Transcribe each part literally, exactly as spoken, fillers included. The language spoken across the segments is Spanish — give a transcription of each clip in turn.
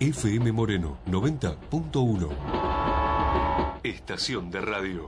F M Moreno noventa punto uno. Estación de radio.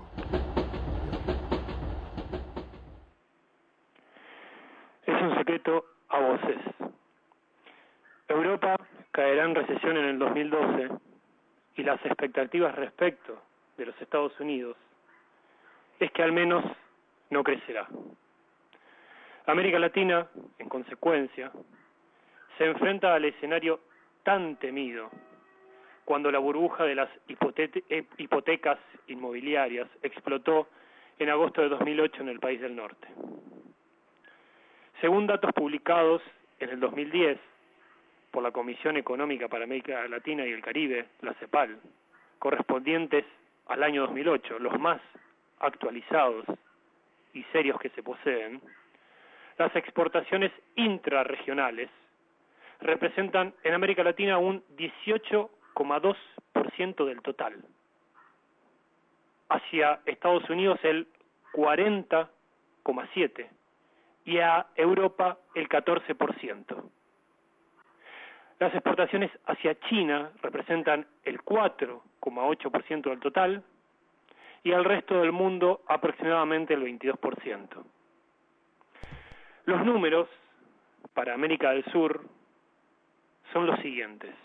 Es un secreto a voces. Europa caerá en recesión en el dos mil doce y las expectativas respecto de los Estados Unidos es que al menos no crecerá. América Latina, en consecuencia, se enfrenta al escenario tan temido cuando la burbuja de las hipotecas inmobiliarias explotó en agosto de dos mil ocho en el país del norte. Según datos publicados en el dos mil diez por la Comisión Económica para América Latina y el Caribe, la CEPAL, correspondientes al año dos mil ocho, los más actualizados y serios que se poseen, las exportaciones intrarregionales representan en América Latina un dieciocho coma dos por ciento del total. Hacia Estados Unidos el cuarenta coma siete por ciento y a Europa el catorce por ciento. Las exportaciones hacia China representan el cuatro coma ocho por ciento del total y al resto del mundo aproximadamente el veintidós por ciento. Los números para América del Sur son los siguientes.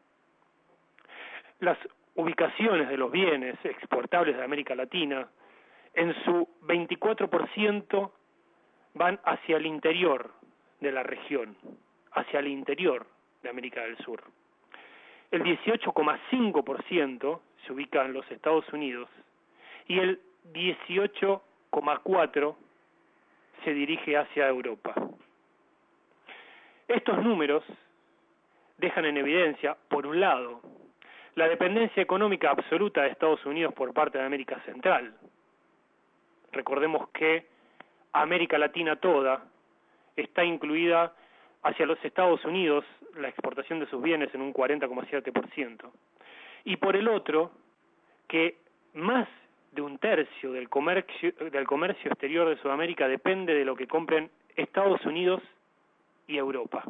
Las ubicaciones de los bienes exportables de América Latina, en su veinticuatro por ciento van hacia el interior de la región, hacia el interior de América del Sur. El dieciocho coma cinco por ciento se ubica en los Estados Unidos y el dieciocho coma cuatro por ciento se dirige hacia Europa. Estos números dejan en evidencia, por un lado, la dependencia económica absoluta de Estados Unidos por parte de América Central. Recordemos que América Latina toda está incluida hacia los Estados Unidos, la exportación de sus bienes en un cuarenta coma siete por ciento. Y por el otro, que más de un tercio del comercio, del comercio exterior de Sudamérica depende de lo que compren Estados Unidos y Europa.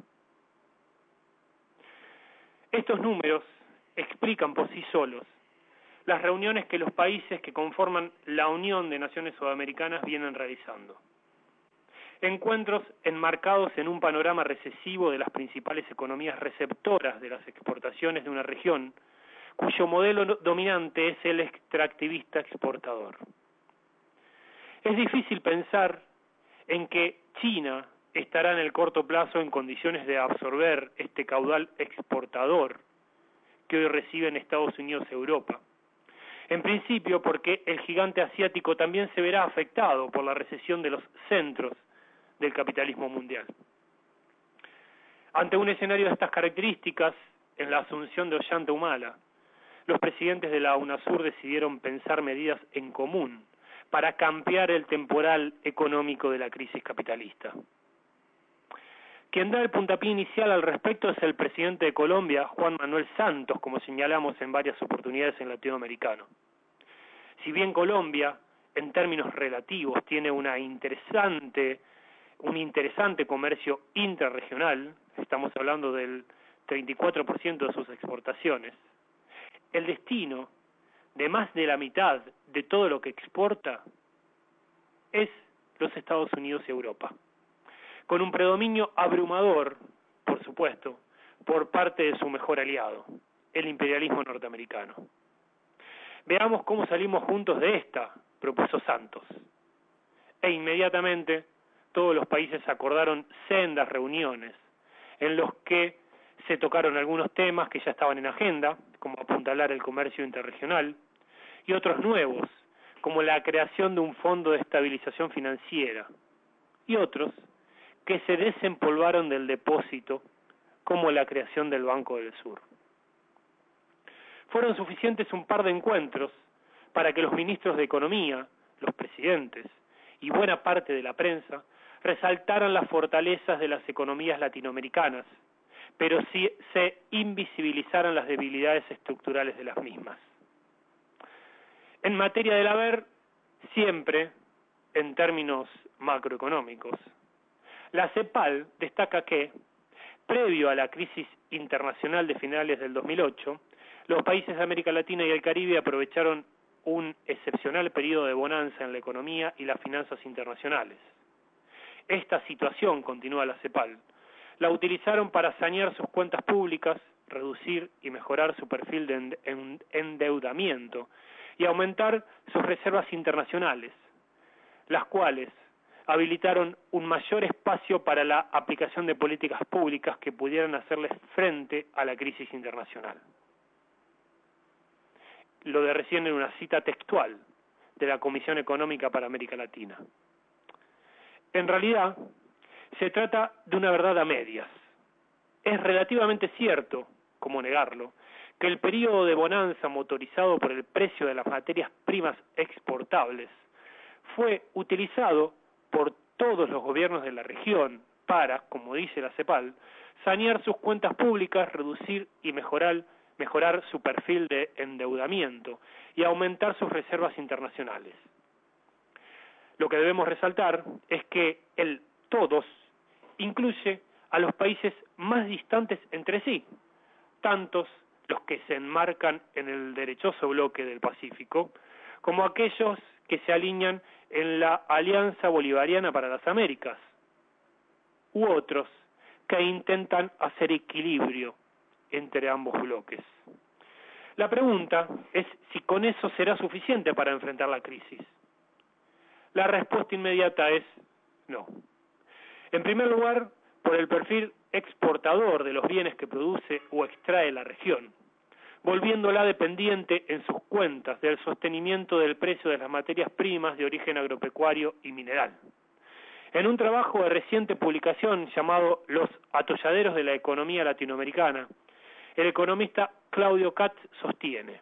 Estos números explican por sí solos las reuniones que los países que conforman la Unión de Naciones Sudamericanas vienen realizando. Encuentros enmarcados en un panorama recesivo de las principales economías receptoras de las exportaciones de una región, cuyo modelo dominante es el extractivista exportador. Es difícil pensar en que China estará en el corto plazo en condiciones de absorber este caudal exportador que hoy reciben Estados Unidos y Europa. En principio porque el gigante asiático también se verá afectado por la recesión de los centros del capitalismo mundial. Ante un escenario de estas características, en la asunción de Ollanta Humala, los presidentes de la UNASUR decidieron pensar medidas en común para cambiar el temporal económico de la crisis capitalista. Quien da el puntapié inicial al respecto es el presidente de Colombia, Juan Manuel Santos, como señalamos en varias oportunidades en latinoamericano. Si bien Colombia, en términos relativos, tiene una interesante, un interesante comercio intrarregional, estamos hablando del treinta y cuatro por ciento de sus exportaciones, el destino de más de la mitad de todo lo que exporta es los Estados Unidos y Europa, con un predominio abrumador, por supuesto, por parte de su mejor aliado, el imperialismo norteamericano. Veamos cómo salimos juntos de esta, propuso Santos. E inmediatamente todos los países acordaron sendas reuniones en los que se tocaron algunos temas que ya estaban en agenda, como apuntalar el comercio interregional, y otros nuevos, como la creación de un fondo de estabilización financiera, y otros que se desempolvaron del depósito, como la creación del Banco del Sur. Fueron suficientes un par de encuentros para que los ministros de Economía, los presidentes y buena parte de la prensa resaltaran las fortalezas de las economías latinoamericanas, pero sí se invisibilizaran las debilidades estructurales de las mismas. En materia del haber, siempre en términos macroeconómicos, la CEPAL destaca que, Previo a la crisis internacional de finales del dos mil ocho, los países de América Latina y el Caribe aprovecharon un excepcional periodo de bonanza en la economía y las finanzas internacionales. Esta situación, continúa la CEPAL, la utilizaron para sanear sus cuentas públicas, reducir y mejorar su perfil de endeudamiento y aumentar sus reservas internacionales, las cuales habilitaron un mayor espacio para la aplicación de políticas públicas que pudieran hacerles frente a la crisis internacional. Lo de recién en una cita textual de la Comisión Económica para América Latina. En realidad, se trata de una verdad a medias. Es relativamente cierto, ¿cómo negarlo?, que el periodo de bonanza motorizado por el precio de las materias primas exportables fue utilizado por todos los gobiernos de la región para, como dice la CEPAL, sanear sus cuentas públicas, reducir y mejorar, mejorar su perfil de endeudamiento y aumentar sus reservas internacionales. Lo que debemos resaltar es que el todos incluye a los países más distantes entre sí, tantos los que se enmarcan en el derechoso bloque del Pacífico, como aquellos que se alinean en la Alianza Bolivariana para las Américas, u otros que intentan hacer equilibrio entre ambos bloques. La pregunta es si con eso será suficiente para enfrentar la crisis. La respuesta inmediata es no. En primer lugar, por el perfil exportador de los bienes que produce o extrae la región, volviéndola dependiente en sus cuentas del sostenimiento del precio de las materias primas de origen agropecuario y mineral. En un trabajo de reciente publicación llamado Los atolladeros de la economía latinoamericana, el economista Claudio Katz sostiene: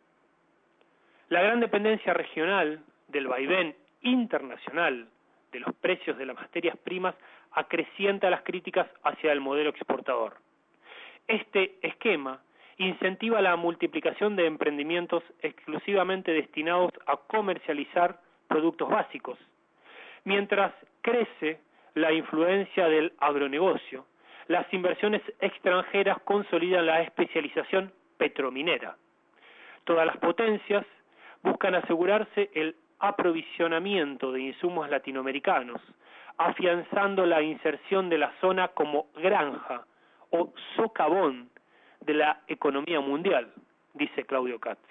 la gran dependencia regional del vaivén internacional de los precios de las materias primas acrecienta las críticas hacia el modelo exportador. Este esquema incentiva la multiplicación de emprendimientos exclusivamente destinados a comercializar productos básicos, mientras crece la influencia del agronegocio. Las inversiones extranjeras consolidan la especialización petrominera. Todas las potencias buscan asegurarse el aprovisionamiento de insumos latinoamericanos, afianzando la inserción de la zona como granja o socavón de la economía mundial, dice Claudio Katz.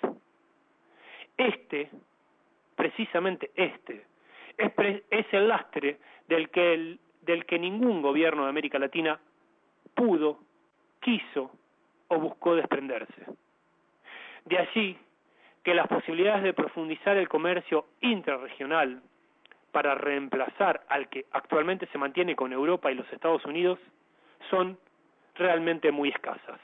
Este, precisamente este, es, pre, es el lastre del que, el, del que ningún gobierno de América Latina pudo, quiso o buscó desprenderse. De allí que las posibilidades de profundizar el comercio intrarregional para reemplazar al que actualmente se mantiene con Europa y los Estados Unidos son realmente muy escasas.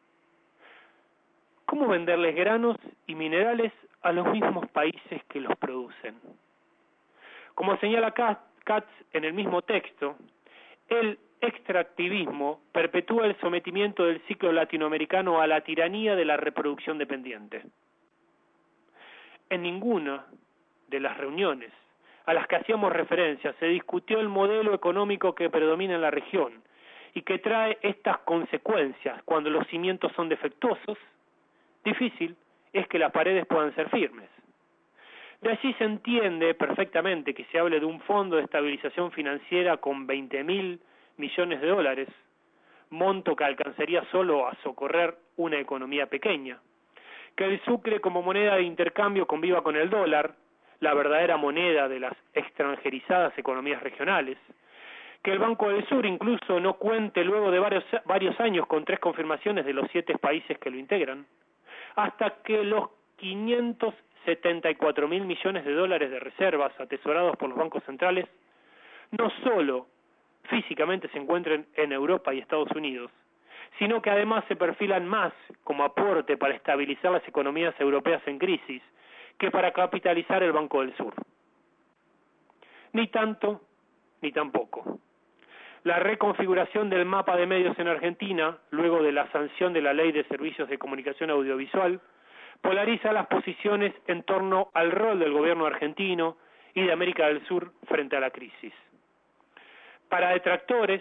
¿Cómo venderles granos y minerales a los mismos países que los producen? Como señala Katz en el mismo texto, el extractivismo perpetúa el sometimiento del ciclo latinoamericano a la tiranía de la reproducción dependiente. En ninguna de las reuniones a las que hacíamos referencia se discutió el modelo económico que predomina en la región y que trae estas consecuencias cuando los cimientos son defectuosos. Difícil es que las paredes puedan ser firmes. De allí se entiende perfectamente que se hable de un fondo de estabilización financiera con veinte mil millones de dólares, monto que alcanzaría solo a socorrer una economía pequeña, que el sucre como moneda de intercambio conviva con el dólar, la verdadera moneda de las extranjerizadas economías regionales, que el Banco del Sur incluso no cuente luego de varios, varios años con tres confirmaciones de los siete países que lo integran, hasta que los quinientos setenta y cuatro mil millones de dólares de reservas atesorados por los bancos centrales no solo físicamente se encuentren en Europa y Estados Unidos, sino que además se perfilan más como aporte para estabilizar las economías europeas en crisis que para capitalizar el Banco del Sur. Ni tanto, ni tampoco. La reconfiguración del mapa de medios en Argentina, luego de la sanción de la Ley de Servicios de Comunicación Audiovisual, polariza las posiciones en torno al rol del gobierno argentino y de América del Sur frente a la crisis. Para detractores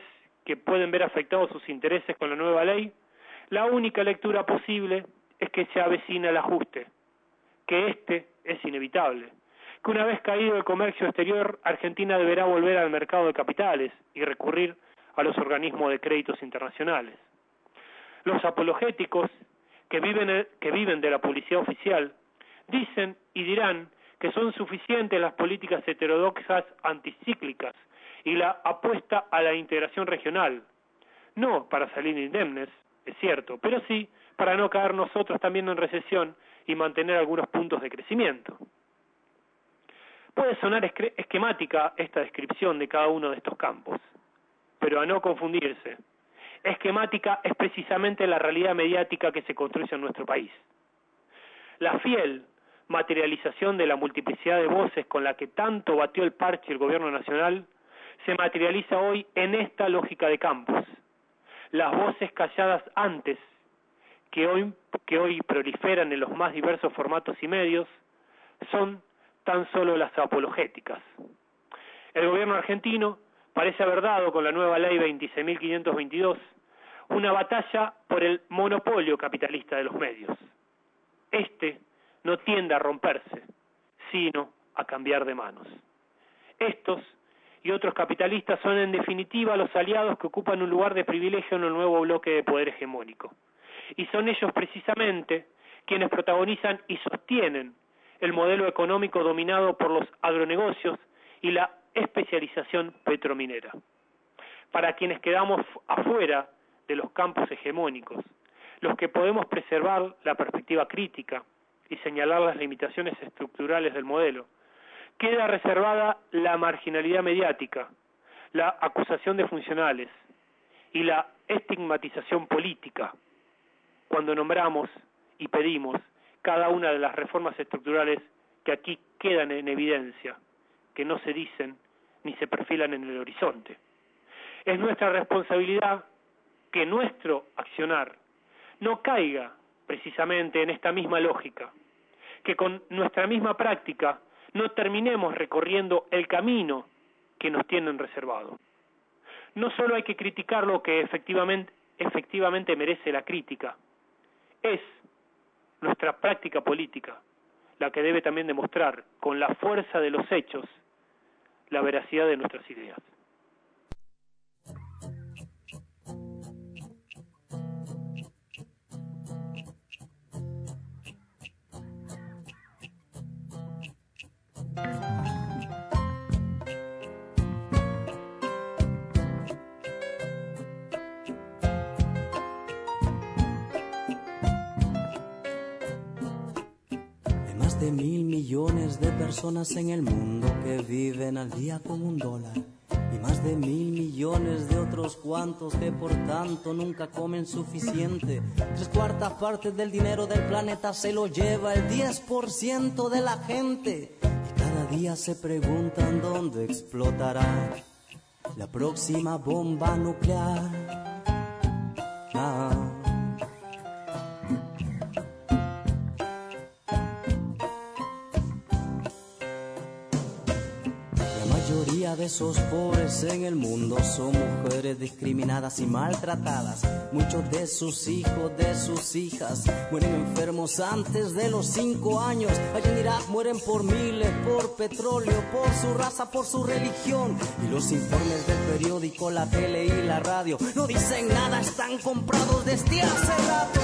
que pueden ver afectados sus intereses con la nueva ley, la única lectura posible es que se avecina el ajuste, que este es inevitable, que una vez caído el comercio exterior, Argentina deberá volver al mercado de capitales y recurrir a los organismos de créditos internacionales. Los apologéticos que viven, que viven de la publicidad oficial dicen y dirán que son suficientes las políticas heterodoxas anticíclicas y la apuesta a la integración regional, no para salir indemnes, es cierto, pero sí para no caer nosotros también en recesión y mantener algunos puntos de crecimiento. Puede sonar esquemática esta descripción de cada uno de estos campos, pero a no confundirse. Esquemática es precisamente la realidad mediática que se construye en nuestro país. La fiel materialización de la multiplicidad de voces con la que tanto batió el parche el gobierno nacional se materializa hoy en esta lógica de campos. Las voces calladas antes, que hoy, que hoy proliferan en los más diversos formatos y medios, son tan solo las apologéticas. El gobierno argentino parece haber dado con la nueva ley veintiséis mil quinientos veintidós una batalla por el monopolio capitalista de los medios. Este no tiende a romperse, sino a cambiar de manos. Estos y otros capitalistas son en definitiva los aliados que ocupan un lugar de privilegio en el nuevo bloque de poder hegemónico. Y son ellos precisamente quienes protagonizan y sostienen el modelo económico dominado por los agronegocios y la especialización petrominera. Para quienes quedamos afuera de los campos hegemónicos, los que podemos preservar la perspectiva crítica y señalar las limitaciones estructurales del modelo, queda reservada la marginalidad mediática, la acusación de funcionales y la estigmatización política cuando nombramos y pedimos cada una de las reformas estructurales que aquí quedan en evidencia, que no se dicen ni se perfilan en el horizonte. Es nuestra responsabilidad que nuestro accionar no caiga precisamente en esta misma lógica, que con nuestra misma práctica no terminemos recorriendo el camino que nos tienen reservado. No solo hay que criticar lo que efectivamente, efectivamente merece la crítica, es nuestra práctica política la que debe también demostrar con la fuerza de los hechos la veracidad de nuestras ideas. De mil millones de personas en el mundo que viven al día con un dólar y más de mil millones de otros cuantos que por tanto nunca comen suficiente. Tres cuartas partes del dinero del planeta se lo lleva el diez por ciento de la gente y cada día se preguntan dónde explotará la próxima bomba nuclear. Ah. La mayoría de esos pobres en el mundo son mujeres discriminadas y maltratadas. Muchos de sus hijos, de sus hijas, mueren enfermos antes de los cinco años. Allá en Irak mueren por miles, por petróleo, por su raza, por su religión. Y los informes del periódico, la tele y la radio no dicen nada, están comprados desde hace rato.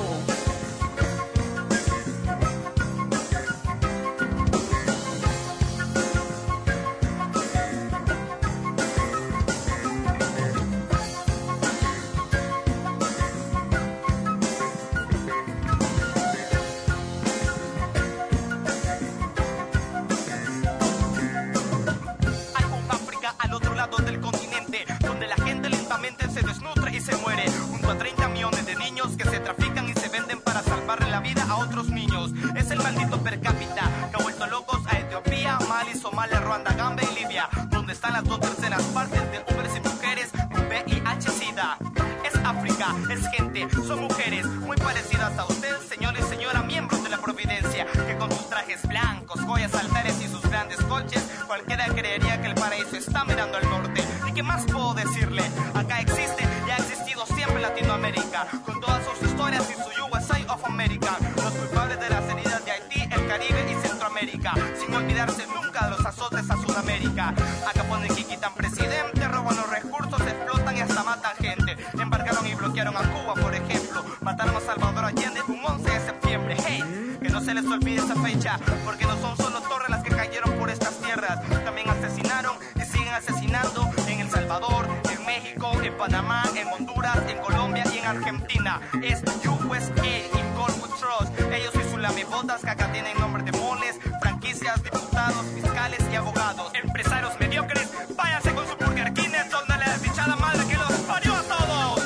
Son mujeres muy parecidas a usted, señor y señora, miembros de la Providencia, que con sus trajes blancos, joyas, altares y sus grandes coches, cualquiera creería que el paraíso está mirando al norte. ¿Y qué más puedo decirle? Acá existe mataron a Salvador Allende un once de septiembre. Hey, que no se les olvide esa fecha, porque no son solo torres las que cayeron por estas tierras. También asesinaron y siguen asesinando en El Salvador, en México, en Panamá, en Honduras, en Colombia y en Argentina. Es U S A, in God we trust. Ellos y sus lamebotas que acá tienen nombre de moles, franquicias, diputados, fiscales y abogados. Empresarios mediocres, váyanse con su Burger King, donde la desdichada madre que los parió a todos.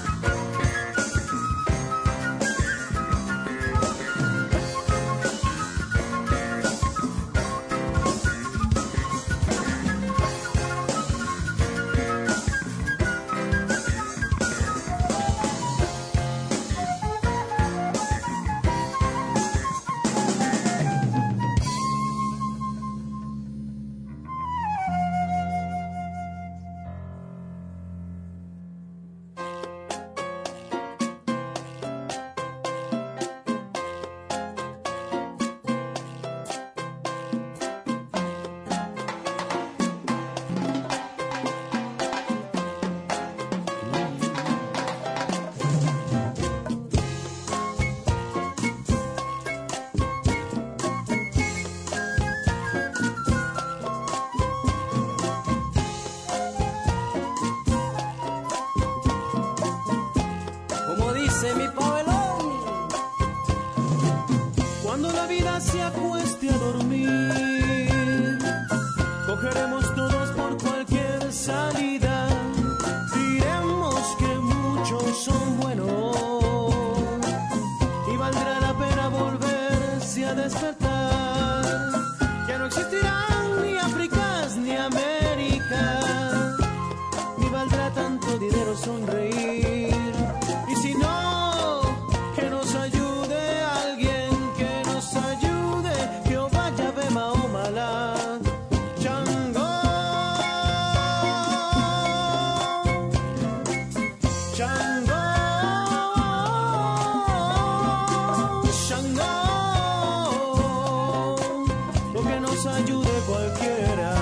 Mi pabellón, cuando la vida se acueste a dormir, cogeremos todos por cualquier salida, diremos que muchos son buenos y valdrá la pena volverse a despertar. Ya no existirán ni Áfricas ni Américas, ni valdrá tanto dinero sonreír. Y si no, que nos ayude alguien, que nos ayude, que vaya ve Mahomala. Chango, Chango, Chango, lo que nos ayude cualquiera.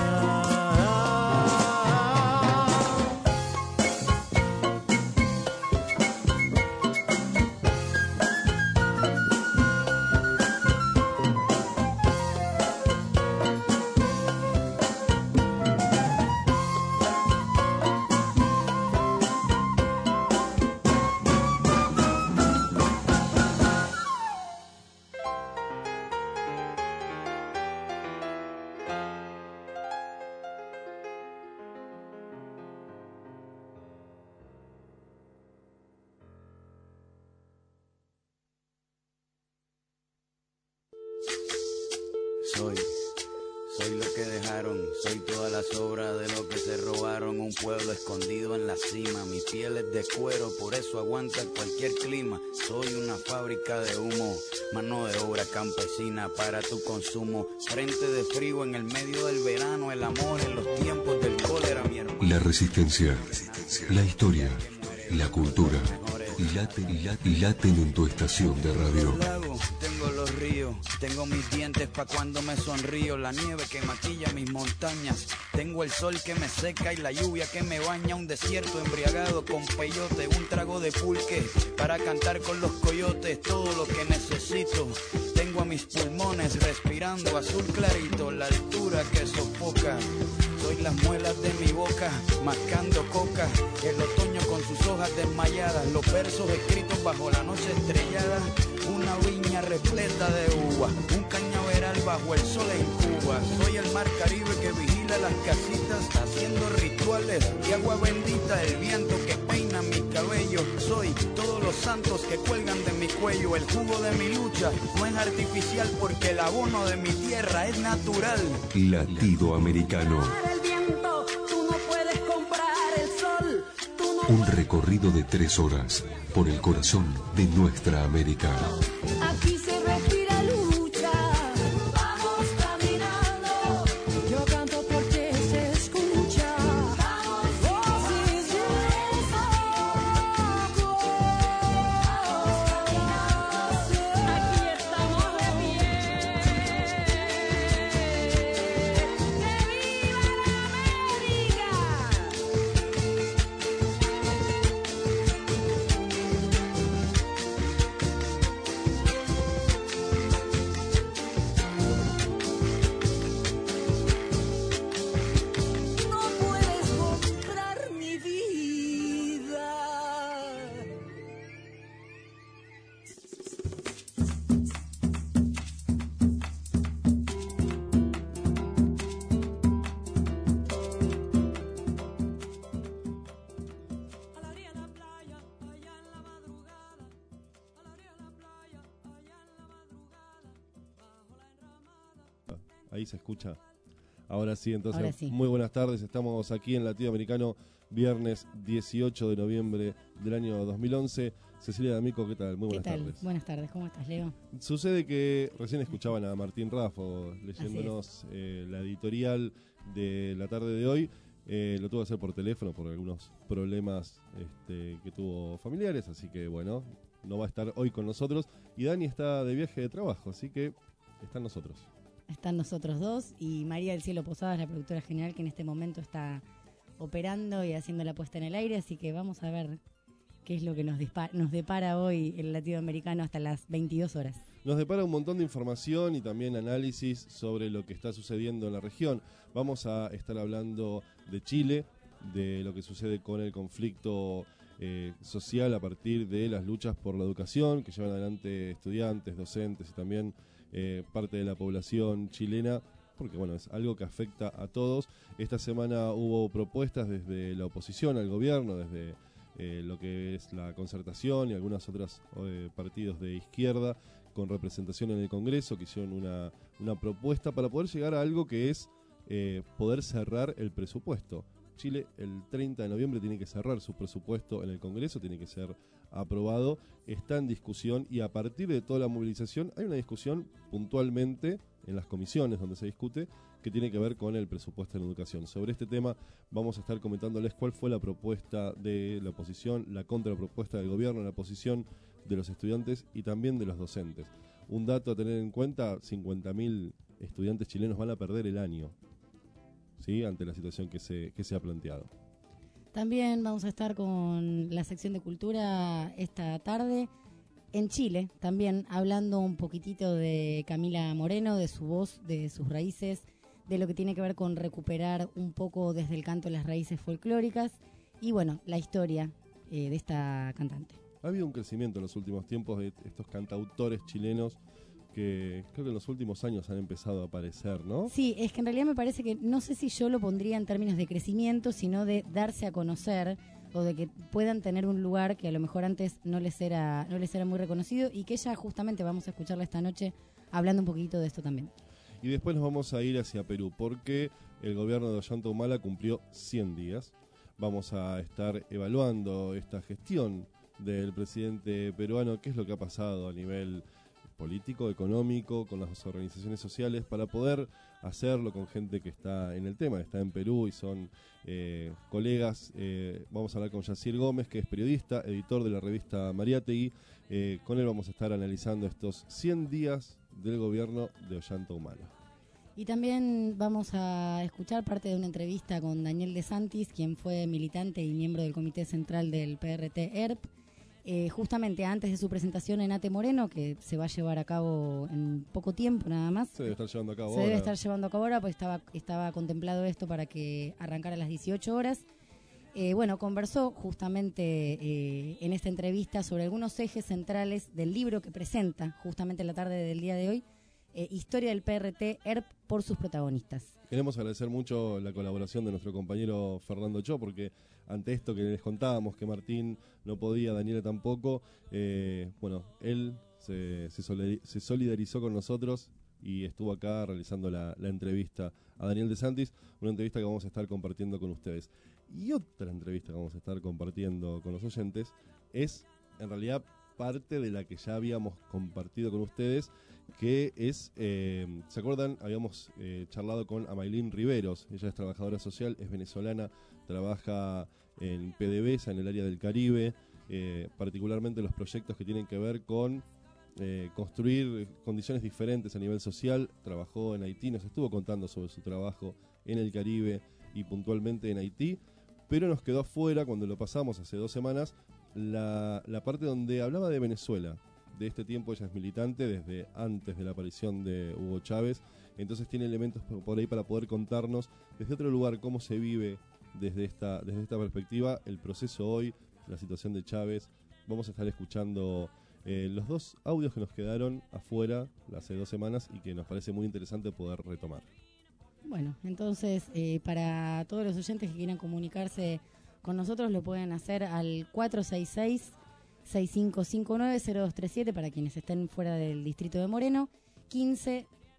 Soy, soy lo que dejaron, soy todas las obras de lo que se robaron. Un pueblo escondido en la cima, mi piel es de cuero, por eso aguanta cualquier clima. Soy una fábrica de humo, mano de obra campesina para tu consumo. Frente de frío en el medio del verano, el amor en los tiempos del cólera, mi hermano. La resistencia, la historia, la cultura. Y laten, y laten, y laten en tu estación de radio. Tengo los ríos, tengo mis dientes pa' cuando me sonrío. La nieve que maquilla mis montañas. Tengo el sol que me seca y la lluvia que me baña. Un desierto embriagado con peyote, un trago de pulque para cantar con los coyotes. Todo lo que necesito. Tengo a mis pulmones respirando azul clarito. La altura que sofoca. Soy las muelas de mi boca, mascando coca. El otoño con sus hojas desmayadas. Los versos escritos bajo la noche estrellada. Una viña repleta de uva. Un cañaveral bajo el sol en Cuba. Soy el mar Caribe que vigila las casitas, haciendo rituales de agua bendita. El viento que peina mi cabello. Soy todos los santos que cuelgan de mi cuello. El jugo de mi lucha no es artificial, porque el abono de mi tierra es natural. Latido americano. Un recorrido de tres horas por el corazón de nuestra América. Aquí se respira lucha. Vamos caminando. Yo canto porque se escucha. Vamos, oh, sí, sí. Aquí estamos de pie. ¡Que viva la América! Ahí se escucha. Ahora sí, entonces, Ahora sí. Muy buenas tardes. Estamos aquí en Latido Americano, viernes dieciocho de noviembre del año dos mil once. Cecilia D'Amico, ¿qué tal? Muy buenas ¿Qué tal? tardes. Buenas tardes, ¿cómo estás, Leo? Sucede que recién escuchaban a Martín Raffo leyéndonos eh, la editorial de la tarde de hoy. Eh, lo tuvo que hacer por teléfono por algunos problemas este, que tuvo familiares, así que bueno, no va a estar hoy con nosotros. Y Dani está de viaje de trabajo, así que están nosotros. Están nosotros dos y María del Cielo Posadas, la productora general, que en este momento está operando y haciendo la puesta en el aire, así que vamos a ver qué es lo que nos, dispa- nos depara hoy el latinoamericano hasta las veintidós horas. Nos depara un montón de información y también análisis sobre lo que está sucediendo en la región. Vamos a estar hablando de Chile, de lo que sucede con el conflicto eh, social a partir de las luchas por la educación que llevan adelante estudiantes, docentes y también eh, parte de la población chilena, porque bueno, es algo que afecta a todos. Esta semana hubo propuestas desde la oposición al gobierno, desde eh, lo que es la Concertación y algunos otros eh, partidos de izquierda con representación en el Congreso, que hicieron una, una propuesta para poder llegar a algo que es eh, poder cerrar el presupuesto. Chile el treinta de noviembre tiene que cerrar su presupuesto en el Congreso, tiene que ser aprobado, está en discusión y a partir de toda la movilización hay una discusión puntualmente en las comisiones donde se discute que tiene que ver con el presupuesto en educación. Sobre este tema vamos a estar comentándoles cuál fue la propuesta de la oposición, la contrapropuesta del gobierno, la posición de los estudiantes y también de los docentes. Un dato a tener en cuenta, cincuenta mil estudiantes chilenos van a perder el año, ¿sí?, ante la situación que se, que se ha planteado. También vamos a estar con la sección de cultura esta tarde en Chile, también hablando un poquitito de Camila Moreno, de su voz, de sus raíces, de lo que tiene que ver con recuperar un poco desde el canto las raíces folclóricas y bueno, la historia eh, de esta cantante. Ha habido un crecimiento en los últimos tiempos de estos cantautores chilenos que creo que en los últimos años han empezado a aparecer, ¿no? Sí, es que en realidad me parece que no sé si yo lo pondría en términos de crecimiento, sino de darse a conocer o de que puedan tener un lugar que a lo mejor antes no les era no les era muy reconocido y que ella justamente vamos a escucharla esta noche hablando un poquito de esto también. Y después nos vamos a ir hacia Perú porque el gobierno de Ollanta Humala cumplió cien días. Vamos a estar evaluando esta gestión del presidente peruano, qué es lo que ha pasado a nivel político, económico, con las organizaciones sociales, para poder hacerlo con gente que está en el tema, está en Perú y son eh, colegas. Eh, vamos a hablar con Yacir Gómez, que es periodista, editor de la revista Mariátegui. Eh, con él vamos a estar analizando estos cien días del gobierno de Ollanta Humala. Y también vamos a escuchar parte de una entrevista con Daniel De Santis, quien fue militante y miembro del Comité Central del P R T E R P, Eh, justamente antes de su presentación en Ate Moreno, que se va a llevar a cabo en poco tiempo nada más. Se debe estar llevando a cabo Se ahora. debe estar llevando a cabo ahora, pues estaba, estaba contemplado esto para que arrancara a las dieciocho horas. Eh, bueno, conversó justamente eh, en esta entrevista sobre algunos ejes centrales del libro que presenta justamente en la tarde del día de hoy, eh, Historia del P R T E R P por sus protagonistas. Queremos agradecer mucho la colaboración de nuestro compañero Fernando Cho, porque ante esto que les contábamos, que Martín no podía, Daniela tampoco, eh, bueno, él se, se, solidar, se solidarizó con nosotros y estuvo acá realizando la, la entrevista a Daniel De Santis, una entrevista que vamos a estar compartiendo con ustedes. Y otra entrevista que vamos a estar compartiendo con los oyentes es, en realidad, parte de la que ya habíamos compartido con ustedes, que es, eh, ¿se acuerdan? Habíamos eh, charlado con Amailín Riveros, ella es trabajadora social, es venezolana, trabaja en PDVSA, en el área del Caribe, eh, particularmente los proyectos que tienen que ver con eh, construir condiciones diferentes a nivel social. Trabajó en Haití, nos estuvo contando sobre su trabajo en el Caribe y puntualmente en Haití, pero nos quedó afuera cuando lo pasamos hace dos semanas la, la parte donde hablaba de Venezuela. De este tiempo ella es militante desde antes de la aparición de Hugo Chávez, entonces tiene elementos por, por ahí para poder contarnos desde otro lugar cómo se vive desde esta, desde esta perspectiva el proceso hoy, la situación de Chávez. Vamos a estar escuchando eh, los dos audios que nos quedaron afuera hace dos semanas y que nos parece muy interesante poder retomar. Bueno, entonces eh, para todos los oyentes que quieran comunicarse con nosotros lo pueden hacer al cuatro seis seis, seis cinco cinco nueve, cero dos tres siete para quienes estén fuera del distrito de Moreno, quince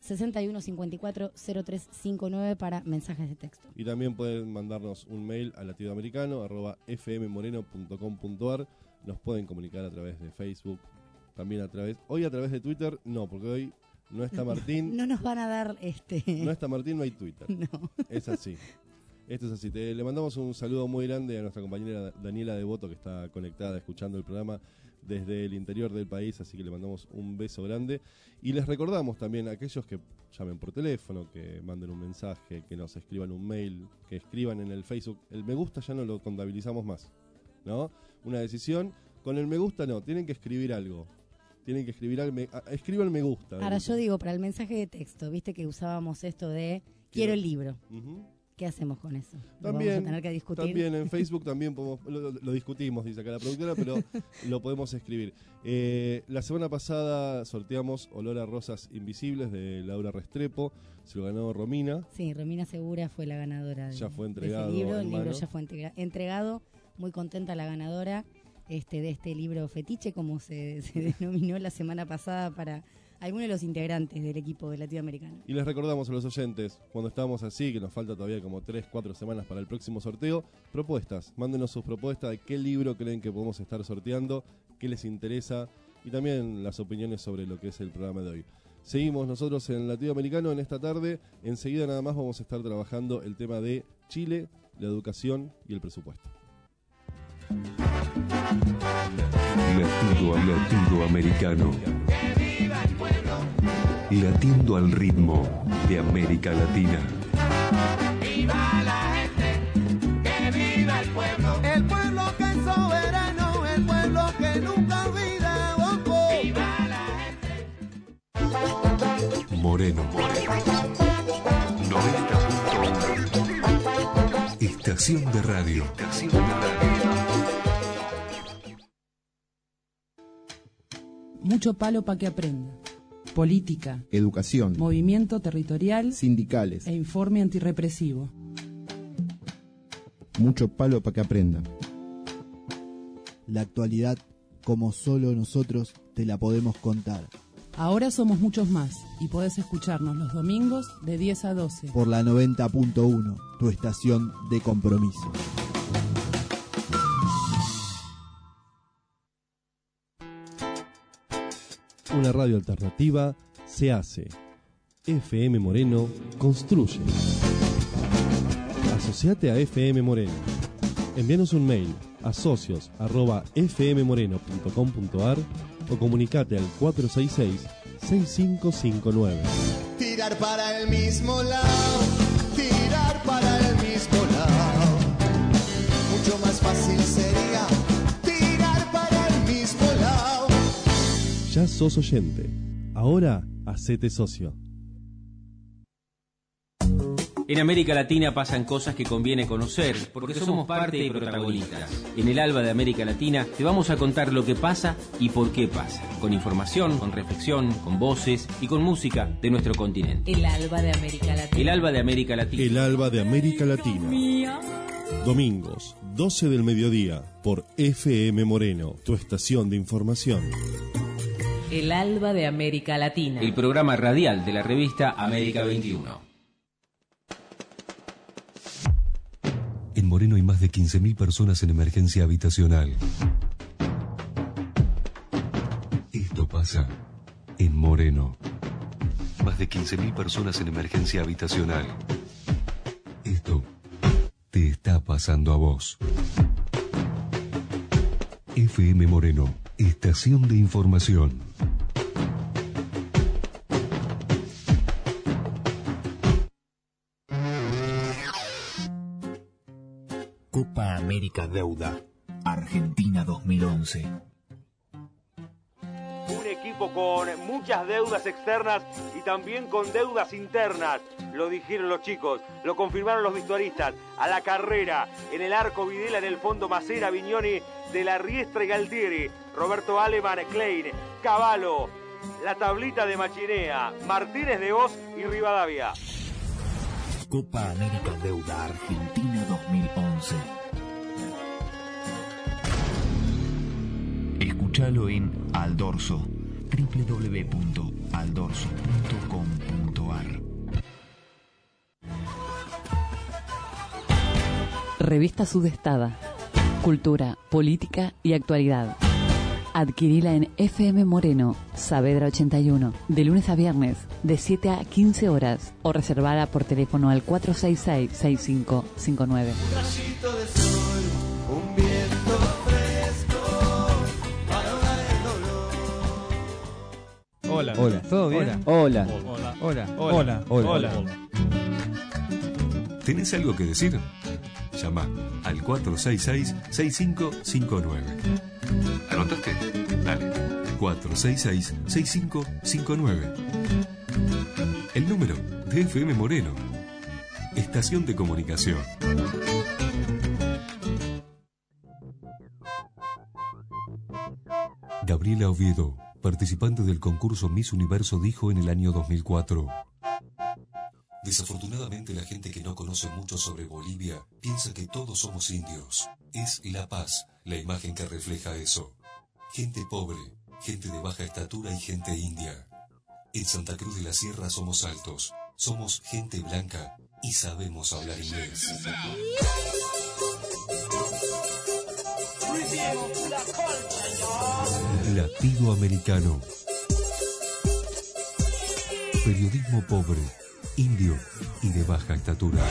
sesenta y uno cincuenta y cuatro cero tres cincuenta y nueve para mensajes de texto. Y también pueden mandarnos un mail a latinoamericano arroba f m moreno punto com punto a r. Nos pueden comunicar a través de Facebook, también a través... Hoy a través de Twitter, no, porque hoy no está Martín. No nos van a dar este... No está Martín, no hay Twitter. No. Es así. Esto es así. Te, le mandamos un saludo muy grande a nuestra compañera Daniela Devoto, que está conectada escuchando el programa desde el interior del país, así que le mandamos un beso grande. Y les recordamos también a aquellos que llamen por teléfono, que manden un mensaje, que nos escriban un mail, que escriban en el Facebook. El me gusta ya no lo contabilizamos más, ¿no? Una decisión. Con el me gusta no, tienen que escribir algo. Tienen que escribir algo. Escriban me gusta. Ahora yo digo, para el mensaje de texto, viste que usábamos esto de quiero el libro. Uh-huh. ¿Qué hacemos con eso? ¿Lo también, vamos a tener que discutir? También en Facebook también podemos, lo, lo discutimos, dice acá la productora, pero lo podemos escribir. Eh, la semana pasada sorteamos Olor a Rosas Invisibles de Laura Restrepo, se lo ganó Romina. Sí, Romina Segura fue la ganadora de, ya fue entregado de ese libro. El libro ya fue entrega, entregado, muy contenta la ganadora este, de este libro fetiche, como se, se denominó la semana pasada para... algunos de los integrantes del equipo de Latinoamericano. Y les recordamos a los oyentes, cuando estamos así, que nos falta todavía como tres, cuatro semanas para el próximo sorteo, propuestas. Mándenos sus propuestas de qué libro creen que podemos estar sorteando, qué les interesa, y también las opiniones sobre lo que es el programa de hoy. Seguimos nosotros en Latinoamericano en esta tarde. Enseguida nada más vamos a estar trabajando el tema de Chile, la educación y el presupuesto. Latido, latido americano. Latiendo al ritmo de América Latina. ¡Viva la gente! ¡Que viva el pueblo! El pueblo que es soberano, el pueblo que nunca olvida. Oh, oh. ¡Viva la gente! Moreno, Moreno. noventa punto uno. Estación de radio. Estación de radio. Mucho palo para que aprenda. Política, educación, movimiento territorial, sindicales e informe antirrepresivo. Mucho palo para que aprenda. La actualidad, como solo nosotros te la podemos contar. Ahora somos muchos más y podés escucharnos los domingos de diez a doce. Por la noventa punto uno, tu estación de compromiso. Una radio alternativa se hace. F M Moreno construye. Asociate a F M Moreno. Envíanos un mail a socios arroba f m moreno punto com punto a r o comunicate al cuatro seis seis, seis cinco cinco nueve. Tirar para el mismo lado, tirar para el mismo lado. Mucho más fácil sería tirar para el mismo lado. Ya sos oyente. Ahora hacete socio. En América Latina pasan cosas que conviene conocer, porque somos parte y protagonistas. En el Alba de América Latina te vamos a contar lo que pasa y por qué pasa, con información, con reflexión, con voces y con música de nuestro continente. El Alba de América Latina. El Alba de América Latina. El Alba de América Latina. Domingos, doce del mediodía, por F M Moreno, tu estación de información. El Alba de América Latina. El programa radial de la revista América veintiuno. En Moreno hay más de quince mil personas en emergencia habitacional. Esto pasa en Moreno. Más de quince mil personas en emergencia habitacional. Esto te está pasando a vos. F M Moreno, estación de información. Copa América Deuda, Argentina dos mil once. Un equipo con muchas deudas externas y también con deudas internas. Lo dijeron los chicos, lo confirmaron los vestuaristas. A la carrera, en el arco Videla, en el fondo Macera, Viñoni, De la Riestra y Galtieri, Roberto Aleman, Klein, Cavallo, la tablita de Machinea, Martínez de Oz y Rivadavia. Copa América Deuda, Argentina dos mil once. Escúchalo en Aldorso, w w w punto aldorso punto com punto a r. Revista Sudestada. Cultura, política y actualidad. Adquirila en F M Moreno, Saavedra ochenta y uno, de lunes a viernes, de siete a quince horas, o reservada por teléfono al cuatro seis seis, seis cinco cinco nueve. Un rayito de sol, un viento fresco para ahogar el dolor. Hola. Hola. ¿Todo bien? Hola. Hola. Hola. Hola. Hola. Hola. ¿Tenés algo que decir? Llama al cuatro seis seis, seis cinco cinco nueve. ¿Anotaste? Dale. cuatro seis seis, seis cinco cinco nueve. El número de F M Moreno. Estación de comunicación. Gabriela Oviedo, participante del concurso Miss Universo, dijo en el año dos mil cuatro: desafortunadamente, la gente que no conoce mucho sobre Bolivia piensa que todos somos indios. Es La Paz la imagen que refleja eso. Gente pobre, gente de baja estatura y gente india. En Santa Cruz de la Sierra somos altos, somos gente blanca y sabemos hablar inglés. Latido americano. Periodismo pobre, indio y de baja estatura.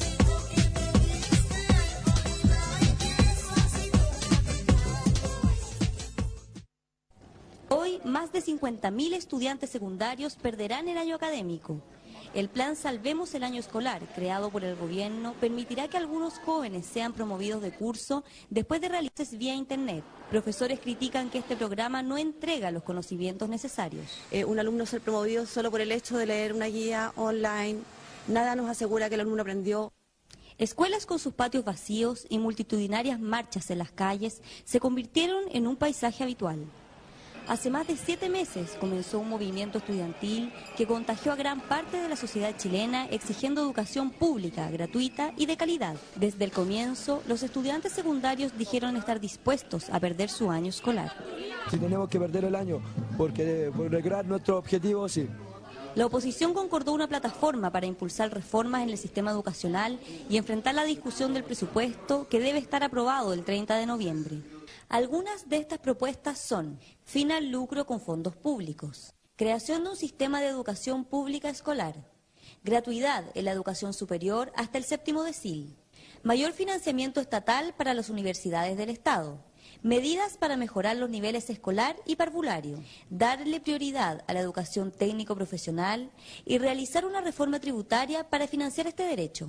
Hoy, más de cincuenta mil estudiantes secundarios perderán el año académico. El plan Salvemos el Año Escolar, creado por el gobierno, permitirá que algunos jóvenes sean promovidos de curso después de realizarse vía internet. Profesores critican que este programa no entrega los conocimientos necesarios. Eh, un alumno ser promovido solo por el hecho de leer una guía online, nada nos asegura que el alumno aprendió. Escuelas con sus patios vacíos y multitudinarias marchas en las calles se convirtieron en un paisaje habitual. Hace más de siete meses comenzó un movimiento estudiantil que contagió a gran parte de la sociedad chilena exigiendo educación pública, gratuita y de calidad. Desde el comienzo, los estudiantes secundarios dijeron estar dispuestos a perder su año escolar. Si tenemos que perder el año porque por lograr nuestro objetivo, sí. La oposición concordó una plataforma para impulsar reformas en el sistema educacional y enfrentar la discusión del presupuesto que debe estar aprobado el treinta de noviembre. Algunas de estas propuestas son: fin al lucro con fondos públicos, creación de un sistema de educación pública escolar, gratuidad en la educación superior hasta el séptimo decil, mayor financiamiento estatal para las universidades del Estado, medidas para mejorar los niveles escolar y parvulario, darle prioridad a la educación técnico-profesional y realizar una reforma tributaria para financiar este derecho.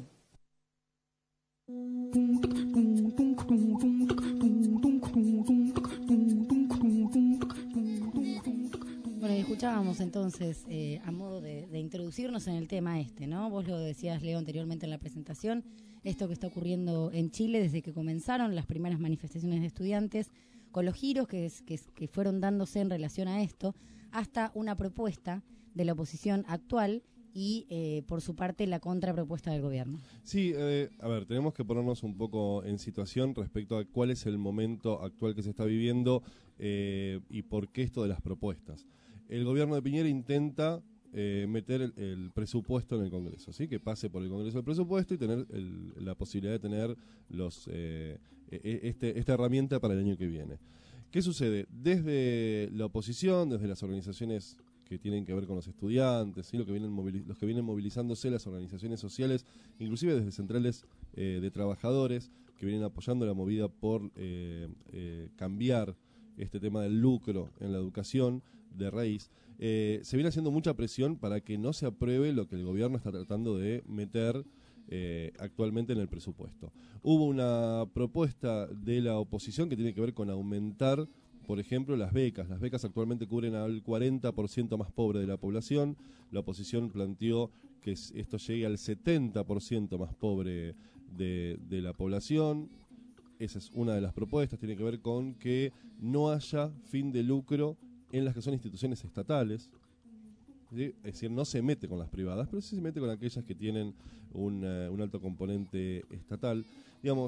Bueno, y escuchábamos entonces, eh, a modo de, de introducirnos en el tema este, ¿no? Vos lo decías, Leo, anteriormente en la presentación, esto que está ocurriendo en Chile desde que comenzaron las primeras manifestaciones de estudiantes, con los giros que, que, que fueron dándose en relación a esto, hasta una propuesta de la oposición actual y, eh, por su parte, la contrapropuesta del gobierno. Sí, eh, a ver, tenemos que ponernos un poco en situación respecto a cuál es el momento actual que se está viviendo eh, y por qué esto de las propuestas. El gobierno de Piñera intenta eh, meter el, el presupuesto en el Congreso, ¿sí? Que pase por el Congreso el presupuesto y tener el, la posibilidad de tener los eh, este, esta herramienta para el año que viene. ¿Qué sucede? Desde la oposición, desde las organizaciones que tienen que ver con los estudiantes, ¿sí? Lo que vienen moviliz- los que vienen movilizándose, las organizaciones sociales, inclusive desde centrales eh, de trabajadores, que vienen apoyando la movida por eh, eh, cambiar este tema del lucro en la educación de raíz, eh, se viene haciendo mucha presión para que no se apruebe lo que el gobierno está tratando de meter eh, actualmente en el presupuesto. Hubo una propuesta de la oposición que tiene que ver con aumentar, por ejemplo, las becas. Las becas actualmente cubren al cuarenta por ciento más pobre de la población. La oposición planteó que esto llegue al setenta por ciento más pobre de, de la población. Esa es una de las propuestas. Tiene que ver con que no haya fin de lucro en las que son instituciones estatales. ¿Sí? Es decir, no se mete con las privadas, pero sí se mete con aquellas que tienen un, uh, un alto componente estatal. Digamos,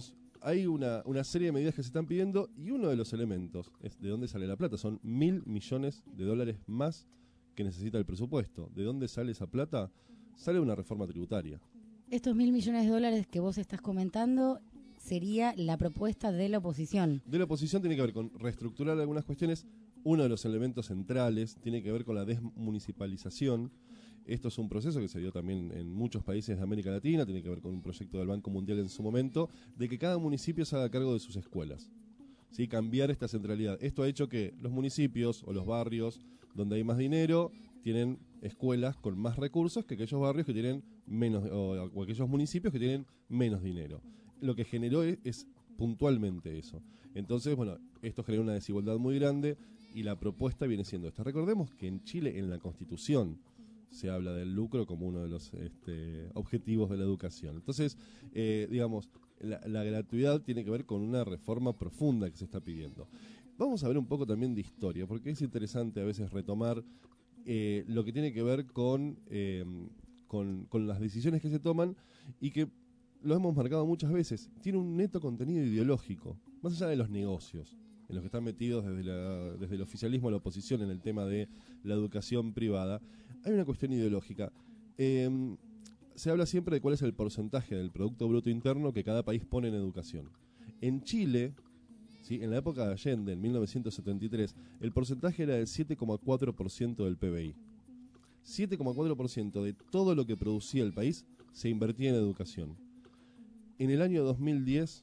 hay una, una serie de medidas que se están pidiendo y uno de los elementos es de dónde sale la plata. Son mil millones de dólares más que necesita el presupuesto. ¿De dónde sale esa plata? Sale una reforma tributaria. Estos mil millones de dólares que vos estás comentando sería la propuesta de la oposición. De la oposición tiene que ver con reestructurar algunas cuestiones. Uno de los elementos centrales tiene que ver con la desmunicipalización. Esto es un proceso que se dio también en muchos países de América Latina, tiene que ver con un proyecto del Banco Mundial en su momento, de que cada municipio se haga cargo de sus escuelas. ¿Sí? Cambiar esta centralidad. Esto ha hecho que los municipios o los barrios donde hay más dinero tienen escuelas con más recursos que aquellos barrios que tienen menos, o, o aquellos municipios que tienen menos dinero. Lo que generó es, es puntualmente eso. Entonces, bueno, esto genera una desigualdad muy grande y la propuesta viene siendo esta. Recordemos que en Chile, en la Constitución, se habla del lucro como uno de los este, objetivos de la educación. Entonces, eh, digamos, la, la gratuidad tiene que ver con una reforma profunda que se está pidiendo. Vamos a ver un poco también de historia, porque es interesante a veces retomar eh, lo que tiene que ver con, eh, con, con las decisiones que se toman y que lo hemos marcado muchas veces. Tiene un neto contenido ideológico, más allá de los negocios en los que están metidos desde, la, desde el oficialismo a la oposición en el tema de la educación privada. Hay una cuestión ideológica. Eh, se habla siempre de cuál es el porcentaje del Producto Bruto Interno que cada país pone en educación. En Chile, ¿sí?, en la época de Allende, en mil novecientos setenta y tres, el porcentaje era del siete coma cuatro por ciento del P B I. siete coma cuatro por ciento de todo lo que producía el país se invertía en educación. En el año dos mil diez,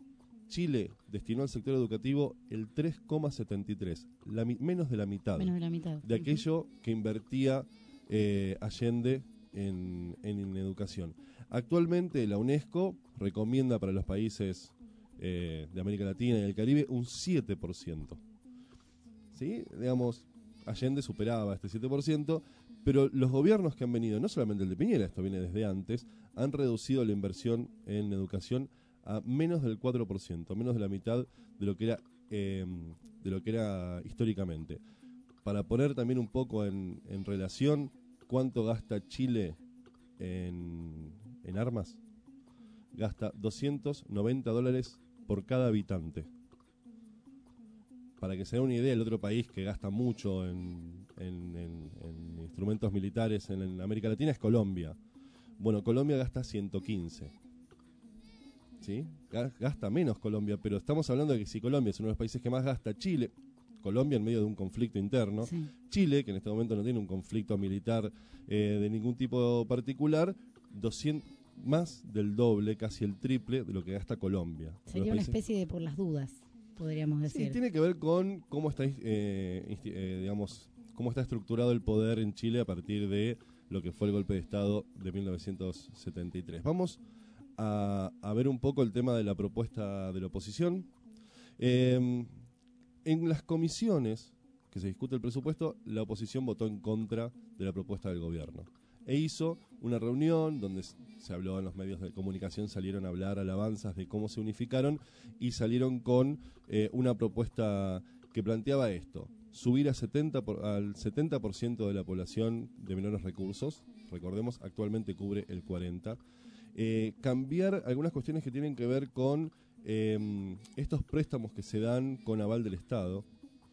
Chile destinó al sector educativo el tres coma setenta y tres, la, menos de la mitad, menos de, la mitad. de aquello que invertía eh, Allende en, en, en educación. Actualmente la UNESCO recomienda para los países eh, de América Latina y el Caribe un siete por ciento. ¿Sí? Digamos, Allende superaba este siete por ciento, pero los gobiernos que han venido, no solamente el de Piñera, esto viene desde antes, han reducido la inversión en educación a menos del cuatro por ciento, menos de la mitad de lo que era eh, de lo que era históricamente. Para poner también un poco en, en relación cuánto gasta Chile en, en armas, gasta doscientos noventa dólares por cada habitante. Para que se den una idea, el otro país que gasta mucho en, en, en, en instrumentos militares en, en América Latina es Colombia. Bueno, Colombia gasta ciento quince. ¿Sí? Gasta menos Colombia, pero estamos hablando de que si Colombia es uno de los países que más gasta, Chile, Colombia en medio de un conflicto interno, sí. Chile, que en este momento no tiene un conflicto militar eh, de ningún tipo particular, doscientos, más del doble, casi el triple de lo que gasta Colombia. Sería una especie de por las dudas, podríamos decir. Sí, tiene que ver con cómo está, eh, eh, digamos, cómo está estructurado el poder en Chile a partir de lo que fue el golpe de Estado de mil novecientos setenta y tres. Vamos A, a ver un poco el tema de la propuesta de la oposición. Eh, en las comisiones que se discute el presupuesto, la oposición votó en contra de la propuesta del gobierno. E hizo una reunión donde se habló en los medios de comunicación, salieron a hablar alabanzas de cómo se unificaron y salieron con eh, una propuesta que planteaba esto: subir a setenta por, al setenta por ciento de la población de menores recursos. Recordemos, actualmente cubre el cuarenta por ciento. Eh, cambiar algunas cuestiones que tienen que ver con eh, estos préstamos que se dan con aval del Estado,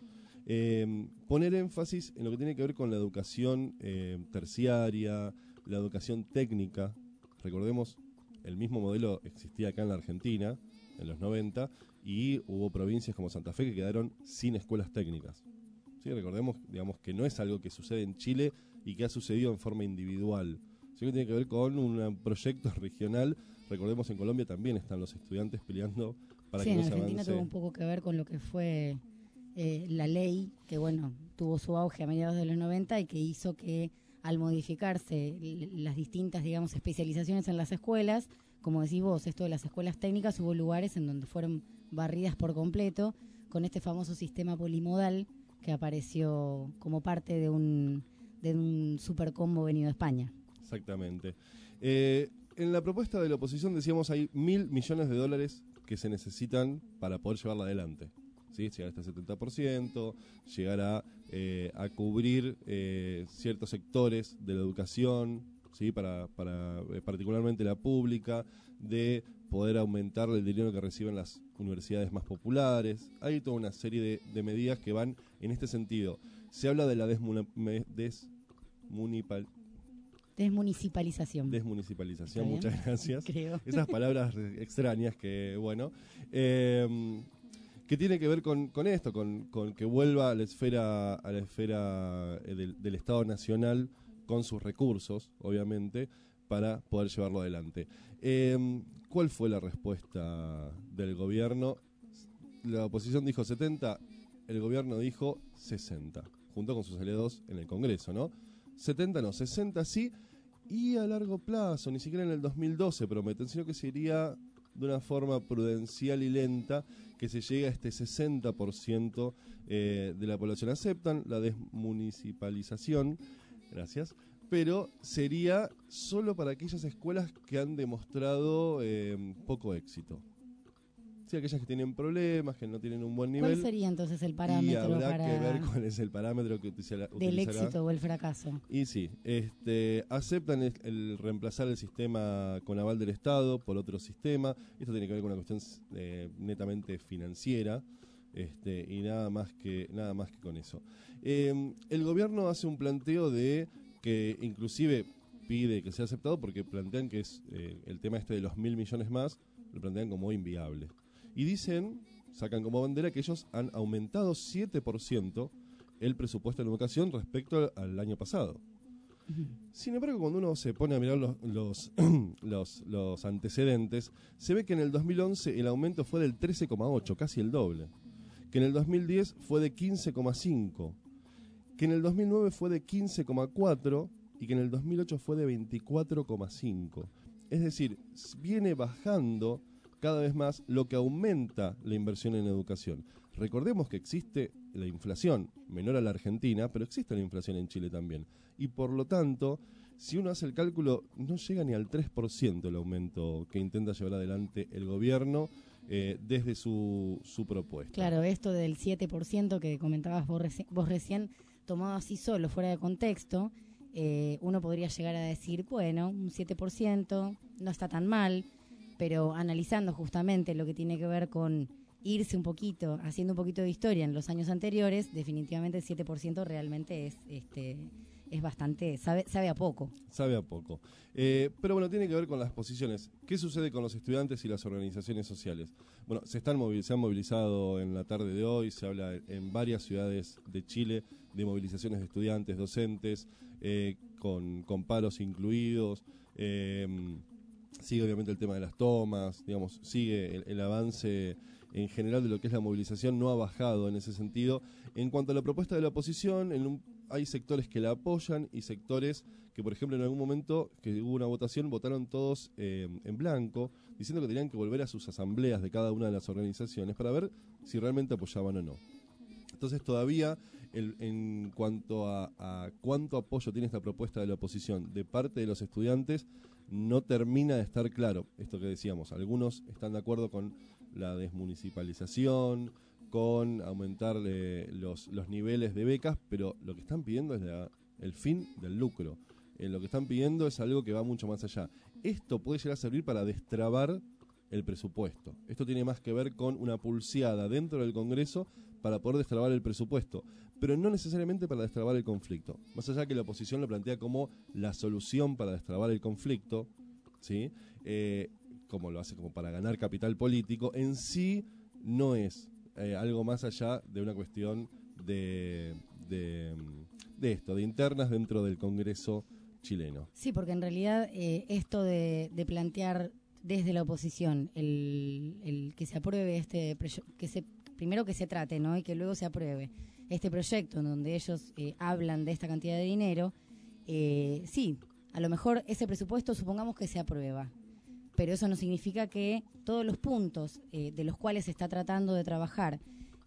eh, poner énfasis en lo que tiene que ver con la educación eh, terciaria, la educación técnica. Recordemos, el mismo modelo existía acá en la Argentina en los noventa y hubo provincias como Santa Fe que quedaron sin escuelas técnicas. ¿Sí? Recordemos, digamos, que no es algo que sucede en Chile y que ha sucedido en forma individual, sino que tiene que ver con un proyecto regional. Recordemos, en Colombia también están los estudiantes peleando para sí, que no se avance. Sí, en Argentina tuvo un poco que ver con lo que fue eh, la ley, que bueno, tuvo su auge a mediados de los noventa y que hizo que al modificarse las distintas, digamos, especializaciones en las escuelas, como decís vos, esto de las escuelas técnicas, hubo lugares en donde fueron barridas por completo con este famoso sistema polimodal que apareció como parte de un, de un supercombo venido de España. Exactamente. Eh, en la propuesta de la oposición decíamos hay mil millones de dólares que se necesitan para poder llevarla adelante. ¿Sí? Llegar hasta el setenta por ciento, llegar a, eh, a cubrir eh, ciertos sectores de la educación, ¿sí? Para, para eh, particularmente la pública, de poder aumentar el dinero que reciben las universidades más populares. Hay toda una serie de, de medidas que van en este sentido. Se habla de la desmuna, me, desmunipal, Desmunicipalización. desmunicipalización, muchas gracias. Creo. Esas palabras extrañas que, bueno, eh, que tiene que ver con, con esto, con, con que vuelva a la esfera, a la esfera eh, del, del Estado Nacional con sus recursos, obviamente, para poder llevarlo adelante. Eh, ¿Cuál fue la respuesta del gobierno? La oposición dijo setenta, el gobierno dijo sesenta, junto con sus aliados en el Congreso, ¿no? setenta no, sesenta sí, y a largo plazo, ni siquiera en el dos mil doce prometen, sino que sería de una forma prudencial y lenta que se llegue a este sesenta por ciento eh, de la población. Aceptan la desmunicipalización, gracias, pero sería solo para aquellas escuelas que han demostrado eh, poco éxito. Sí, aquellas que tienen problemas, que no tienen un buen nivel. ¿Cuál sería entonces el Y parámetro habrá para que ver cuál es el parámetro que utilizará. del éxito o el fracaso? Y sí, este, aceptan el, el reemplazar el sistema con aval del Estado por otro sistema. Esto tiene que ver con una cuestión eh, netamente financiera, este, y nada más que nada más que con eso. Eh, el gobierno hace un planteo de que inclusive pide que sea aceptado porque plantean que es eh, el tema este de los mil millones más, lo plantean como inviable. Y dicen, sacan como bandera que ellos han aumentado siete por ciento el presupuesto en educación respecto al año pasado. Sin embargo, cuando uno se pone a mirar los, los, los, los antecedentes, se ve que en el dos mil once el aumento fue del trece coma ocho, casi el doble. Que en el dos mil diez fue de quince coma cinco. Que en el dos mil nueve fue de quince coma cuatro y que en el dos mil ocho fue de veinticuatro coma cinco. Es decir, viene bajando cada vez más, lo que aumenta la inversión en educación. Recordemos que existe la inflación, menor a la Argentina, pero existe la inflación en Chile también. Y por lo tanto, si uno hace el cálculo, no llega ni al tres por ciento el aumento que intenta llevar adelante el gobierno eh, desde su, su propuesta. Claro, esto del siete por ciento que comentabas vos, reci vos recién, tomado así solo, fuera de contexto, eh, uno podría llegar a decir, bueno, un siete por ciento no está tan mal, pero analizando justamente lo que tiene que ver con irse un poquito, haciendo un poquito de historia en los años anteriores, definitivamente el siete por ciento realmente es este es bastante, sabe, sabe a poco. Sabe a poco. Eh, pero bueno, tiene que ver con las posiciones. ¿Qué sucede con los estudiantes y las organizaciones sociales? Bueno, se, están movil se han movilizado en la tarde de hoy, se habla en varias ciudades de Chile de movilizaciones de estudiantes, docentes, eh, con, con paros incluidos. Eh, sigue obviamente el tema de las tomas, digamos, sigue el, el avance en general de lo que es la movilización, no ha bajado en ese sentido. En cuanto a la propuesta de la oposición, en un, hay sectores que la apoyan y sectores que, por ejemplo, en algún momento que hubo una votación, votaron todos eh, en blanco, diciendo que tenían que volver a sus asambleas de cada una de las organizaciones para ver si realmente apoyaban o no. Entonces todavía, el, en cuanto a, a cuánto apoyo tiene esta propuesta de la oposición de parte de los estudiantes, no termina de estar claro. Esto que decíamos, algunos están de acuerdo con la desmunicipalización, con aumentar eh, los, los niveles de becas, pero lo que están pidiendo es la, el fin del lucro. Eh, lo que están pidiendo es algo que va mucho más allá. Esto puede llegar a servir para destrabar el presupuesto. Esto tiene más que ver con una pulseada dentro del Congreso para poder destrabar el presupuesto, pero no necesariamente para destrabar el conflicto. Más allá que la oposición lo plantea como la solución para destrabar el conflicto, ¿sí? Eh, como lo hace como para ganar capital político, en sí no es eh, algo más allá de una cuestión de, de, de esto, de internas dentro del Congreso chileno. Sí, porque en realidad eh, esto de, de plantear desde la oposición el, el que se apruebe este que se primero que se trate, ¿no? Y que luego se apruebe este proyecto en donde ellos eh, hablan de esta cantidad de dinero, eh, sí, a lo mejor ese presupuesto supongamos que se aprueba, pero eso no significa que todos los puntos eh, de los cuales se está tratando de trabajar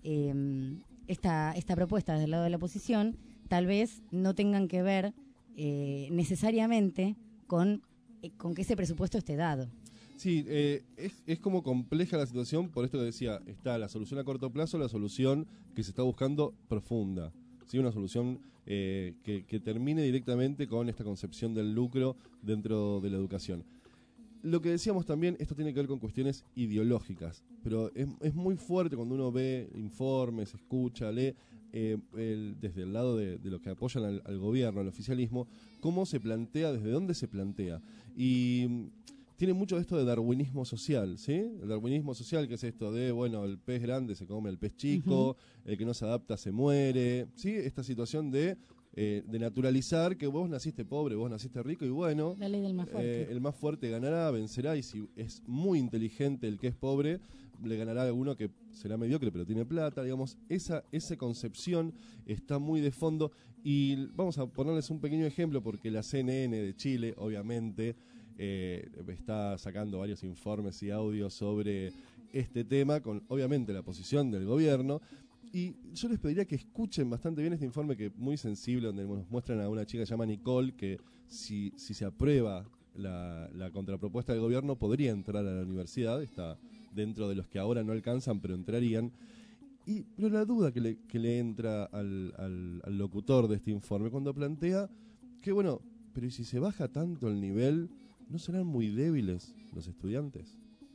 eh, esta, esta propuesta desde el lado de la oposición, tal vez no tengan que ver eh, necesariamente con, eh, con que ese presupuesto esté dado. Sí, eh, es, es como compleja la situación, por esto que decía, está la solución a corto plazo, la solución que se está buscando profunda, ¿sí? Una solución eh, que, que termine directamente con esta concepción del lucro dentro de la educación. Lo que decíamos también, esto tiene que ver con cuestiones ideológicas, pero es, es muy fuerte cuando uno ve informes, escucha, lee, eh, el, desde el lado de, de los que apoyan al, al gobierno, al oficialismo, cómo se plantea, desde dónde se plantea. Y mm, tiene mucho de esto de darwinismo social, ¿sí? El darwinismo social, que es esto de, bueno, el pez grande se come el pez chico, uh-huh. el que no se adapta se muere, ¿sí? Esta situación de... Eh, de naturalizar que vos naciste pobre, vos naciste rico y bueno, la ley del más fuerte. Eh, el más fuerte ganará, vencerá, y si es muy inteligente el que es pobre, le ganará a alguno que será mediocre pero tiene plata, digamos, esa, esa concepción está muy de fondo. Y vamos a ponerles un pequeño ejemplo porque la C N N de Chile, obviamente, eh, está sacando varios informes y audios sobre este tema, con obviamente la posición del gobierno. Y yo les pediría que escuchen bastante bien este informe, que es muy sensible, donde nos muestran a una chica que se llama Nicole, que si, si se aprueba la, la contrapropuesta del gobierno podría entrar a la universidad, está dentro de los que ahora no alcanzan, pero entrarían. Y pero la duda que le, que le entra al, al, al locutor de este informe, cuando plantea que, bueno, pero ¿y si se baja tanto el nivel, no serán muy débiles los estudiantes?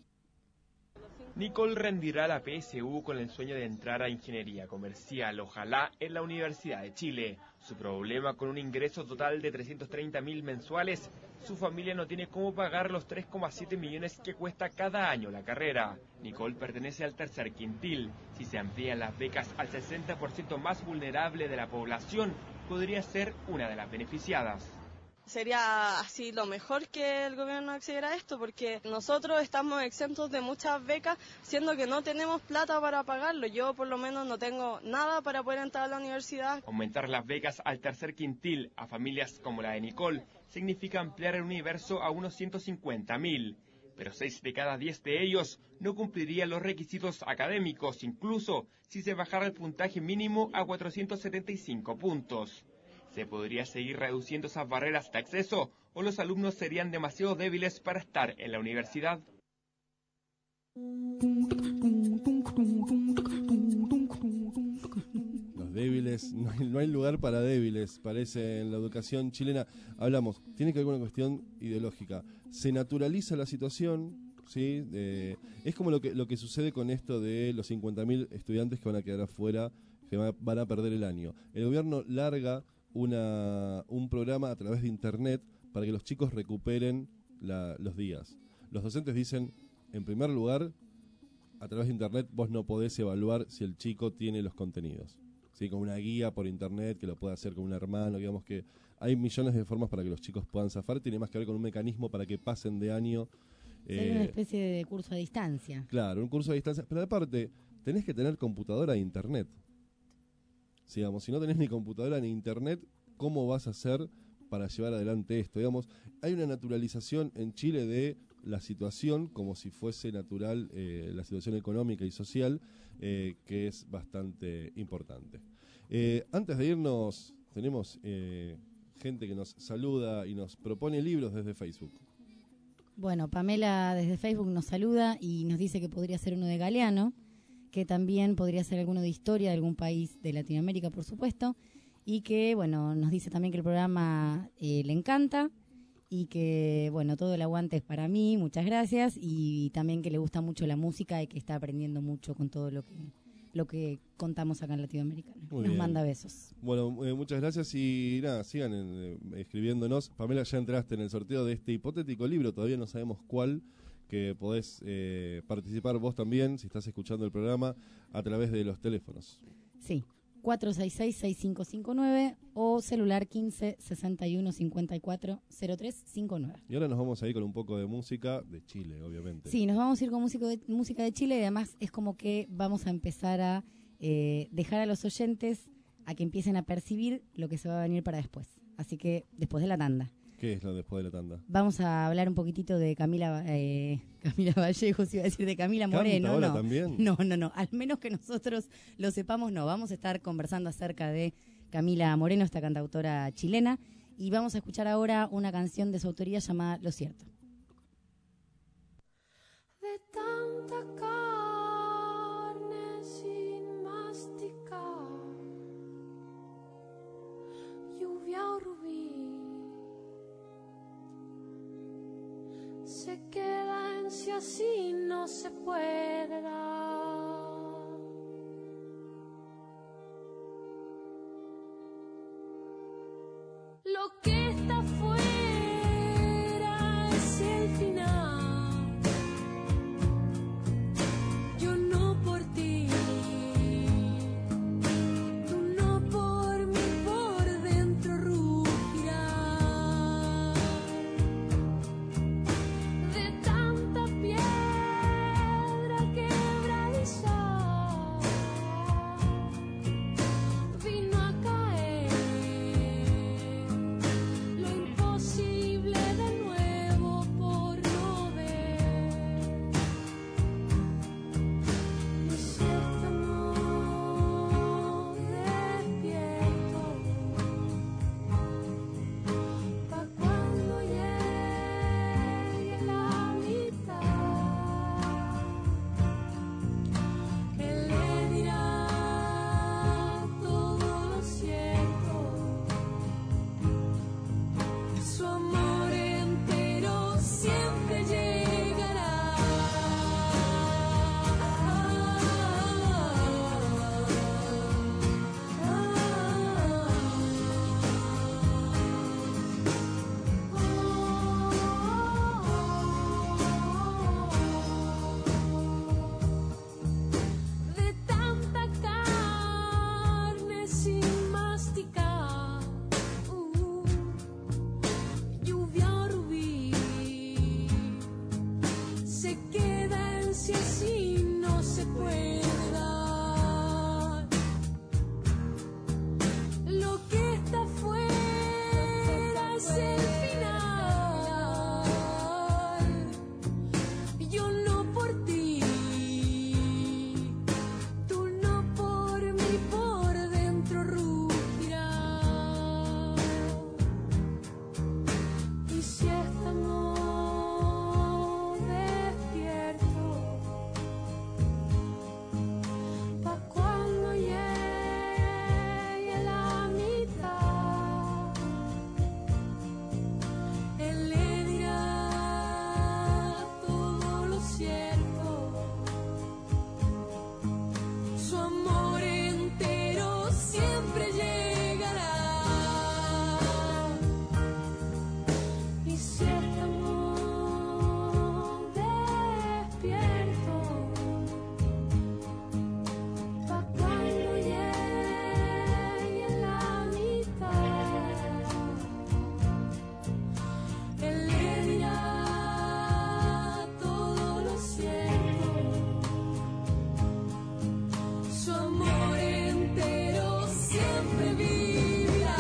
Nicole rendirá la P S U con el sueño de entrar a ingeniería comercial, ojalá en la Universidad de Chile. Su problema, con un ingreso total de trescientos treinta mil mensuales, su familia no tiene cómo pagar los tres coma siete millones que cuesta cada año la carrera. Nicole pertenece al tercer quintil. Si se amplían las becas al sesenta por ciento más vulnerable de la población, podría ser una de las beneficiadas. Sería así lo mejor que el gobierno accediera a esto, porque nosotros estamos exentos de muchas becas, siendo que no tenemos plata para pagarlo. Yo por lo menos no tengo nada para poder entrar a la universidad. Aumentar las becas al tercer quintil a familias como la de Nicole significa ampliar el universo a unos ciento cincuenta mil. Pero seis de cada diez de ellos no cumplirían los requisitos académicos, incluso si se bajara el puntaje mínimo a cuatrocientos setenta y cinco puntos. ¿Se podría seguir reduciendo esas barreras de acceso o los alumnos serían demasiado débiles para estar en la universidad? Los débiles, no hay, no hay lugar para débiles, parece, en la educación chilena. Hablamos, tiene que ver con una cuestión ideológica. Se naturaliza la situación, ¿sí? Eh, es como lo que, lo que sucede con esto de los cincuenta mil estudiantes que van a quedar afuera, que van a, van a perder el año. El gobierno larga Una, un programa a través de internet para que los chicos recuperen la, los días. Los docentes dicen, en primer lugar, a través de internet vos no podés evaluar si el chico tiene los contenidos, ¿sí? Con una guía por internet que lo pueda hacer con un hermano, digamos que hay millones de formas para que los chicos puedan zafar, tiene más que ver con un mecanismo para que pasen de año. Eh, una especie de curso a distancia. Claro, un curso a distancia, pero aparte tenés que tener computadora e internet. Digamos, si no tenés ni computadora ni internet, ¿cómo vas a hacer para llevar adelante esto? Digamos, hay una naturalización en Chile de la situación como si fuese natural eh, la situación económica y social, eh, que es bastante importante. Eh, antes de irnos, tenemos eh, gente que nos saluda y nos propone libros desde Facebook. Bueno, Pamela desde Facebook nos saluda y nos dice que podría ser uno de Galeano, que también podría ser alguno de historia de algún país de Latinoamérica, por supuesto, y que, bueno, nos dice también que el programa eh, le encanta y que, bueno, todo el aguante es para mí, muchas gracias, y también que le gusta mucho la música y que está aprendiendo mucho con todo lo que lo que contamos acá en Latinoamérica. Muy nos bien. manda besos. Bueno, eh, muchas gracias y nada, sigan eh, escribiéndonos. Pamela, ya entraste en el sorteo de este hipotético libro, todavía no sabemos cuál, que podés eh, participar vos también, si estás escuchando el programa, a través de los teléfonos. Sí, cuatro seis seis, seis cinco cinco nueve o celular quince, sesenta y uno, cincuenta y cuatro, cero tres cincuenta y nueve. Y ahora nos vamos a ir con un poco de música de Chile, obviamente. Sí, nos vamos a ir con música de, música de Chile y además es como que vamos a empezar a eh, dejar a los oyentes a que empiecen a percibir lo que se va a venir para después. Así que después de la tanda. ¿Qué es lo después de la tanda? Vamos a hablar un poquitito de Camila eh, Camila Vallejos, iba a decir de Camila Moreno. ¿Canta ahora no, también? no, no, no, al menos que nosotros lo sepamos, no. Vamos a estar conversando acerca de Camila Moreno, esta cantautora chilena, y vamos a escuchar ahora una canción de su autoría llamada Lo Cierto. De tanta carne sin masticar, se queda en si así no se puede dar. Lo que está fuera es el final. Yo no por ti, tú no por mí, por dentro rugirá. De tanta piedra quebradiza vino a caer lo imposible de nuevo por no ver. Y si estamos despiertos, pa' cuando llegue la mitad, él le dirá todo lo cierto. Su amor entero siempre llegará. De tanta carne sin masticar, uh, lluvia rubí se queda en si así no se puede dar. Lo que está fuera es el final. Yo no por ti, tú no por mí, por dentro rugirá. Y si estamos despiertos, pa' cuando llegue la mitad, él le dirá todo lo cierto. Su amor entero siempre llegará. Y si estamos despiertos, pa' cuando llegue la mitad, él le dirá todo lo cierto. Su amor entero siempre vivirá.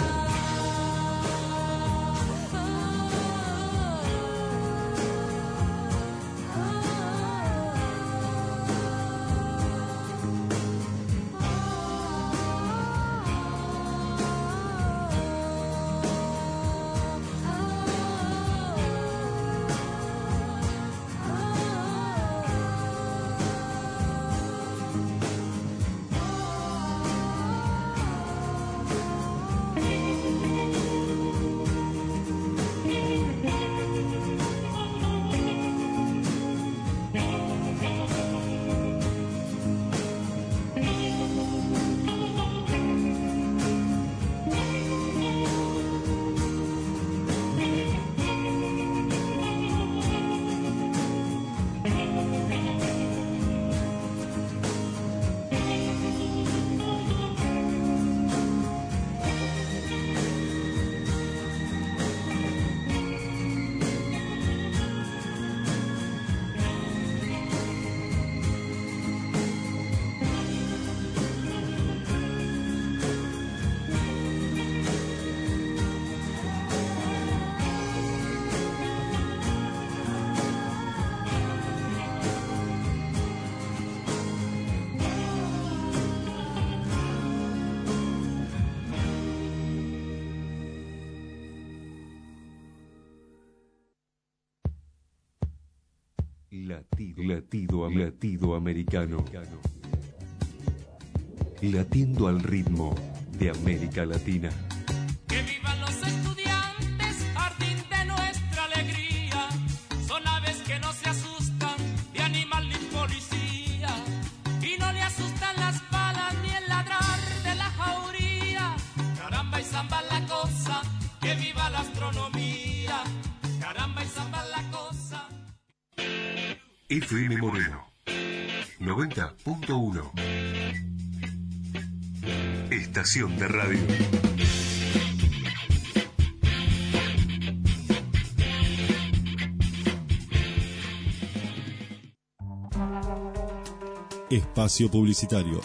Latido, latido, latido americano. Latiendo al ritmo de América Latina. Que vivan los estudiantes, jardín de nuestra alegría, son aves gastronomía. Caramba y samba la cosa. F M Moreno noventa punto uno. Estación de radio. Espacio publicitario.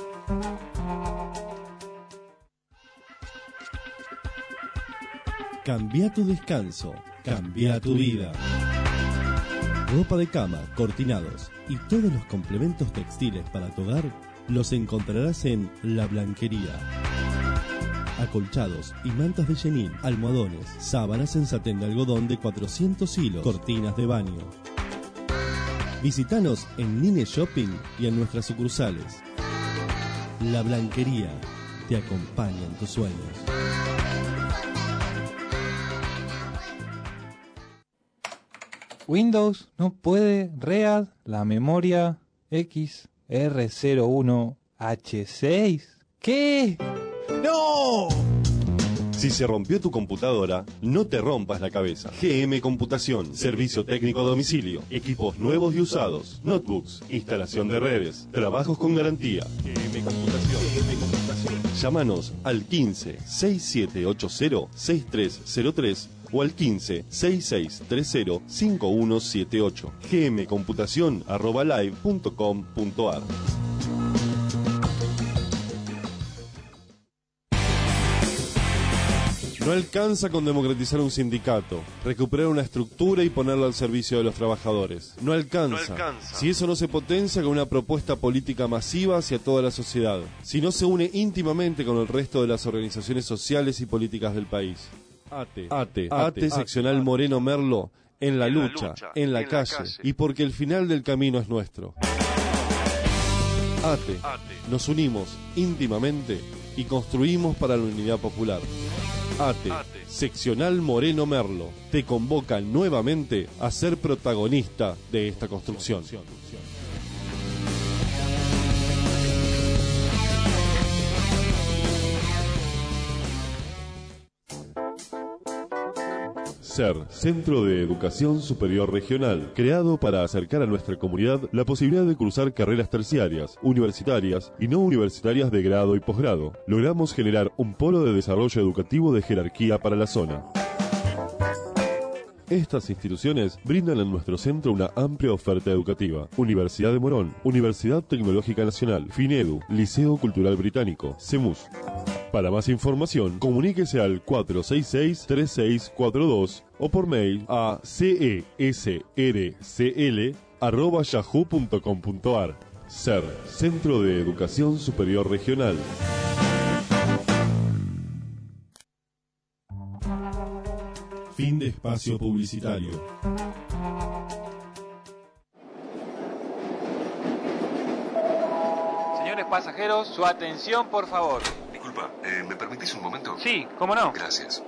Cambia tu descanso, cambia tu vida. Ropa de cama, cortinados y todos los complementos textiles para tu hogar los encontrarás en La Blanquería. Acolchados y mantas de chenil, almohadones, sábanas en satén de algodón de cuatrocientos hilos, cortinas de baño. Visítanos en Nine Shopping y en nuestras sucursales. La Blanquería te acompaña en tus sueños. Windows no puede read la memoria X R cero uno H seis. ¿Qué? ¡No! Si se rompió tu computadora, no te rompas la cabeza. G M Computación, servicio técnico a domicilio, equipos nuevos y usados, notebooks, instalación de redes, trabajos con garantía. G M Computación. G M Computación. Llámanos al quince, sesenta y siete ochenta, sesenta y tres cero tres o al quince, sesenta y seis treinta, cincuenta y uno setenta y ocho. gmcomputación arroba live punto com punto ar. No alcanza con democratizar un sindicato, recuperar una estructura y ponerla al servicio de los trabajadores. No alcanza. No alcanza. Si eso no se potencia con una propuesta política masiva hacia toda la sociedad. Si no se une íntimamente con el resto de las organizaciones sociales y políticas del país. ATE, ATE, ATE, ATE seccional ATE. Moreno Merlo, en la, en lucha, la lucha, en la, en calle, la calle, y porque el final del camino es nuestro. ATE, ATE. Nos unimos íntimamente y construimos para la unidad popular. ATE, ATE, seccional Moreno Merlo, te convoca nuevamente a ser protagonista de esta construcción. SER, Centro de Educación Superior Regional, creado para acercar a nuestra comunidad la posibilidad de cursar carreras terciarias, universitarias y no universitarias de grado y posgrado. Logramos generar un polo de desarrollo educativo de jerarquía para la zona. Estas instituciones brindan en nuestro centro una amplia oferta educativa. Universidad de Morón, Universidad Tecnológica Nacional, FINEDU, Liceo Cultural Británico, CEMUS. Para más información, comuníquese al cuatro seis seis, tres seis cuatro dos o por mail a cesrcl arroba yahoo punto com punto ar. SER, Centro de Educación Superior Regional. Fin de espacio publicitario. Señores pasajeros, su atención, por favor. Disculpa, eh, ¿me permitís un momento? Sí, cómo no. Gracias.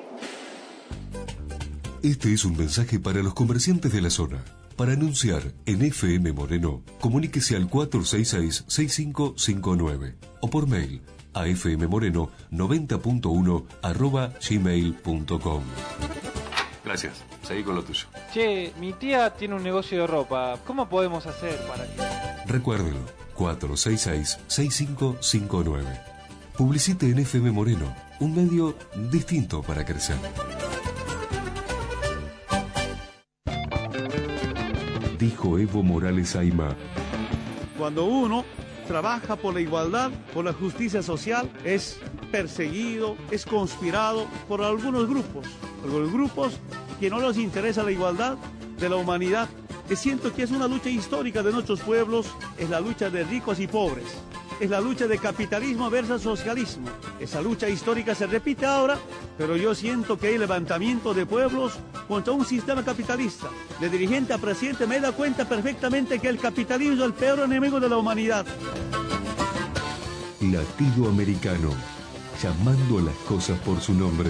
Este es un mensaje para los comerciantes de la zona. Para anunciar en F M Moreno, comuníquese al cuatro seis seis, seis cinco cinco nueve o por mail a fmmoreno noventa punto uno arroba gmail punto com. Gracias, seguí con lo tuyo. Che, mi tía tiene un negocio de ropa. ¿Cómo podemos hacer para que...? Recuérdelo, cuatro seis seis, seis cinco cinco nueve. Publicite en F M Moreno, un medio distinto para crecer. Dijo Evo Morales Aymá. Cuando uno trabaja por la igualdad, por la justicia social, es perseguido, es conspirado por algunos grupos, algunos grupos que no les interesa la igualdad de la humanidad. Que siento que es una lucha histórica de nuestros pueblos, es la lucha de ricos y pobres, es la lucha de capitalismo versus socialismo. Esa lucha histórica se repite ahora, pero yo siento que hay levantamiento de pueblos contra un sistema capitalista. De dirigente a presidente me da cuenta perfectamente que el capitalismo es el peor enemigo de la humanidad. Latido americano, llamando a las cosas por su nombre.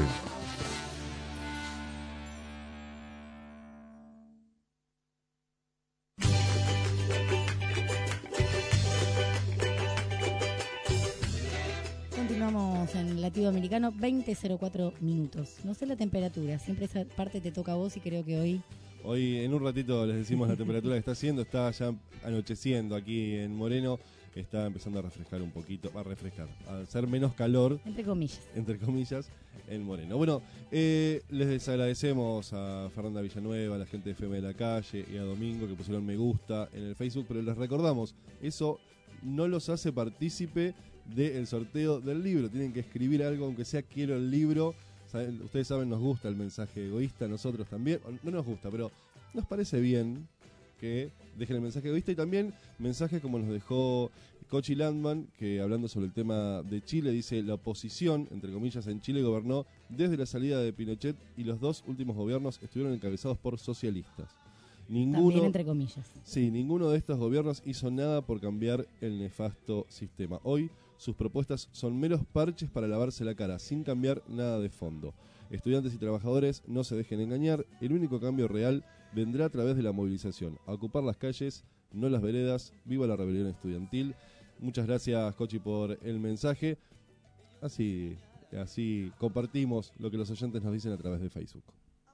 Continuamos en Latido sudamericano, veinte cero cuatro minutos. No sé la temperatura, siempre esa parte te toca a vos y creo que hoy... Hoy en un ratito les decimos la temperatura que está haciendo, está ya anocheciendo aquí en Moreno, está empezando a refrescar un poquito, a refrescar, a hacer menos calor. Entre comillas. Entre comillas, en Moreno. Bueno, eh, les agradecemos a Fernanda Villanueva, a la gente de F M de la Calle y a Domingo que pusieron me gusta en el Facebook, pero les recordamos, eso no los hace partícipe del sorteo del libro, tienen que escribir algo, aunque sea quiero el libro. ¿Saben? Ustedes saben, nos gusta el mensaje egoísta, nosotros también, no nos gusta, pero nos parece bien que dejen el mensaje egoísta y también mensajes como nos dejó Cochi Landman, que hablando sobre el tema de Chile, dice la oposición, entre comillas, en Chile gobernó desde la salida de Pinochet y los dos últimos gobiernos estuvieron encabezados por socialistas. Ninguno, también entre comillas. Sí, ninguno de estos gobiernos hizo nada por cambiar el nefasto sistema. Hoy sus propuestas son meros parches para lavarse la cara, sin cambiar nada de fondo. Estudiantes y trabajadores, no se dejen engañar, el único cambio real vendrá a través de la movilización, a ocupar las calles, no las veredas. Viva la rebelión estudiantil. Muchas gracias, Cochi, por el mensaje. Así, así compartimos lo que los oyentes nos dicen a través de Facebook.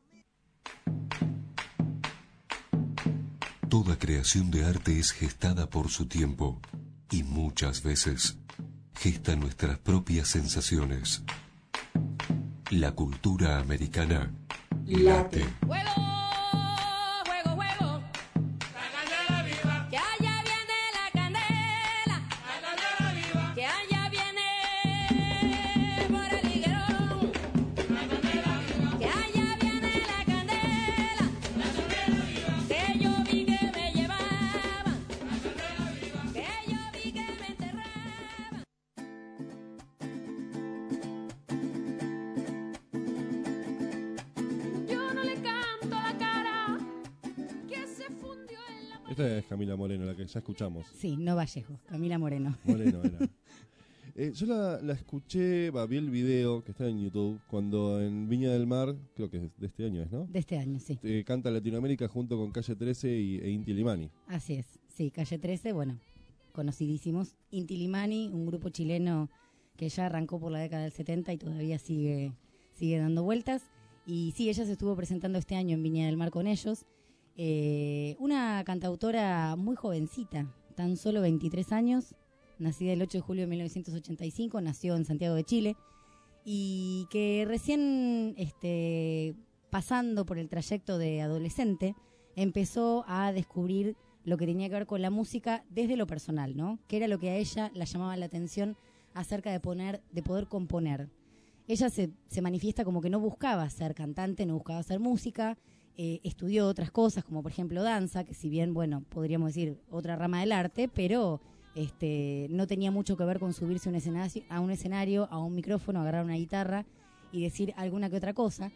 Toda creación de arte es gestada por su tiempo y muchas veces gesta nuestras propias sensaciones. La cultura americana late. Juego, juego, juego. La candela viva. Que allá viene la candela. La candela viva. Que allá viene por el higuerón. La candela viva. Que allá viene la candela. La candela viva. Que yo vi que me llevaban. La candela viva. Que yo vi que me enterraban. Yo no le canto a la cara que se fundió en la... Esta es Camila Moreno, la que ya escuchamos. Sí, no Vallejo, Camila Moreno. Moreno era. Eh, yo la, la escuché, va, vi el video que está en YouTube, cuando en Viña del Mar, creo que de este año es, ¿no? De este año, sí. Eh, canta Latinoamérica junto con Calle trece y, e Inti Limani. Así es, sí, Calle trece, bueno, conocidísimos. Inti Limani, un grupo chileno que ya arrancó por la década del setenta y todavía sigue, sigue dando vueltas. Y sí, ella se estuvo presentando este año en Viña del Mar con ellos. Eh, una cantautora muy jovencita, tan solo veintitrés años, nacida el ocho de julio de mil novecientos ochenta y cinco, nació en Santiago de Chile, y que recién este, pasando por el trayecto de adolescente, empezó a descubrir lo que tenía que ver con la música desde lo personal, ¿no? Que era lo que a ella la llamaba la atención acerca de, poner, de poder componer. Ella se, se manifiesta como que no buscaba ser cantante, no buscaba hacer música, eh, estudió otras cosas, como por ejemplo danza, que si bien, bueno, podríamos decir otra rama del arte, pero este, no tenía mucho que ver con subirse a un escenario, a un escenario, a un micrófono, agarrar una guitarra y decir alguna que otra cosa.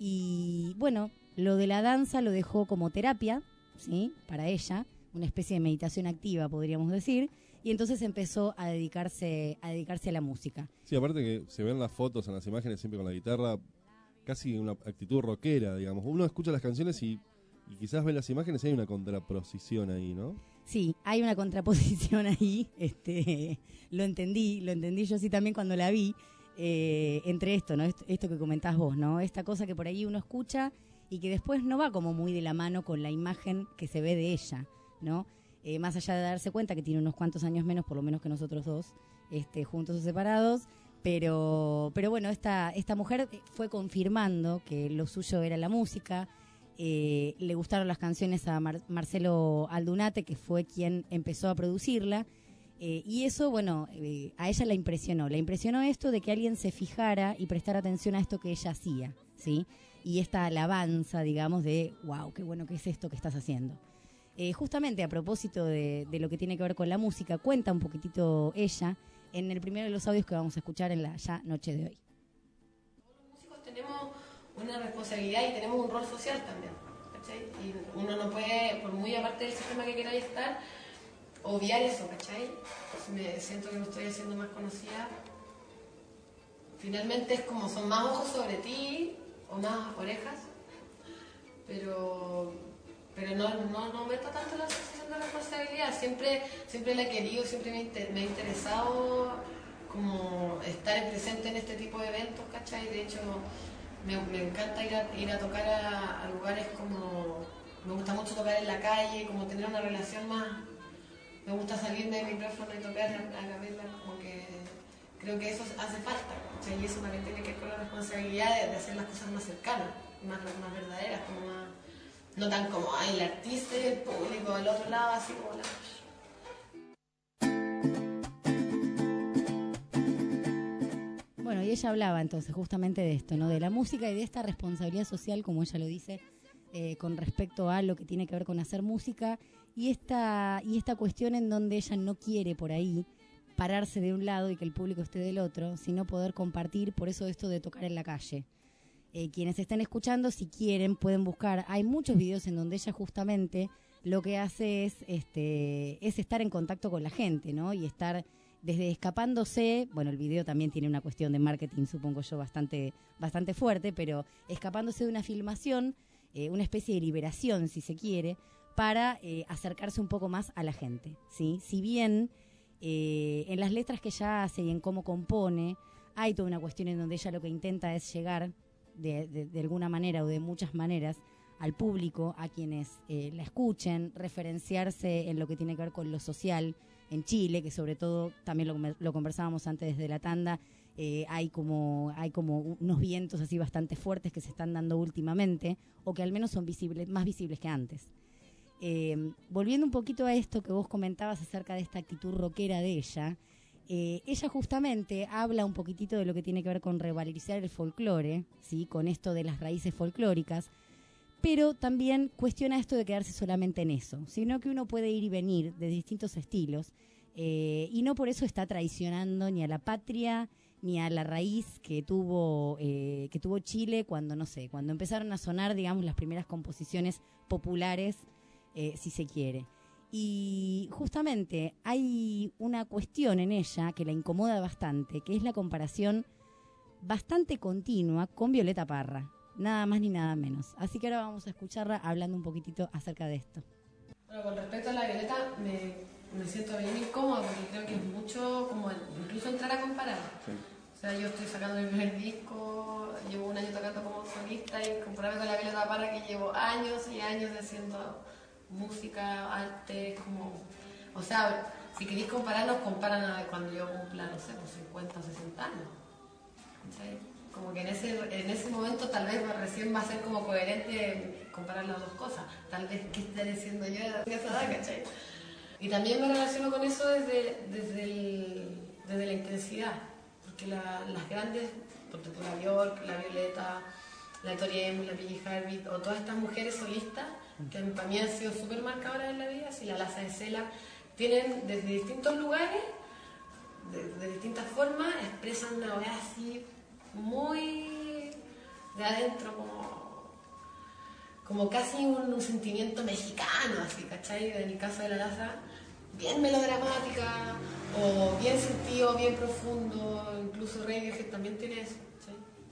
Y bueno, lo de la danza lo dejó como terapia, ¿sí? Para ella, una especie de meditación activa, podríamos decir, y entonces empezó a dedicarse a dedicarse a la música. Sí, aparte que se ven las fotos en las imágenes siempre con la guitarra, casi una actitud rockera, digamos. Uno escucha las canciones y, y quizás ve las imágenes y hay una contraposición ahí, ¿no? Sí, hay una contraposición ahí, este, lo entendí, lo entendí yo sí también cuando la vi, eh, entre esto, ¿no? Esto, esto que comentás vos, ¿no? Esta cosa que por ahí uno escucha y que después no va como muy de la mano con la imagen que se ve de ella, ¿no? Eh, más allá de darse cuenta que tiene unos cuantos años menos, por lo menos que nosotros dos, este, juntos o separados, pero, pero bueno, esta, esta mujer fue confirmando que lo suyo era la música. Eh, le gustaron las canciones a Mar- Marcelo Aldunate, que fue quien empezó a producirla, eh, y eso, bueno, eh, a ella la impresionó. La impresionó esto de que alguien se fijara y prestara atención a esto que ella hacía, ¿sí? Y esta alabanza, digamos, de wow, qué bueno que es esto que estás haciendo. Eh, justamente a propósito de, de lo que tiene que ver con la música, cuenta un poquitito ella en el primero de los audios que vamos a escuchar en la ya noche de hoy. Los músicos tenemos una responsabilidad y tenemos un rol social también, ¿cachai? Y uno no puede, por muy aparte del sistema que queráis estar, obviar eso, ¿cachai? Me siento que me estoy haciendo más conocida. Finalmente es como son más ojos sobre ti o más orejas, pero, pero no, no, no meto tanto la sensación de responsabilidad. Siempre, siempre la he querido, siempre me, inter, me ha interesado como estar presente en este tipo de eventos, ¿cachai? De hecho, me, me encanta ir a, ir a tocar a, a lugares como... Me gusta mucho tocar en la calle, como tener una relación más... Me gusta salirme del micrófono y tocar a, a capela, como que creo que eso hace falta, ¿cachai? Y eso también tiene que ver con la responsabilidad de, de hacer las cosas más cercanas, más, más verdaderas, como más... No tan como, ay, el artista y el público, al otro lado, así como la... Bueno, y ella hablaba entonces justamente de esto, ¿no? De la música y de esta responsabilidad social, como ella lo dice, eh, con respecto a lo que tiene que ver con hacer música y esta, y esta cuestión en donde ella no quiere por ahí pararse de un lado y que el público esté del otro, sino poder compartir, por eso esto de tocar en la calle. Eh, quienes estén escuchando, si quieren, pueden buscar. Hay muchos videos en donde ella justamente lo que hace es, este, es estar en contacto con la gente, ¿no? Y estar... Desde escapándose, bueno, el video también tiene una cuestión de marketing, supongo yo, bastante bastante fuerte, pero escapándose de una filmación, eh, una especie de liberación, si se quiere, para eh, acercarse un poco más a la gente, ¿sí? Si bien eh, en las letras que ella hace y en cómo compone, hay toda una cuestión en donde ella lo que intenta es llegar de, de, de alguna manera o de muchas maneras al público, a quienes eh, la escuchen, referenciarse en lo que tiene que ver con lo social, en Chile, que sobre todo, también lo, lo conversábamos antes desde la tanda, eh, hay como hay como unos vientos así bastante fuertes que se están dando últimamente, o que al menos son visibles, más visibles que antes. Eh, volviendo un poquito a esto que vos comentabas acerca de esta actitud rockera de ella, eh, ella justamente habla un poquitito de lo que tiene que ver con revalorizar el folclore, ¿sí? Con esto de las raíces folclóricas, pero también cuestiona esto de quedarse solamente en eso, sino que uno puede ir y venir de distintos estilos, eh, y no por eso está traicionando ni a la patria ni a la raíz que tuvo eh, que tuvo Chile cuando, no sé, cuando empezaron a sonar, digamos, las primeras composiciones populares, eh, si se quiere. Y justamente hay una cuestión en ella que la incomoda bastante, que es la comparación bastante continua con Violeta Parra. Nada más ni nada menos. Así que ahora vamos a escucharla hablando un poquitito acerca de esto. Bueno, con respecto a la Violeta, me, me siento bien incómoda porque creo que es mucho como el, incluso entrar a comparar. Sí. O sea, yo estoy sacando mi primer disco, llevo un año tocando como solista y compararme con la Violeta Parra que llevo años y años haciendo música, arte, como... O sea, si queréis compararnos, comparan a cuando yo cumpla, no sé, pues cincuenta o sesenta años. ¿Sí? Como que en ese, en ese momento tal vez recién va a ser como coherente comparar las dos cosas. Tal vez qué estaré diciendo yo de esa edad, ¿cachai? Y también me relaciono con eso desde, desde, el, desde la intensidad. Porque la, las grandes, porque la Bjork, la Violeta, la Tori Amos, la Peggy Harvey, o todas estas mujeres solistas, que para mí han sido súper marcadoras en la vida, si la Laza de Cela, tienen desde distintos lugares, de, de distintas formas, expresan una obra así muy de adentro, como, como casi un, un sentimiento mexicano, así, ¿cachai? En el caso de la Laza, bien melodramática, o bien sentido, bien profundo, incluso Radiohead también tiene eso, ¿sí?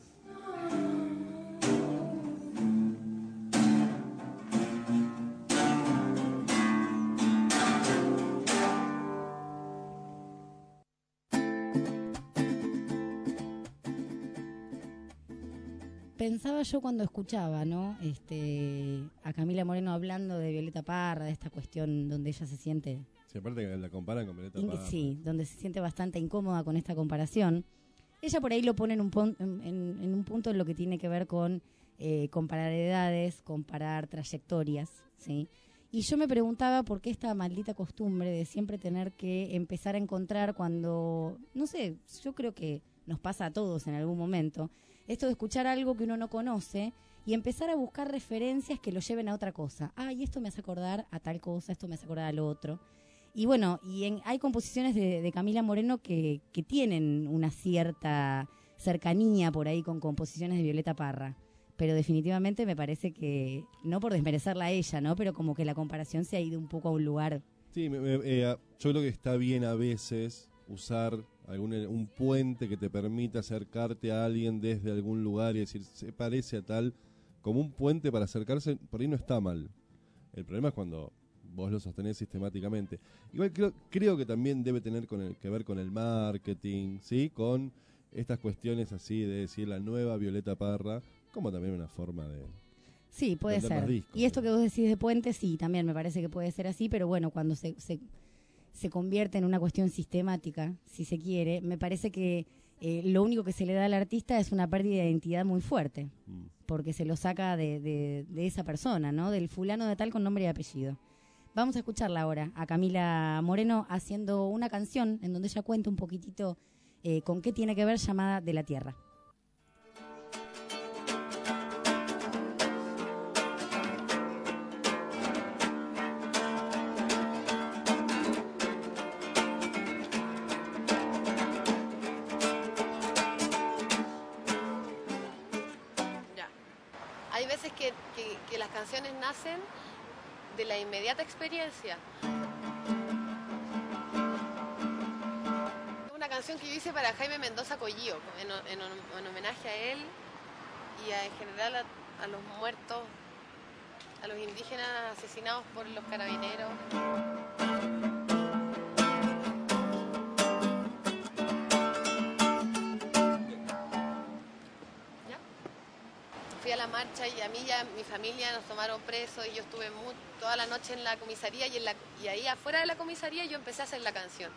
Pensaba yo cuando escuchaba, ¿no? Este, a Camila Moreno hablando de Violeta Parra, de esta cuestión donde ella se siente... Sí, aparte que la comparan con Violeta Parra. Sí, donde se siente bastante incómoda con esta comparación. Ella por ahí lo pone en un, pon, en, en, en un punto en lo que tiene que ver con eh, comparar edades, comparar trayectorias, ¿sí? Y yo me preguntaba por qué esta maldita costumbre de siempre tener que empezar a encontrar cuando... No sé, yo creo que nos pasa a todos en algún momento... Esto de escuchar algo que uno no conoce y empezar a buscar referencias que lo lleven a otra cosa. Ah, y esto me hace acordar a tal cosa, esto me hace acordar a lo otro. Y bueno, y en, hay composiciones de, de Camila Moreno que, que tienen una cierta cercanía por ahí con composiciones de Violeta Parra. Pero definitivamente me parece que, no por desmerecerla a ella, ¿no? Pero como que la comparación se ha ido un poco a un lugar. Sí, me, me, eh, yo creo que está bien a veces usar algún un puente que te permita acercarte a alguien desde algún lugar y decir, se parece a tal, como un puente para acercarse, por ahí no está mal. El problema es cuando vos lo sostenés sistemáticamente. Igual creo, creo que también debe tener con el, que ver con el marketing, ¿sí? Con estas cuestiones así de decir la nueva Violeta Parra, como también una forma de... Sí, puede vender más ser. discos, Y esto que vos decís de Puente, sí, también me parece que puede ser así, pero bueno, cuando se, se, se convierte en una cuestión sistemática, si se quiere, me parece que eh, lo único que se le da al artista es una pérdida de identidad muy fuerte, Mm. porque se lo saca de, de, de esa persona, ¿no? Del fulano de tal con nombre y apellido. Vamos a escucharla ahora, a Camila Moreno, haciendo una canción en donde ella cuenta un poquitito eh, con qué tiene que ver, llamada De la Tierra. Ya. Hay veces que, que, que las canciones nacen de la inmediata experiencia. Es una canción que yo hice para Jaime Mendoza Collío, en, en, en homenaje a él y a, en general a, a los muertos, a los indígenas asesinados por los carabineros. Fui a la marcha y a mí ya mi familia nos tomaron presos y yo estuve muy, toda la noche en la comisaría y, en la, y ahí afuera de la comisaría yo empecé a hacer la canción.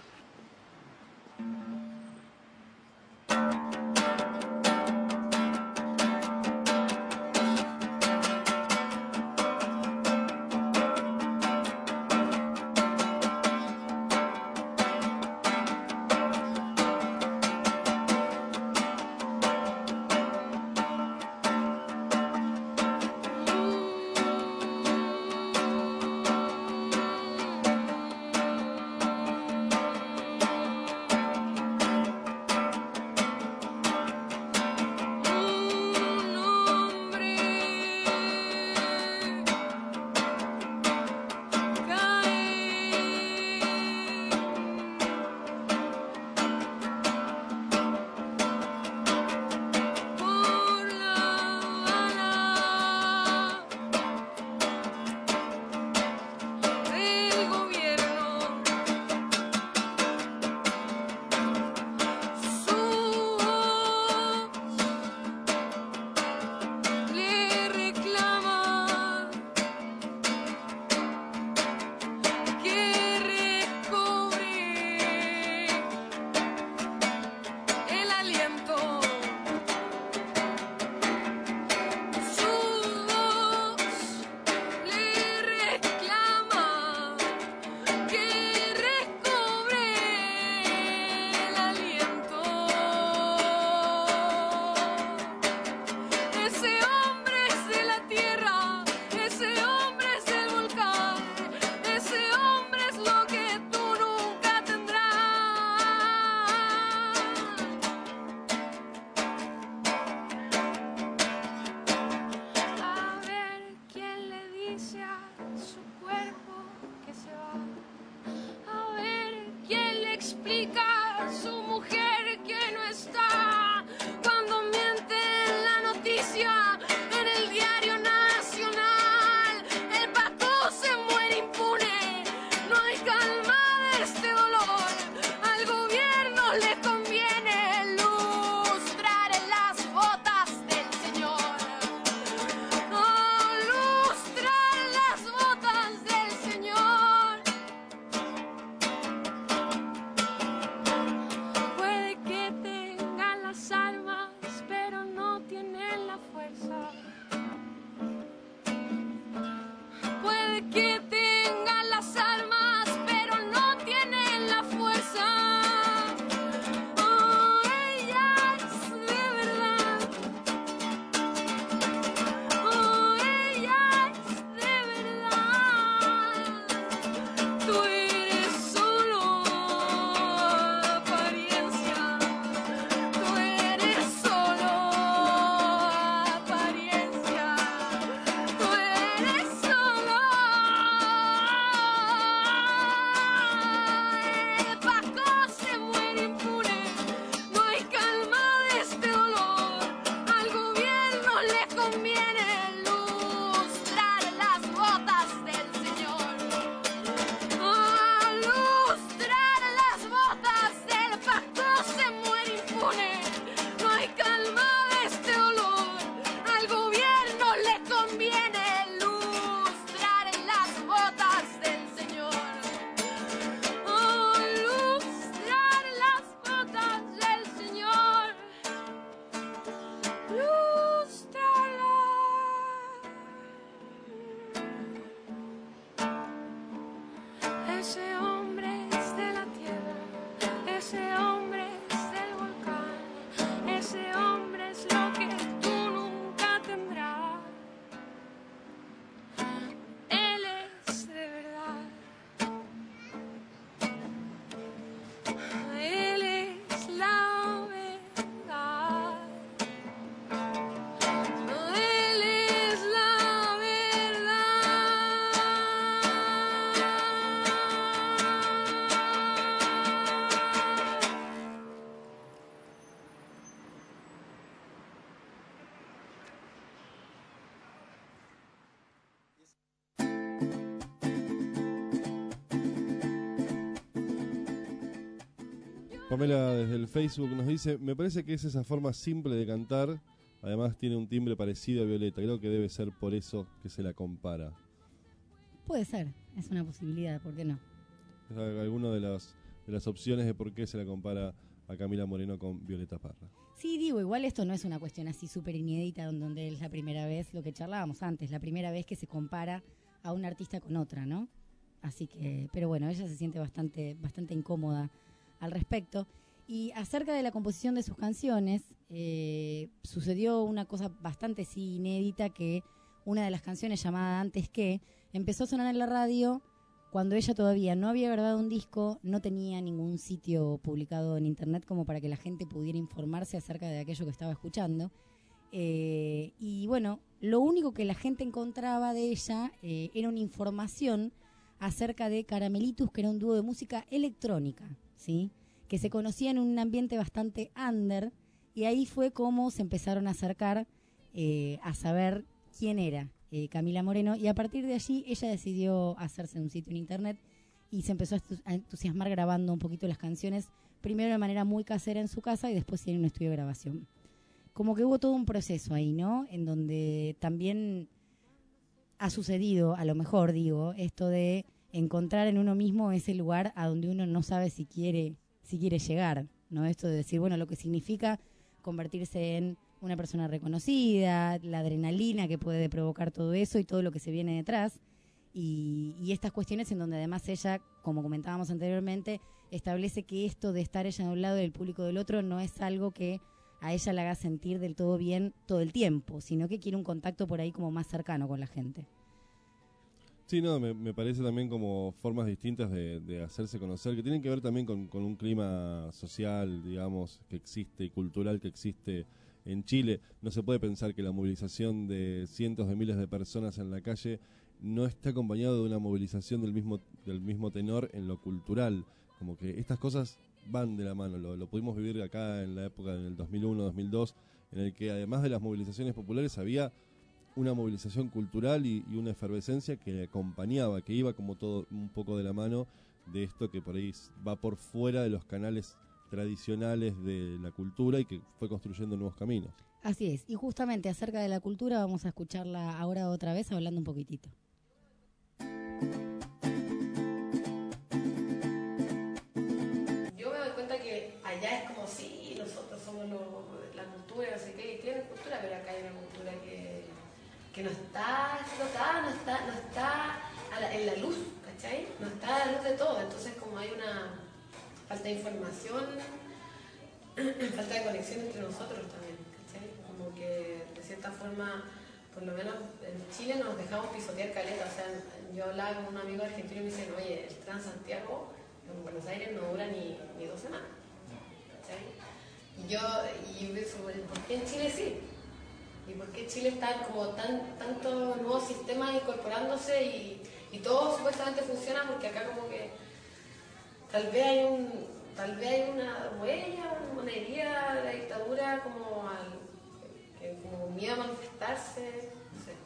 Pamela desde el Facebook nos dice, me parece que es esa forma simple de cantar, además tiene un timbre parecido a Violeta, creo que debe ser por eso que se la compara. Puede ser, es una posibilidad, ¿por qué no? Es alguna de las, de las opciones de por qué se la compara a Camila Moreno con Violeta Parra. Sí, digo, igual esto no es una cuestión así súper inédita, donde, donde es la primera vez, lo que charlábamos antes, la primera vez que se compara a una artista con otra, ¿no? Así que, pero bueno, ella se siente bastante, bastante incómoda al respecto. Y acerca de la composición de sus canciones, eh, sucedió una cosa bastante sí inédita, que una de las canciones llamada Antes que empezó a sonar en la radio cuando ella todavía no había grabado un disco, no tenía ningún sitio publicado en internet como para que la gente pudiera informarse acerca de aquello que estaba escuchando. Eh, y bueno, lo único que la gente encontraba de ella eh, era una información acerca de Caramelitos, que era un dúo de música electrónica, ¿sí?, que se conocía en un ambiente bastante under, y ahí fue como se empezaron a acercar eh, a saber quién era eh, Camila Moreno, y a partir de allí ella decidió hacerse un sitio en internet y se empezó a entusiasmar grabando un poquito las canciones, primero de manera muy casera en su casa y después en un estudio de grabación. Como que hubo todo un proceso ahí, ¿no?, en donde también ha sucedido, a lo mejor digo, esto de encontrar en uno mismo ese lugar a donde uno no sabe si quiere si quiere llegar, ¿no? Esto de decir, bueno, lo que significa convertirse en una persona reconocida, la adrenalina que puede provocar todo eso y todo lo que se viene detrás, y, y estas cuestiones en donde además ella, como comentábamos anteriormente, establece que esto de estar ella de un lado y el público del otro no es algo que a ella la haga sentir del todo bien todo el tiempo, sino que quiere un contacto por ahí como más cercano con la gente. Sí, no, me, me parece también como formas distintas de, de hacerse conocer, que tienen que ver también con, con un clima social, digamos, que existe y cultural que existe en Chile. No se puede pensar que la movilización de cientos de miles de personas en la calle no está acompañado de una movilización del mismo, del mismo tenor en lo cultural. Como que estas cosas van de la mano. Lo, lo pudimos vivir acá en la época del dos mil uno, dos mil dos, en el que además de las movilizaciones populares había una movilización cultural y, y una efervescencia que acompañaba, que iba como todo un poco de la mano de esto que por ahí va por fuera de los canales tradicionales de la cultura y que fue construyendo nuevos caminos. Así es, y justamente acerca de la cultura vamos a escucharla ahora otra vez hablando un poquitito. Yo me doy cuenta que allá es como si nosotros somos lo, la cultura, no sé qué, y tienen cultura, pero acá hay una cultura que que no está explotada, no está, no está a la, en la luz, ¿cachai? No está a la luz de todo, entonces como hay una falta de información, falta de conexión entre nosotros también, ¿cachai? Como que de cierta forma, por lo menos en Chile nos dejamos pisotear caleta, o sea, yo hablaba con un amigo argentino y me dicen, oye, el Transantiago en Buenos Aires no dura ni, ni dos semanas, ¿cachai? Y yo, y yo pienso, ¿por qué en Chile sí? ¿Y por qué Chile está como tan tantos nuevos sistemas incorporándose y, y todo supuestamente funciona? Porque acá como que tal vez hay un tal vez hay una huella, una herida de la dictadura, como al que, como miedo a manifestarse, no sé.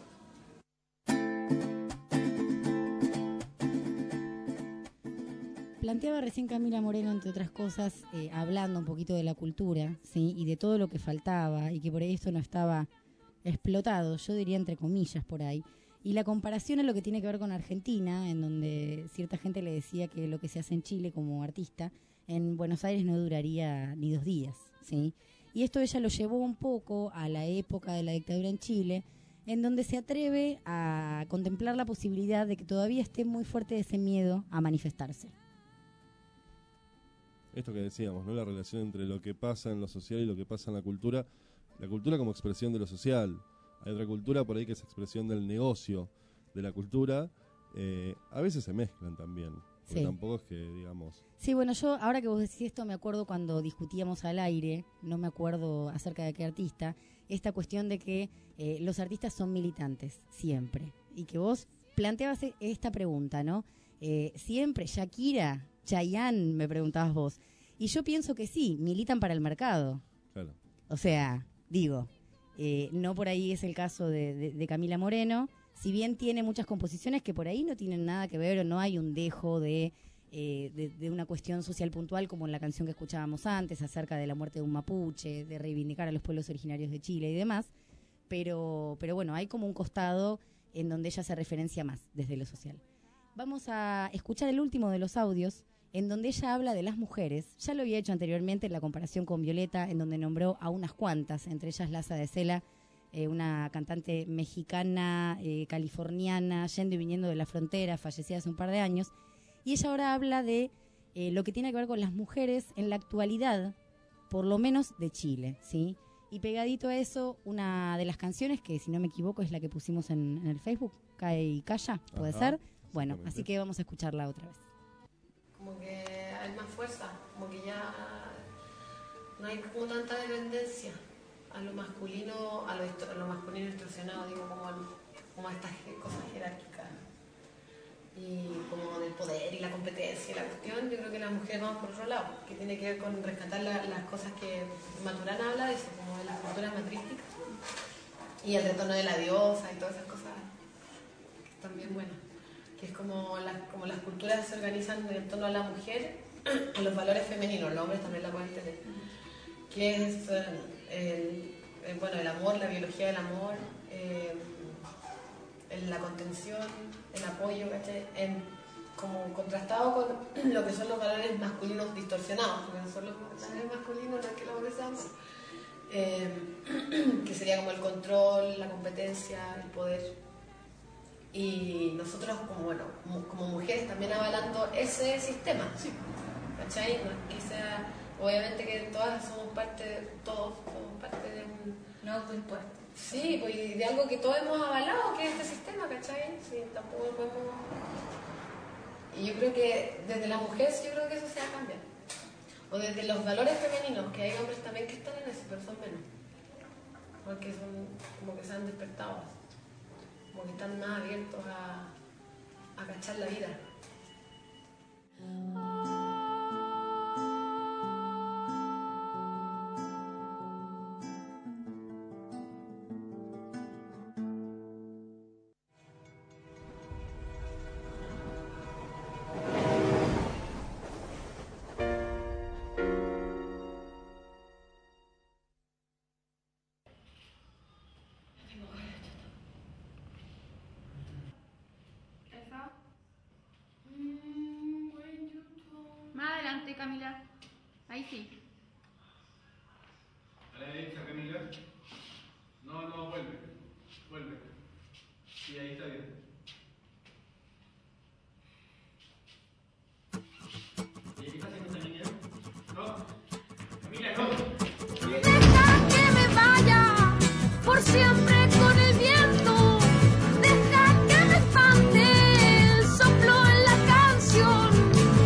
Planteaba recién Camila Moreno, entre otras cosas, eh, hablando un poquito de la cultura, ¿sí?, y de todo lo que faltaba y que por ahí esto no estaba explotado, yo diría entre comillas por ahí, y la comparación a lo que tiene que ver con Argentina, en donde cierta gente le decía que lo que se hace en Chile como artista, en Buenos Aires no duraría ni dos días, ¿sí? Y esto ella lo llevó un poco a la época de la dictadura en Chile, en donde se atreve a contemplar la posibilidad de que todavía esté muy fuerte ese miedo a manifestarse. Esto que decíamos, ¿no?, la relación entre lo que pasa en lo social y lo que pasa en la cultura. La cultura como expresión de lo social. Hay otra cultura por ahí que es expresión del negocio de la cultura. Eh, a veces se mezclan también. Porque sí. Tampoco es que, digamos... Sí, bueno, yo ahora que vos decís esto me acuerdo cuando discutíamos al aire, no me acuerdo acerca de qué artista, esta cuestión de que eh, los artistas son militantes, siempre. Y que vos planteabas esta pregunta, ¿no? Eh, siempre, Shakira, Chayanne, me preguntabas vos. Y yo pienso que sí, militan para el mercado. Claro. O sea, digo, eh, no por ahí es el caso de, de, de Camila Moreno, si bien tiene muchas composiciones que por ahí no tienen nada que ver o no hay un dejo de eh, de, de una cuestión social puntual, como en la canción que escuchábamos antes, acerca de la muerte de un mapuche, de reivindicar a los pueblos originarios de Chile y demás, pero, pero bueno, hay como un costado en donde ella se referencia más desde lo social. Vamos a escuchar el último de los audios, en donde ella habla de las mujeres. Ya lo había hecho anteriormente en la comparación con Violeta, en donde nombró a unas cuantas, entre ellas Laza de Sela, eh, una cantante mexicana, eh, californiana, yendo y viniendo de la frontera, fallecida hace un par de años. Y ella ahora habla de eh, lo que tiene que ver con las mujeres en la actualidad, por lo menos de Chile, ¿sí? Y pegadito a eso, una de las canciones, que si no me equivoco es la que pusimos en, en el Facebook, Cae y Calla, ¿puede Ajá, ser? Bueno, así que vamos a escucharla otra vez. Como que hay más fuerza, como que ya no hay como tanta dependencia a lo masculino, a lo, a lo masculino distorsionado, digo, como, al, como a estas cosas jerárquicas y como del poder y la competencia y la cuestión. Yo creo que las mujeres vamos por otro lado, que tiene que ver con rescatar la, las cosas que Maturana habla de eso, como de las culturas matrísticas y el retorno de la diosa y todas esas cosas que están bien buenas. Que es como, la, como las culturas se organizan en torno a la mujer, a los valores femeninos, los hombres también la pueden tener, que es el, el, bueno, el amor, la biología del amor, eh, el, la contención, el apoyo, ¿cachai? En, como contrastado con lo que son los valores masculinos distorsionados, porque no son los valores masculinos, no es que los hombres sean, eh, que sería como el control, la competencia, el poder. Y nosotros como, bueno, como mujeres también avalando ese sistema, ¿cachai? No es que sea, obviamente que todas somos parte, todos somos parte de un... No autoimpuesto. Sí, pues de algo que todos hemos avalado, que es este sistema, ¿cachai? Sí, tampoco podemos... Y yo creo que desde la mujer sí, yo creo que eso se va a cambiar. O desde los valores femeninos, que hay hombres también que están en eso, pero son menos. Porque son como que se han despertado así. Como que están más abiertos a, a cachar la vida. Camila, ahí sí. A la derecha, Camila. No, no, vuelve. Vuelve. Sí, ahí está bien. ¿Y qué está haciendo esta niña? No. Camila, no. Deja que me vaya por siempre con el viento. Deja que me espante el soplo en la canción.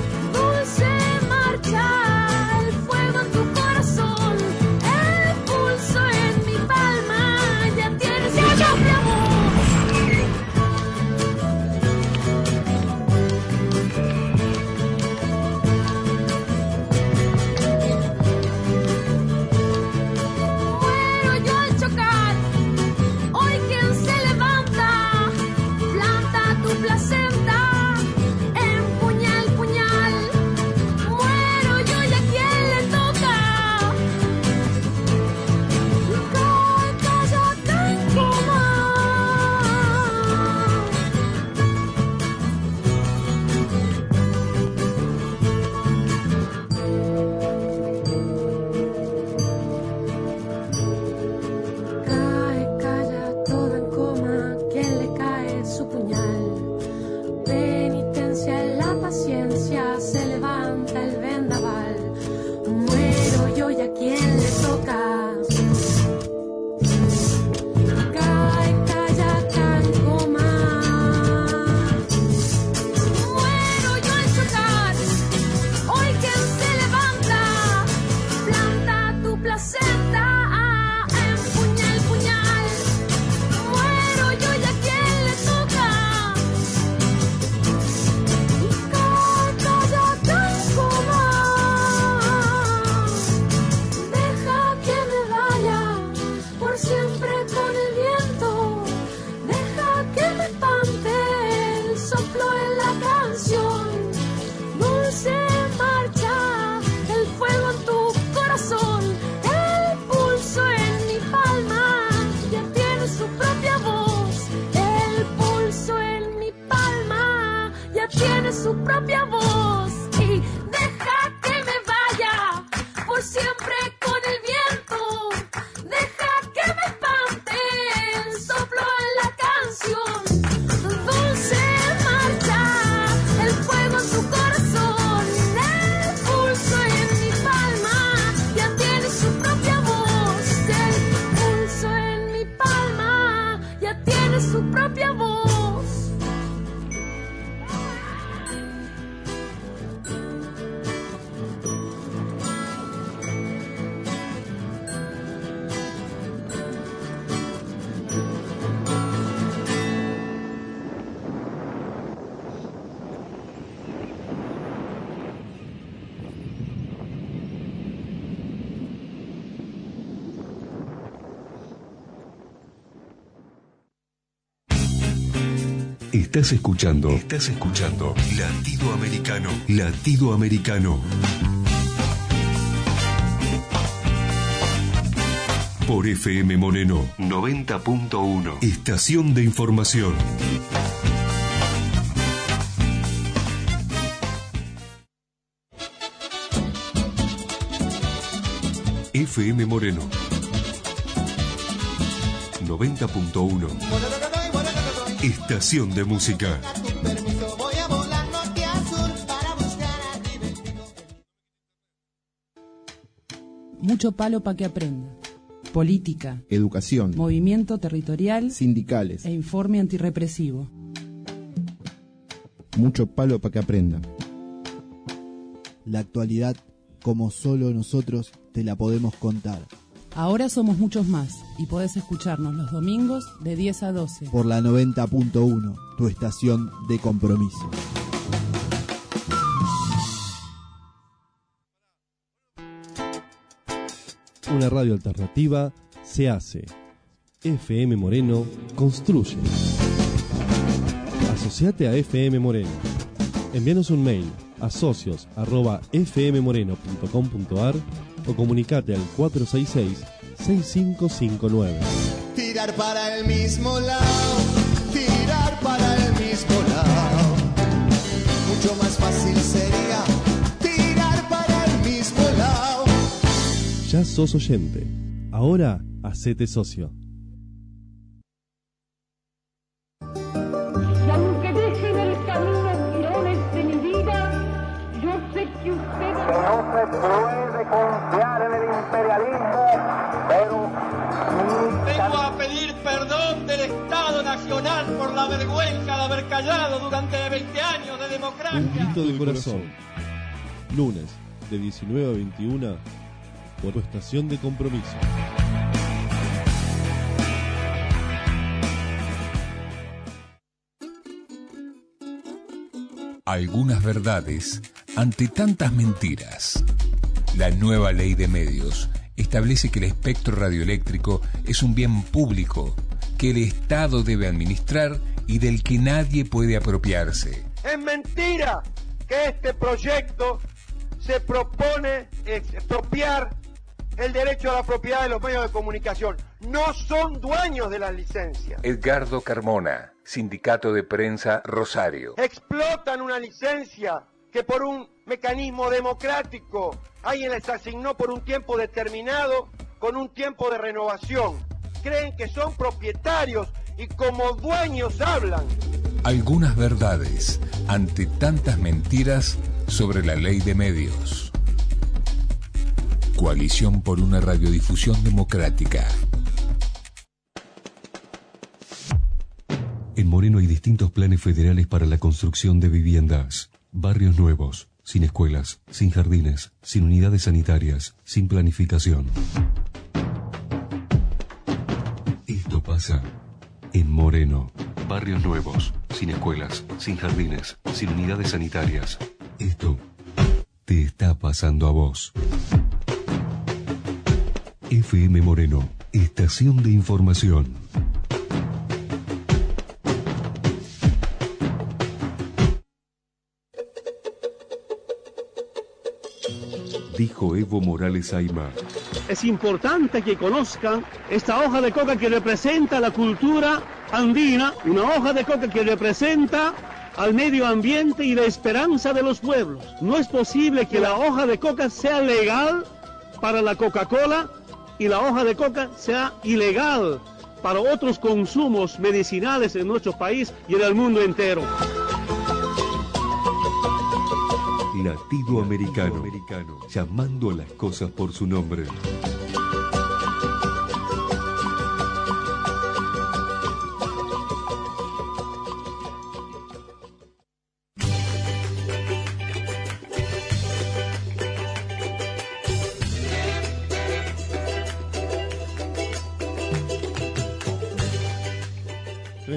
El fuego en tu corazón, el pulso en mi palma, ya tienes ya mi amor. Muero yo al chocar, hoy quien se levanta, planta tu placenta en puñal, puñal. Muero yo y a quien le toca. Cae, cállate en coma. Cae, calla, toda en coma. Quien le cae su puñal. Penitencia en la paciencia, se levanta el vendaval. Muero yo y a quien le toca. Cae, calla, cae en coma. Muero yo al chocar, hoy quien se levanta, planta tu placenta en puñal, puñal. Muero yo y a quien le toca. de su propia voz. Estás escuchando, estás escuchando Latido Americano, Latido Americano. Por F M Moreno noventa punto uno. Estación de información. F M Moreno noventa punto uno. Estación de música. Mucho palo para que aprenda. Política, educación, movimiento territorial, sindicales e informe antirrepresivo. Mucho palo para que aprenda. La actualidad, como solo nosotros te la podemos contar. Ahora somos muchos más y podés escucharnos los domingos de diez a doce. Por la noventa punto uno, tu estación de compromiso. Una radio alternativa se hace. F M Moreno construye. Asociate a F M Moreno. Envíanos un mail a socios arroba f m moreno punto com punto a r o comunicate al cuatro seis seis, seis cinco cinco nueve. Tirar para el mismo lado, tirar para el mismo lado. Mucho más fácil sería tirar para el mismo lado. Ya sos oyente. Ahora hacete socio. Y aunque dejen el camino tirones de mi vida, yo sé que ustedes... Que no se puede confiar en el imperialismo, pero... Vengo a pedir perdón del Estado Nacional por la vergüenza de haber callado durante veinte años de democracia. Un grito de corazón. Lunes, de diecinueve a veintiuna, por tu estación de compromiso. Algunas verdades ante tantas mentiras. La nueva ley de medios establece que el espectro radioeléctrico es un bien público que el Estado debe administrar y del que nadie puede apropiarse. Es mentira que este proyecto se propone expropiar el derecho a la propiedad de los medios de comunicación. No son dueños de las licencias. Edgardo Carmona, Sindicato de Prensa Rosario. Explotan una licencia que por un mecanismo democrático alguien les asignó por un tiempo determinado con un tiempo de renovación. Creen que son propietarios y como dueños hablan. Algunas verdades ante tantas mentiras sobre la ley de medios. Coalición por una radiodifusión democrática. En Moreno hay distintos planes federales para la construcción de viviendas. Barrios nuevos, sin escuelas, sin jardines, sin unidades sanitarias, sin planificación. Esto pasa en Moreno. Barrios nuevos, sin escuelas, sin jardines, sin unidades sanitarias. Esto te está pasando a vos. F M Moreno, estación de información. Dijo Evo Morales Aymar. Es importante que conozcan esta hoja de coca que representa la cultura andina, una hoja de coca que representa al medio ambiente y la esperanza de los pueblos. No es posible que la hoja de coca sea legal para la Coca-Cola y la hoja de coca sea ilegal para otros consumos medicinales en nuestro país y en el mundo entero. Latido Americano, llamando a las cosas por su nombre.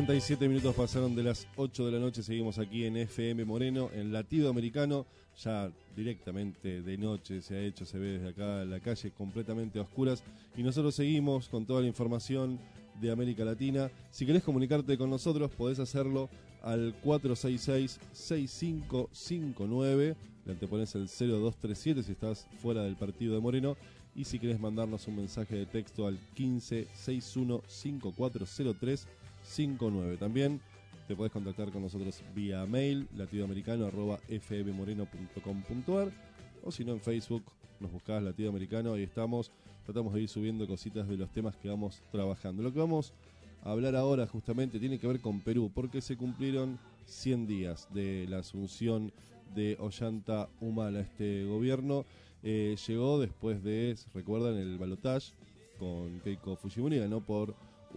cuarenta y siete minutos pasaron de las ocho de la noche, seguimos aquí en F M Moreno, en Latido Americano, ya directamente de noche se ha hecho, se ve desde acá la calle completamente a oscuras, y nosotros seguimos con toda la información de América Latina. Si querés comunicarte con nosotros, podés hacerlo al cuatro seis seis, seis cinco cinco nueve, le antepones el cero dos tres siete si estás fuera del partido de Moreno, y si querés mandarnos un mensaje de texto al quince sesenta y uno cincuenta y cuatro cero tres cincuenta y nueve. También te podés contactar con nosotros vía mail, latidoamericano arroba f m moreno punto com punto a r, o si no en Facebook nos buscás Latido Americano, ahí estamos, tratamos de ir subiendo cositas de los temas que vamos trabajando. Lo que vamos a hablar ahora justamente tiene que ver con Perú, porque se cumplieron cien días de la asunción de Ollanta Humala. Este gobierno eh, llegó después de, recuerdan, el balotaje con Keiko Fujimori, ganó por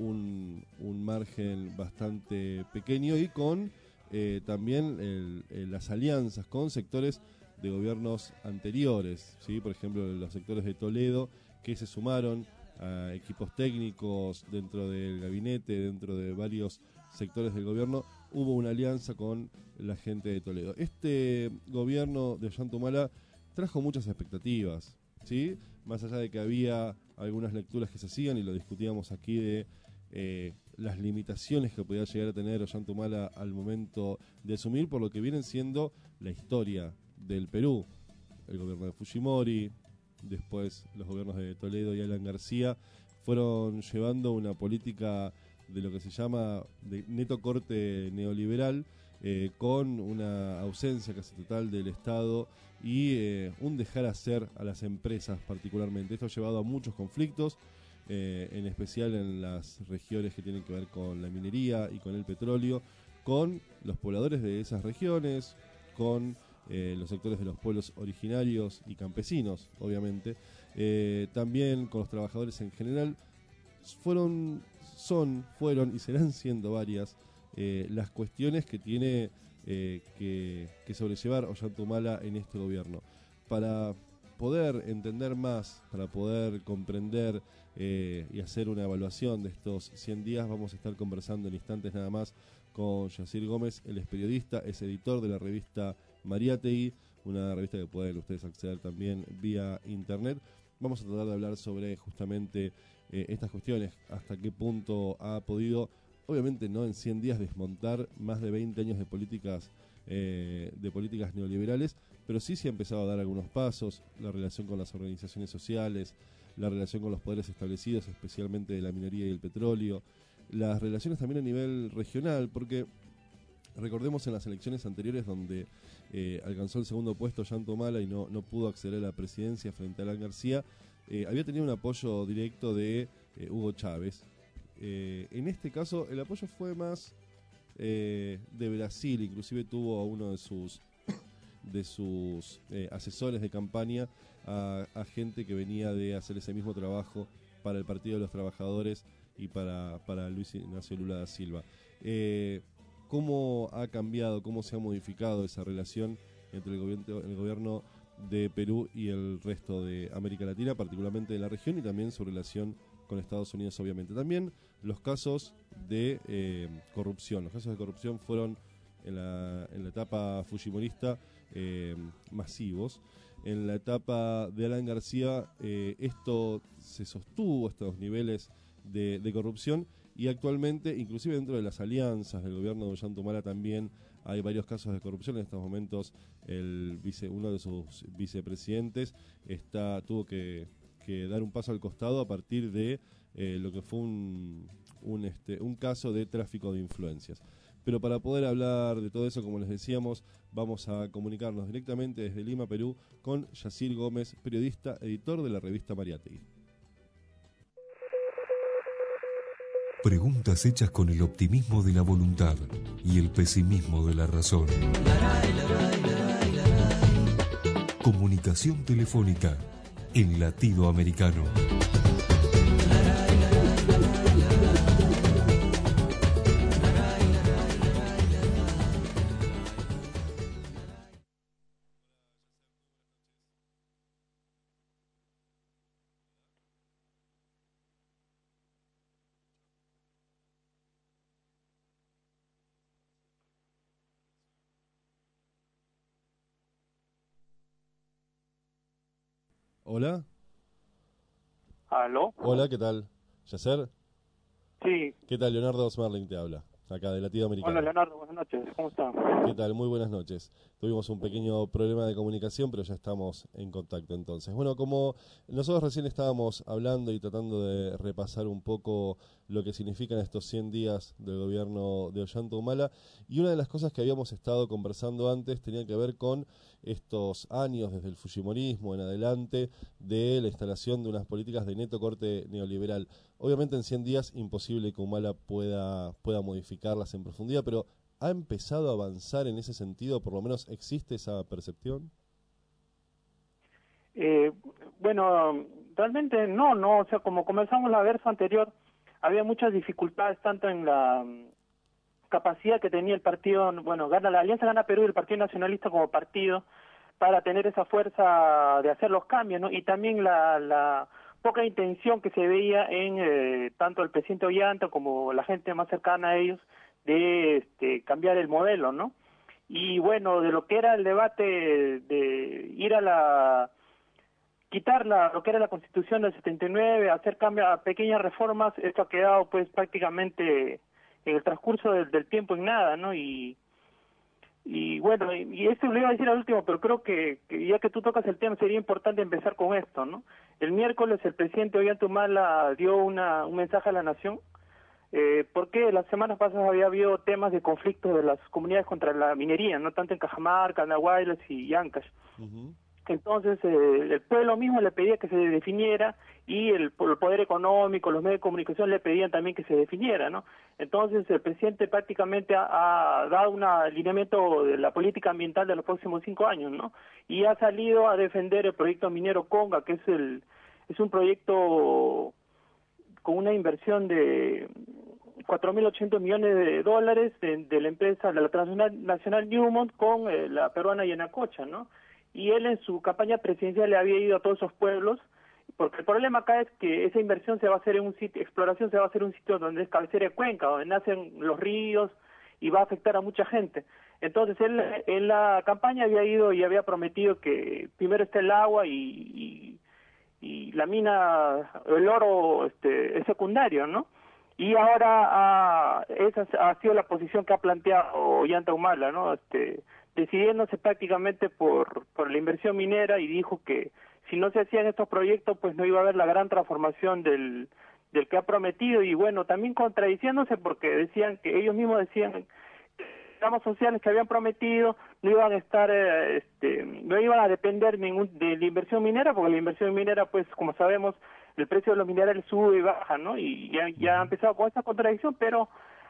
un, un margen bastante pequeño y con eh, también el, el, las alianzas con sectores de gobiernos anteriores, ¿sí? Por ejemplo, los sectores de Toledo que se sumaron a equipos técnicos dentro del gabinete, dentro de varios sectores del gobierno, hubo una alianza con la gente de Toledo. Este gobierno de Ollanta Humala trajo muchas expectativas, ¿sí? Más allá de que había algunas lecturas que se hacían, y lo discutíamos aquí, de eh, las limitaciones que podía llegar a tener Ollanta Humala al momento de asumir, por lo que vienen siendo la historia del Perú. El gobierno de Fujimori, después los gobiernos de Toledo y Alan García, fueron llevando una política de lo que se llama de neto corte neoliberal, eh, con una ausencia casi total del Estado y eh, un dejar hacer a las empresas particularmente. Esto ha llevado a muchos conflictos, eh, en especial en las regiones que tienen que ver con la minería y con el petróleo, con los pobladores de esas regiones, con eh, los sectores de los pueblos originarios y campesinos, obviamente, eh, también con los trabajadores en general. Fueron, son, fueron y serán siendo varias eh, las cuestiones que tiene eh, que, que sobrellevar Ollanta Humala en este gobierno. Para poder entender más, para poder comprender eh, y hacer una evaluación de estos cien días, vamos a estar conversando en instantes nada más con Yacir Gómez. Él es periodista, es editor de la revista Mariátegui, una revista que pueden ustedes acceder también vía internet. Vamos a tratar de hablar sobre justamente eh, estas cuestiones, hasta qué punto ha podido, obviamente no en cien días, desmontar más de veinte años de políticas eh, de políticas neoliberales, pero sí se ha empezado a dar algunos pasos, la relación con las organizaciones sociales, la relación con los poderes establecidos, especialmente de la minería y el petróleo, las relaciones también a nivel regional, porque recordemos en las elecciones anteriores donde eh, alcanzó el segundo puesto Ollanta Humala y no, no pudo acceder a la presidencia frente a Alan García, eh, había tenido un apoyo directo de eh, Hugo Chávez. Eh, en este caso el apoyo fue más eh, de Brasil, inclusive tuvo a uno de sus de sus eh, asesores de campaña a, a gente que venía de hacer ese mismo trabajo para el Partido de los Trabajadores y para, para Luis Ignacio Lula da Silva. Eh, ¿Cómo ha cambiado, cómo se ha modificado esa relación entre el gobierno, el gobierno de Perú y el resto de América Latina, particularmente de la región, y también su relación con Estados Unidos, obviamente? También los casos de eh, corrupción. Los casos de corrupción fueron en la, en la etapa fujimorista eh, masivos. En la etapa de Alan García eh, esto se sostuvo, estos niveles de, de corrupción, y actualmente, inclusive dentro de las alianzas del gobierno de Ollanta Humala, también hay varios casos de corrupción. En estos momentos el vice, uno de sus vicepresidentes está tuvo que, que dar un paso al costado a partir de eh, lo que fue un, un, este, un caso de tráfico de influencias. Pero para poder hablar de todo eso, como les decíamos, vamos a comunicarnos directamente desde Lima, Perú, con Yacir Gómez, periodista, editor de la revista Mariátegui. Preguntas hechas con el optimismo de la voluntad y el pesimismo de la razón. Comunicación telefónica en Latido Americano. Hola. ¿Aló? Hola, ¿qué tal? ¿Yacer? Sí. ¿Qué tal? Leonardo Smerling te habla, acá de Latido Americano. Hola, Leonardo, buenas noches. ¿Cómo está? ¿Qué tal? Muy buenas noches. Tuvimos un pequeño problema de comunicación, pero ya estamos en contacto entonces. Bueno, como nosotros recién estábamos hablando y tratando de repasar un poco lo que significan estos cien días del gobierno de Ollanta Humala, y una de las cosas que habíamos estado conversando antes tenía que ver con estos años desde el fujimorismo en adelante de la instalación de unas políticas de neto corte neoliberal. Obviamente en cien días imposible que Humala pueda, pueda modificarlas en profundidad, pero ¿ha empezado a avanzar en ese sentido? ¿Por lo menos existe esa percepción? Eh, bueno, realmente no, no, o sea, como comenzamos la verso anterior, había muchas dificultades tanto en la capacidad que tenía el partido, bueno, gana la Alianza Gana Perú y el Partido Nacionalista como partido para tener esa fuerza de hacer los cambios, ¿no? Y también la, la poca intención que se veía en eh, tanto el presidente Ollanta como la gente más cercana a ellos de este, cambiar el modelo, ¿no? Y bueno, de lo que era el debate de ir a la quitar la, lo que era la Constitución del setenta y nueve, hacer cambios, a pequeñas reformas, esto ha quedado pues prácticamente en el transcurso del, del tiempo en nada, ¿no? Y y bueno, y, y esto lo iba a decir al último, pero creo que, que ya que tú tocas el tema sería importante empezar con esto, ¿no? El miércoles el presidente Ollanta Humala dio una, un mensaje a la nación, eh, porque las semanas pasadas había habido temas de conflicto de las comunidades contra la minería, no tanto en Cajamarca, Nahuaylas y Ancash. Uh-huh. Entonces eh, el pueblo mismo le pedía que se definiera y el, el poder económico, los medios de comunicación le pedían también que se definiera, ¿no? Entonces el presidente prácticamente ha, ha dado un alineamiento de la política ambiental de los próximos cinco años, ¿no? Y ha salido a defender el proyecto minero Conga, que es el es un proyecto con una inversión de cuatro mil ochocientos millones de dólares de, de la empresa, de la transnacional Newmont con eh, la peruana Yanacocha, ¿no? Y él en su campaña presidencial le había ido a todos esos pueblos, porque el problema acá es que esa inversión se va a hacer en un sitio, exploración se va a hacer en un sitio donde es cabecera de cuenca, donde nacen los ríos y va a afectar a mucha gente. Entonces él en la campaña había ido y había prometido que primero está el agua y, y, y la mina, el oro este, es secundario, ¿no? Y ahora ah, esa ha sido la posición que ha planteado Ollanta Humala, ¿no? Este, decidiéndose prácticamente por, por la inversión minera, y dijo que si no se hacían estos proyectos pues no iba a haber la gran transformación del, del que ha prometido, y bueno, también contradiciéndose porque decían que ellos mismos decían que los programas sociales que habían prometido no iban a estar, eh, este, no iban a depender ningún, de la inversión minera, porque la inversión minera pues como sabemos el precio de los minerales sube y baja, ¿no? Y ya, ya ha empezado con esta contradicción, pero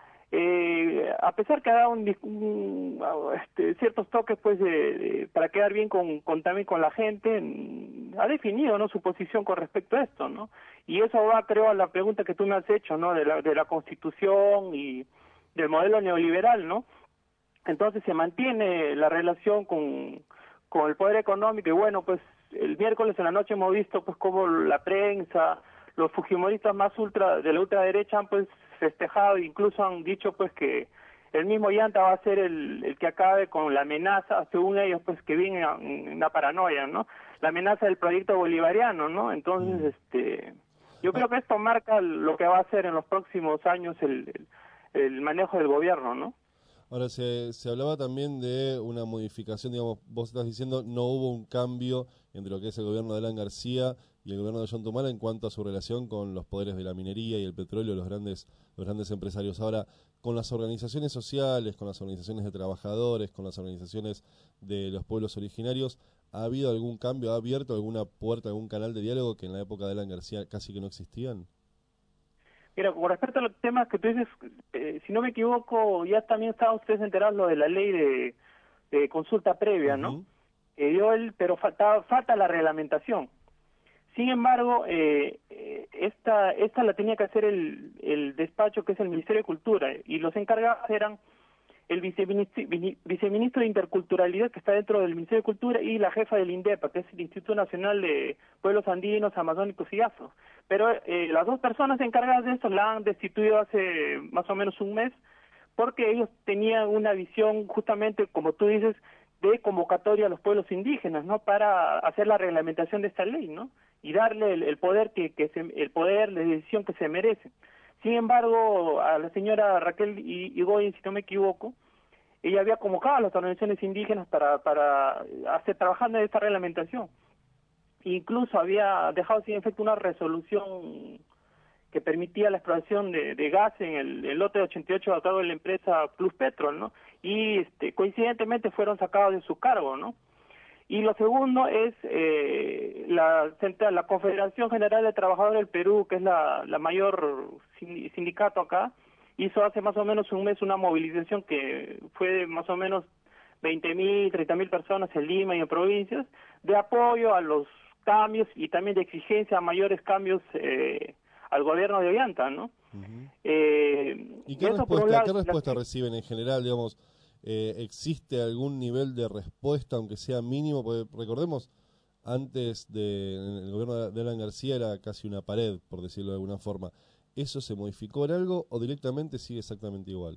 Eh, a pesar que ha dado un, un, este, ciertos toques pues de, de, para quedar bien con, con también con la gente, ha definido, ¿no?, su posición con respecto a esto, ¿no? Y eso va, creo, a la pregunta que tú me has hecho, ¿no?, de la, de la Constitución y del modelo neoliberal, ¿no? Entonces se mantiene la relación con, con el poder económico, y bueno, pues el miércoles en la noche hemos visto pues cómo la prensa, los fujimoristas más ultra de la ultraderecha han pues festejado, incluso han dicho pues que el mismo Ollanta va a ser el, el que acabe con la amenaza, según ellos, pues que viene en una paranoia, ¿no? La amenaza del proyecto bolivariano, ¿no? Entonces, mm. este, yo creo que esto marca lo que va a ser en los próximos años el, el, el manejo del gobierno, ¿no? Ahora, se, se hablaba también de una modificación, digamos, vos estás diciendo no hubo un cambio entre lo que es el gobierno de Alan García y el gobierno de Ollanta Humala en cuanto a su relación con los poderes de la minería y el petróleo, los grandes los grandes empresarios. Ahora, con las organizaciones sociales, con las organizaciones de trabajadores, con las organizaciones de los pueblos originarios, ¿ha habido algún cambio? ¿Ha abierto alguna puerta, algún canal de diálogo que en la época de Alan García casi que no existían? Mira, con respecto a los temas que tú dices, eh, si no me equivoco, ya también estaban ustedes enterados lo de la ley de, de consulta previa, ¿no? Uh-huh. Que dio él, pero falta, falta la reglamentación. Sin embargo, eh, esta esta la tenía que hacer el, el despacho que es el Ministerio de Cultura, y los encargados eran el viceministro, viceministro de Interculturalidad, que está dentro del Ministerio de Cultura, y la jefa del INDEPA, que es el Instituto Nacional de Pueblos Andinos, Amazónicos y Afro. Pero eh, las dos personas encargadas de esto la han destituido hace más o menos un mes, porque ellos tenían una visión, justamente, como tú dices, de convocatoria a los pueblos indígenas, ¿no? Para hacer la reglamentación de esta ley, ¿no? Y darle el, el poder que, que se, el poder de decisión que se merece. Sin embargo, a la señora Raquel Irigoyen, si no me equivoco, ella había convocado a las organizaciones indígenas para, para hacer trabajando en esta reglamentación. Incluso había dejado sin efecto una resolución que permitía la exploración de, de gas en el, el lote ochenta y ocho a cargo de la empresa Plus Petrol, ¿no? Y este, coincidentemente fueron sacados de su cargo, ¿no? Y lo segundo es eh, la, la Confederación General de Trabajadores del Perú, que es la, la mayor sindicato acá, hizo hace más o menos un mes una movilización que fue de más o menos veinte mil, treinta mil personas en Lima y en provincias, de apoyo a los cambios y también de exigencia a mayores cambios eh, al gobierno de Ollanta, ¿no? Uh-huh. eh, ¿Y qué eso respuesta, por un lado, qué respuesta la... reciben en general, digamos? Eh, ¿Existe algún nivel de respuesta, aunque sea mínimo? Porque recordemos, antes del gobierno de Alan García era casi una pared, por decirlo de alguna forma. ¿Eso se modificó en algo o directamente sigue exactamente igual?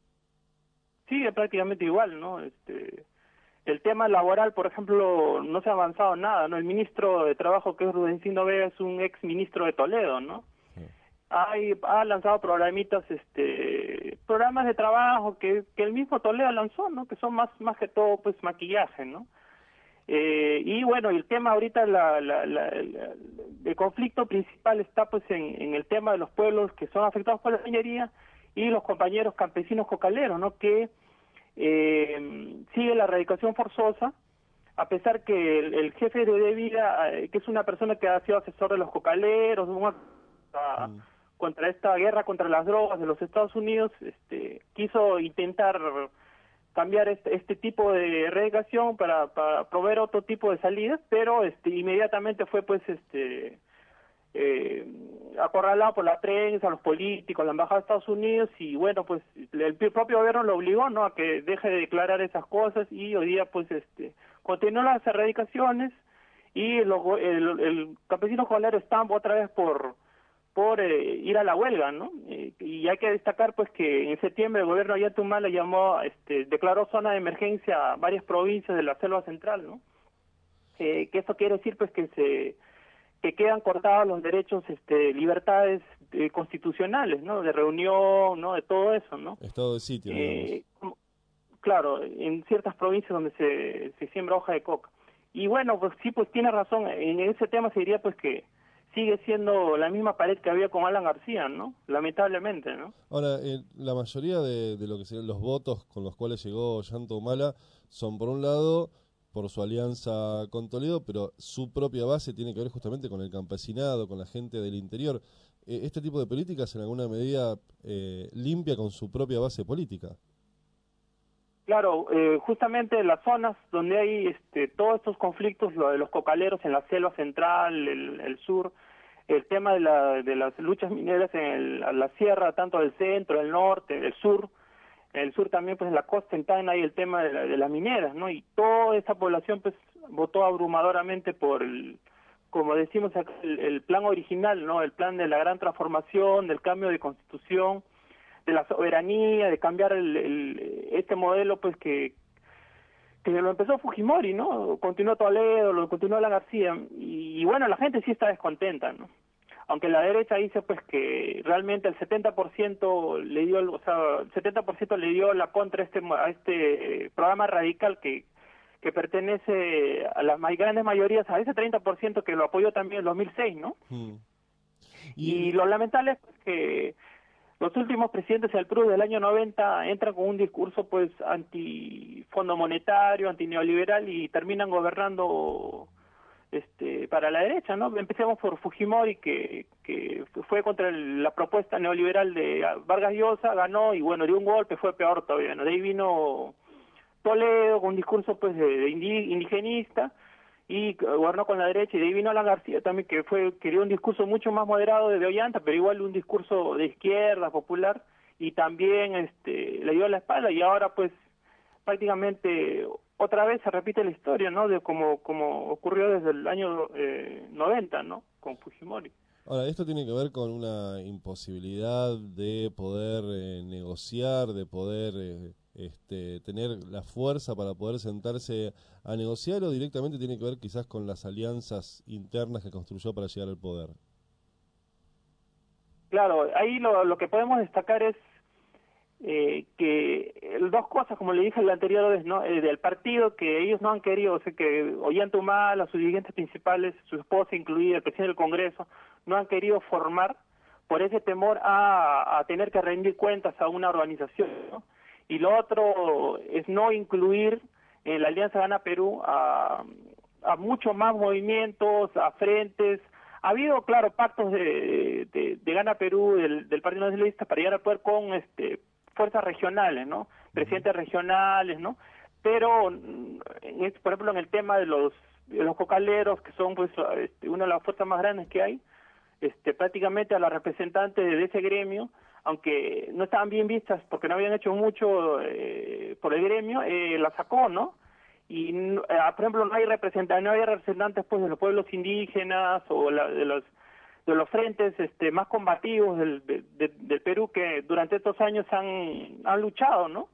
Sigue prácticamente igual, ¿no? Este, el tema laboral, por ejemplo, no se ha avanzado nada, ¿no? El ministro de Trabajo, que es Rudencino Vega, es un ex ministro de Toledo, ¿no? Hay, ha lanzado programitas, este, programas de trabajo que, que el mismo Toledo lanzó, ¿no? Que son más, más que todo, pues, maquillaje, ¿no? Eh, y bueno, el tema ahorita, la, la, la, la, el conflicto principal está, pues, en, en el tema de los pueblos que son afectados por la minería y los compañeros campesinos cocaleros, ¿no? Que eh, sigue la erradicación forzosa, a pesar que el, el jefe de vida, eh, que es una persona que ha sido asesor de los cocaleros, una, a, mm. contra esta guerra contra las drogas de los Estados Unidos, este, quiso intentar cambiar este, este tipo de erradicación para, para proveer otro tipo de salidas, pero este, inmediatamente fue pues este eh, acorralado por la prensa, los políticos, la embajada de Estados Unidos, y bueno, pues el propio gobierno lo obligó, ¿no?, a que deje de declarar esas cosas, y hoy día pues este continuó las erradicaciones, y el, el, el campesino colero está otra vez por por eh, ir a la huelga, ¿no? Eh, y hay que destacar pues que en septiembre el gobierno de Ollanta Humala llamó, este, declaró zona de emergencia a varias provincias de la selva central, ¿no? Eh, que eso quiere decir pues que se que quedan cortados los derechos, este, libertades eh, constitucionales, ¿no? De reunión, ¿no? De todo eso, ¿no? Estado de sitio, eh, como, claro, en ciertas provincias donde se, se siembra hoja de coca. Y bueno, pues sí, pues tiene razón, en ese tema se diría pues que sigue siendo la misma pared que había con Alan García, ¿no? Lamentablemente, ¿no? Ahora, eh, la mayoría de, de lo que serían los votos con los cuales llegó Ollanta Humala son, por un lado, por su alianza con Toledo, pero su propia base tiene que ver justamente con el campesinado, con la gente del interior. Eh, este tipo de políticas, en alguna medida, eh, limpia con su propia base política. Claro, eh, justamente las zonas donde hay este, todos estos conflictos, lo de los cocaleros en la selva central, el, el sur, el tema de, la, de las luchas mineras en el, la sierra, tanto del centro, el norte, el sur, el sur también, pues en la costa también hay el tema de, la, de las mineras, ¿no? Y toda esa población pues votó abrumadoramente por el, como decimos acá, el, el plan original, ¿no? El plan de la gran transformación, del cambio de constitución, de la soberanía, de cambiar el, el, este modelo pues que que lo empezó Fujimori, ¿no? Continuó Toledo, lo continuó Alan García, y, y bueno, la gente sí está descontenta, ¿no? Aunque la derecha dice pues que realmente el setenta por ciento le dio, o sea, el setenta por ciento le dio la contra a este a este programa radical que que pertenece a las grandes mayorías, a ese treinta por ciento que lo apoyó también en dos mil seis, ¿no? Mm. Y, y lo lamentable es pues, que los últimos presidentes del Perú del año noventa entran con un discurso pues anti fondo monetario, anti neoliberal, y terminan gobernando este para la derecha, ¿no? Empecemos por Fujimori, que que fue contra el, la propuesta neoliberal de Vargas Llosa, ganó y bueno, dio un golpe, fue peor todavía, ¿no? De ahí vino Toledo con un discurso pues de, de indigenista, y gobernó con la derecha, y de ahí vino Alan García también, que fue que dio un discurso mucho más moderado de Ollanta, pero igual un discurso de izquierda, popular, y también este le dio la espalda, y ahora pues prácticamente otra vez se repite la historia, ¿no? De como como ocurrió desde el año eh, noventa, ¿no? Con Fujimori. Ahora, esto tiene que ver con una imposibilidad de poder eh, negociar, de poder eh, este, tener la fuerza para poder sentarse a negociar, o directamente tiene que ver quizás con las alianzas internas que construyó para llegar al poder? Claro, ahí lo, lo que podemos destacar es eh, que eh, dos cosas, como le dije la anterior vez, ¿no? Eh, del partido, que ellos no han querido, o sea, que Ollanta Humala, sus dirigentes principales, su esposa incluida, el presidente del Congreso, no han querido formar por ese temor a, a tener que rendir cuentas a una organización, ¿no? Y lo otro es no incluir en la Alianza Gana Perú a, a muchos más movimientos, a frentes. Ha habido, claro, pactos de, de, de Gana Perú, del, del Partido Nacionalista, para llegar al poder con este, fuerzas regionales, ¿no? Presidentes regionales, ¿no? Pero, en este, por ejemplo, en el tema de los, de los cocaleros, que son pues este, una de las fuerzas más grandes que hay, este, prácticamente a las representantes de ese gremio, aunque no estaban bien vistas porque no habían hecho mucho eh, por el gremio, eh, la sacó, ¿no? Y, eh, por ejemplo, no hay representantes, no había representantes pues de los pueblos indígenas o la, de los de los frentes este, más combativos del, de, de, del Perú, que durante estos años han, han luchado, ¿no?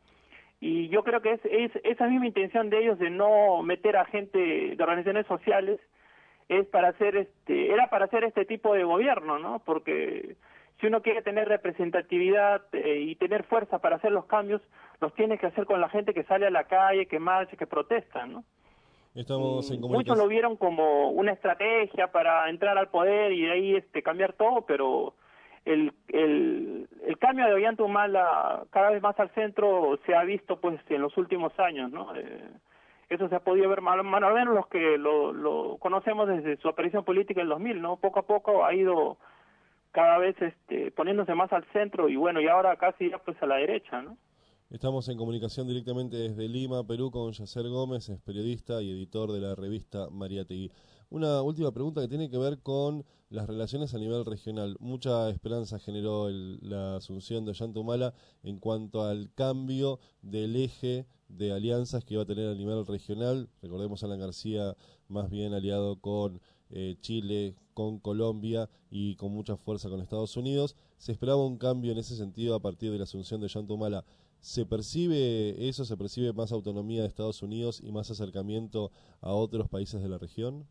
Y yo creo que es, es esa misma intención de ellos de no meter a gente de organizaciones sociales, es para hacer este, era para hacer este tipo de gobierno, ¿no? Porque si uno quiere tener representatividad eh, y tener fuerza para hacer los cambios, los tiene que hacer con la gente que sale a la calle, que marcha, que protesta, ¿no? Estamos en Muchos comunicación. lo vieron como una estrategia para entrar al poder y de ahí este cambiar todo, pero el el, el cambio de Ollanta Humala cada vez más al centro se ha visto pues en los últimos años, ¿no? Eh, eso se ha podido ver más o menos los que lo, lo conocemos desde su aparición política en el dos mil, ¿no? Poco a poco ha ido cada vez este, poniéndose más al centro y bueno, y ahora casi ya pues a la derecha, ¿no? Estamos en comunicación directamente desde Lima, Perú, con Yacer Gómez, es periodista y editor de la revista Mariátegui. Una última pregunta que tiene que ver con las relaciones a nivel regional. Mucha esperanza generó el, la asunción de Ollanta Humala en cuanto al cambio del eje de alianzas que iba a tener a nivel regional. Recordemos a Alan García más bien aliado con eh, Chile, con Colombia y con mucha fuerza con Estados Unidos. Se esperaba un cambio en ese sentido a partir de la asunción de Ollanta Humala. ¿Se percibe eso? ¿Se percibe más autonomía de Estados Unidos y más acercamiento a otros países de la región?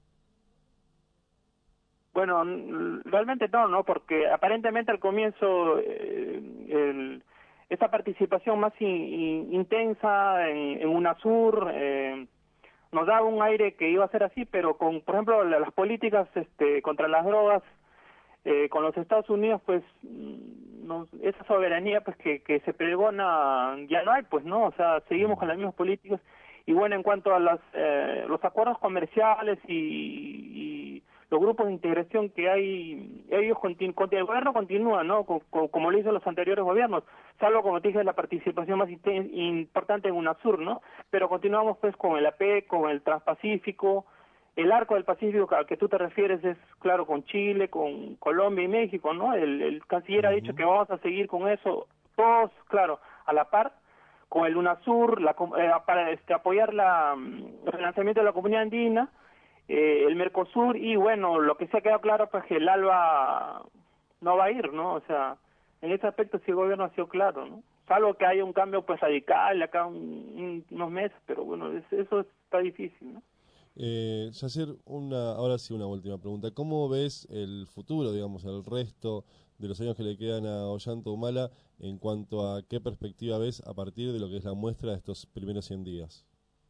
Bueno, realmente no, ¿no? Porque aparentemente al comienzo eh, el, esta participación más in, in, intensa en, en UNASUR eh, nos daba un aire que iba a ser así, pero con, por ejemplo, las políticas este, contra las drogas eh, con los Estados Unidos, pues nos, esa soberanía pues que, que se pregona ya no hay, pues, ¿no? O sea, seguimos con las mismas políticas. Y bueno, en cuanto a las, eh, los acuerdos comerciales y, y los grupos de integración que hay, ellos continu, el gobierno continúa, ¿no? Como, como lo hizo los anteriores gobiernos, salvo, como te dije, la participación más importante en UNASUR, ¿no? Pero continuamos pues con el A P E C, con el Transpacífico, el arco del Pacífico al que tú te refieres es, claro, con Chile, con Colombia y México, ¿no? El, el canciller uh-huh. ha dicho que vamos a seguir con eso, todos, claro, a la par, con el UNASUR, la, eh, para este, apoyar la, el relanzamiento de la comunidad andina, eh, el Mercosur, y bueno, lo que se ha quedado claro pues que el ALBA no va a ir, ¿no? O sea, en ese aspecto sí el gobierno ha sido claro, ¿no? Salvo que haya un cambio pues radical acá un, un, unos meses, pero bueno, es, eso está difícil, ¿no? Eh, Yacer, una, ahora sí una última pregunta. ¿Cómo ves el futuro, digamos, el resto de los años que le quedan a Ollanta Humala en cuanto a qué perspectiva ves a partir de lo que es la muestra de estos primeros cien días?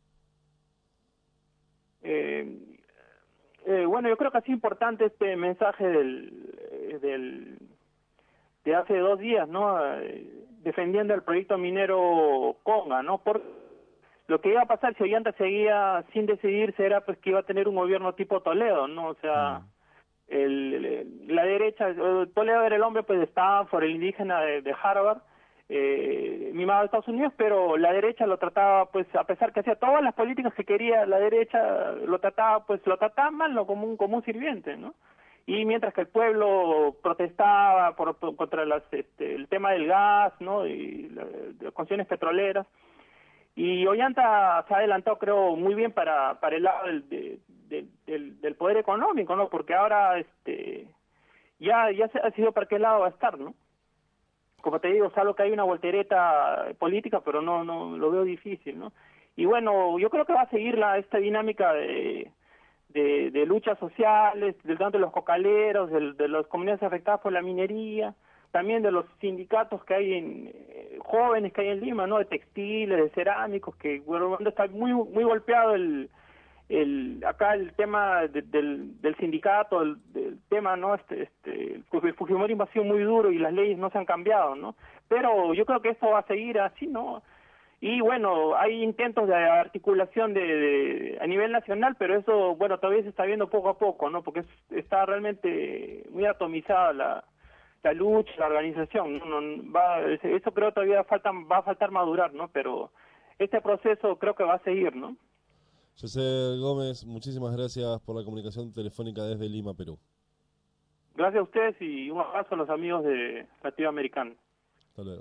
Eh, eh, bueno, yo creo que ha sido importante este mensaje del, del de hace dos días, ¿no? Eh, defendiendo el proyecto minero Conga, ¿no? Por lo que iba a pasar si Ollanta seguía sin decidirse era pues que iba a tener un gobierno tipo Toledo, ¿no? O sea, mm. el, el, la derecha, Toledo era el hombre pues de Stanford, el indígena de, de Harvard, eh, mimado de Estados Unidos, pero la derecha lo trataba pues, a pesar que hacía todas las políticas que quería, la derecha lo trataba pues, lo trataba mal, ¿no? Como un, como un sirviente, ¿no? Y mientras que el pueblo protestaba por, por, contra las, este, el tema del gas, ¿no? Y la, las condiciones petroleras, y Ollanta se ha adelantado, creo, muy bien para para el lado del, de, de, del, del poder económico, ¿no? Porque ahora este ya ya se ha sido para qué lado va a estar, ¿no? como te digo, salvo que hay una voltereta política, pero no no lo veo difícil, ¿no? Y bueno, yo creo que va a seguir la esta dinámica de de, de luchas sociales, del tanto de los cocaleros, de, de las comunidades afectadas por la minería, también de los sindicatos que hay en eh, jóvenes que hay en Lima, ¿no? De textiles, de cerámicos, que bueno, está muy muy golpeado el el acá el tema de, del del sindicato, el del tema, ¿no? Este este el fujimorismo ha sido muy duro y las leyes no se han cambiado, ¿no? Pero yo creo que esto va a seguir así, ¿no? Y bueno, hay intentos de articulación de, de a nivel nacional, pero eso, bueno, todavía se está viendo poco a poco, ¿no? Porque es, está realmente muy atomizada la la lucha, la organización, ¿no? No, va, eso creo todavía falta, va a faltar madurar, ¿no? Pero este proceso creo que va a seguir, ¿no? José Gómez, muchísimas gracias por la comunicación telefónica desde Lima, Perú. Gracias a ustedes y un abrazo a los amigos de Latinoamericana. Hasta luego.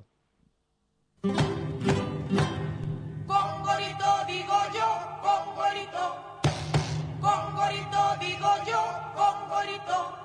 Congorito digo yo, congorito, congorito digo yo, congorito.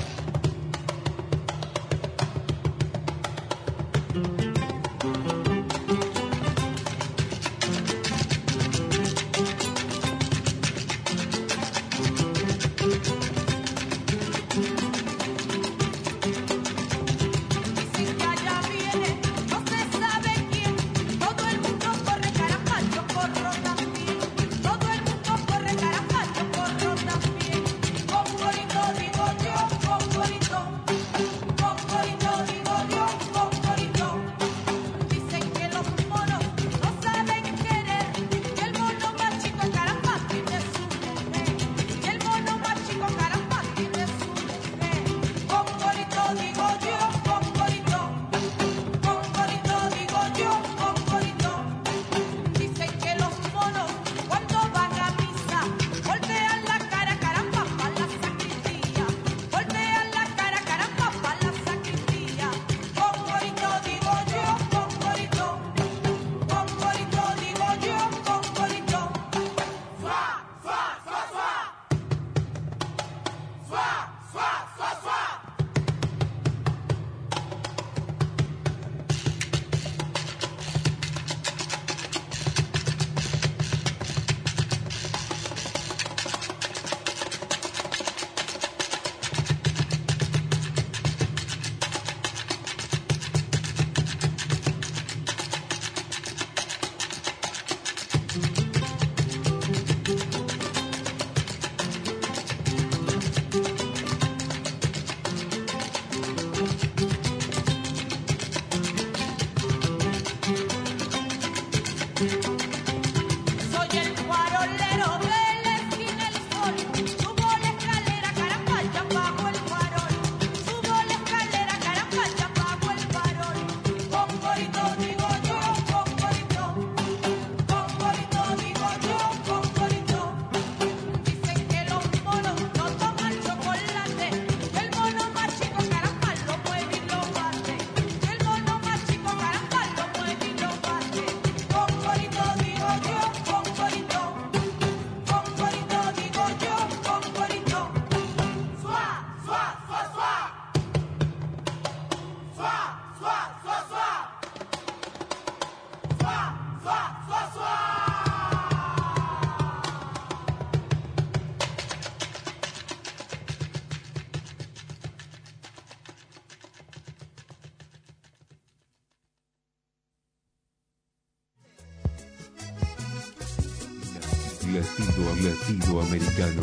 Latido, latido americano.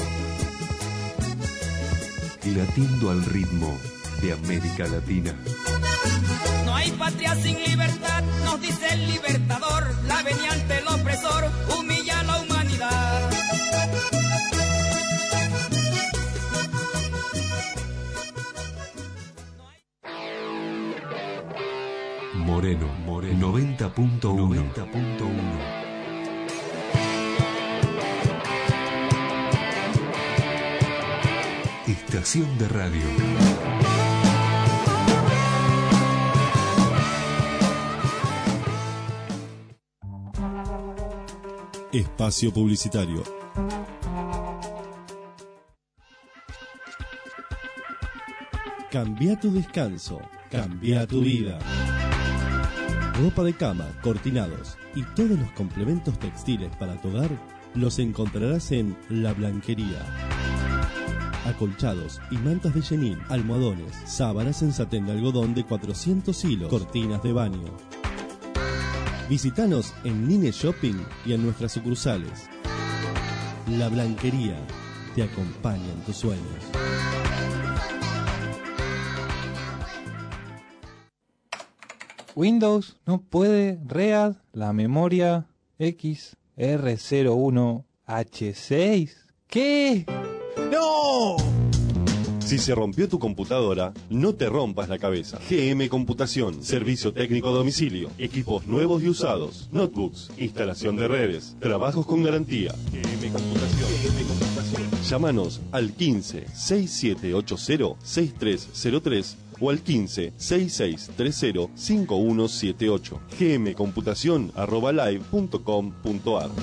Latiendo al ritmo de América Latina. No hay patria sin libertad, nos dice el libertador. La venia ante el opresor humilla a la humanidad. Moreno, Moreno, noventa punto uno. Estación de radio. Espacio publicitario. Cambia tu descanso, cambia tu vida. Ropa de cama, cortinados y todos los complementos textiles para tu hogar los encontrarás en La Blanquería. Acolchados y mantas de chenil, almohadones, sábanas en satén de algodón de cuatrocientos hilos, cortinas de baño. Visítanos en Nine Shopping y en nuestras sucursales. La Blanquería te acompaña en tus sueños. Windows no puede read la memoria X R cero uno H seis. ¿Qué? ¡No! Si se rompió tu computadora, no te rompas la cabeza. G M Computación, servicio técnico a domicilio, equipos nuevos y usados, notebooks, instalación de redes, trabajos con garantía. G M Computación. G M Computación. Llámanos al quince, sesenta y siete ochenta, sesenta y tres cero tres o al quince, sesenta y seis treinta, cincuenta y uno setenta y ocho. gmcomputación arroba live punto com punto ar.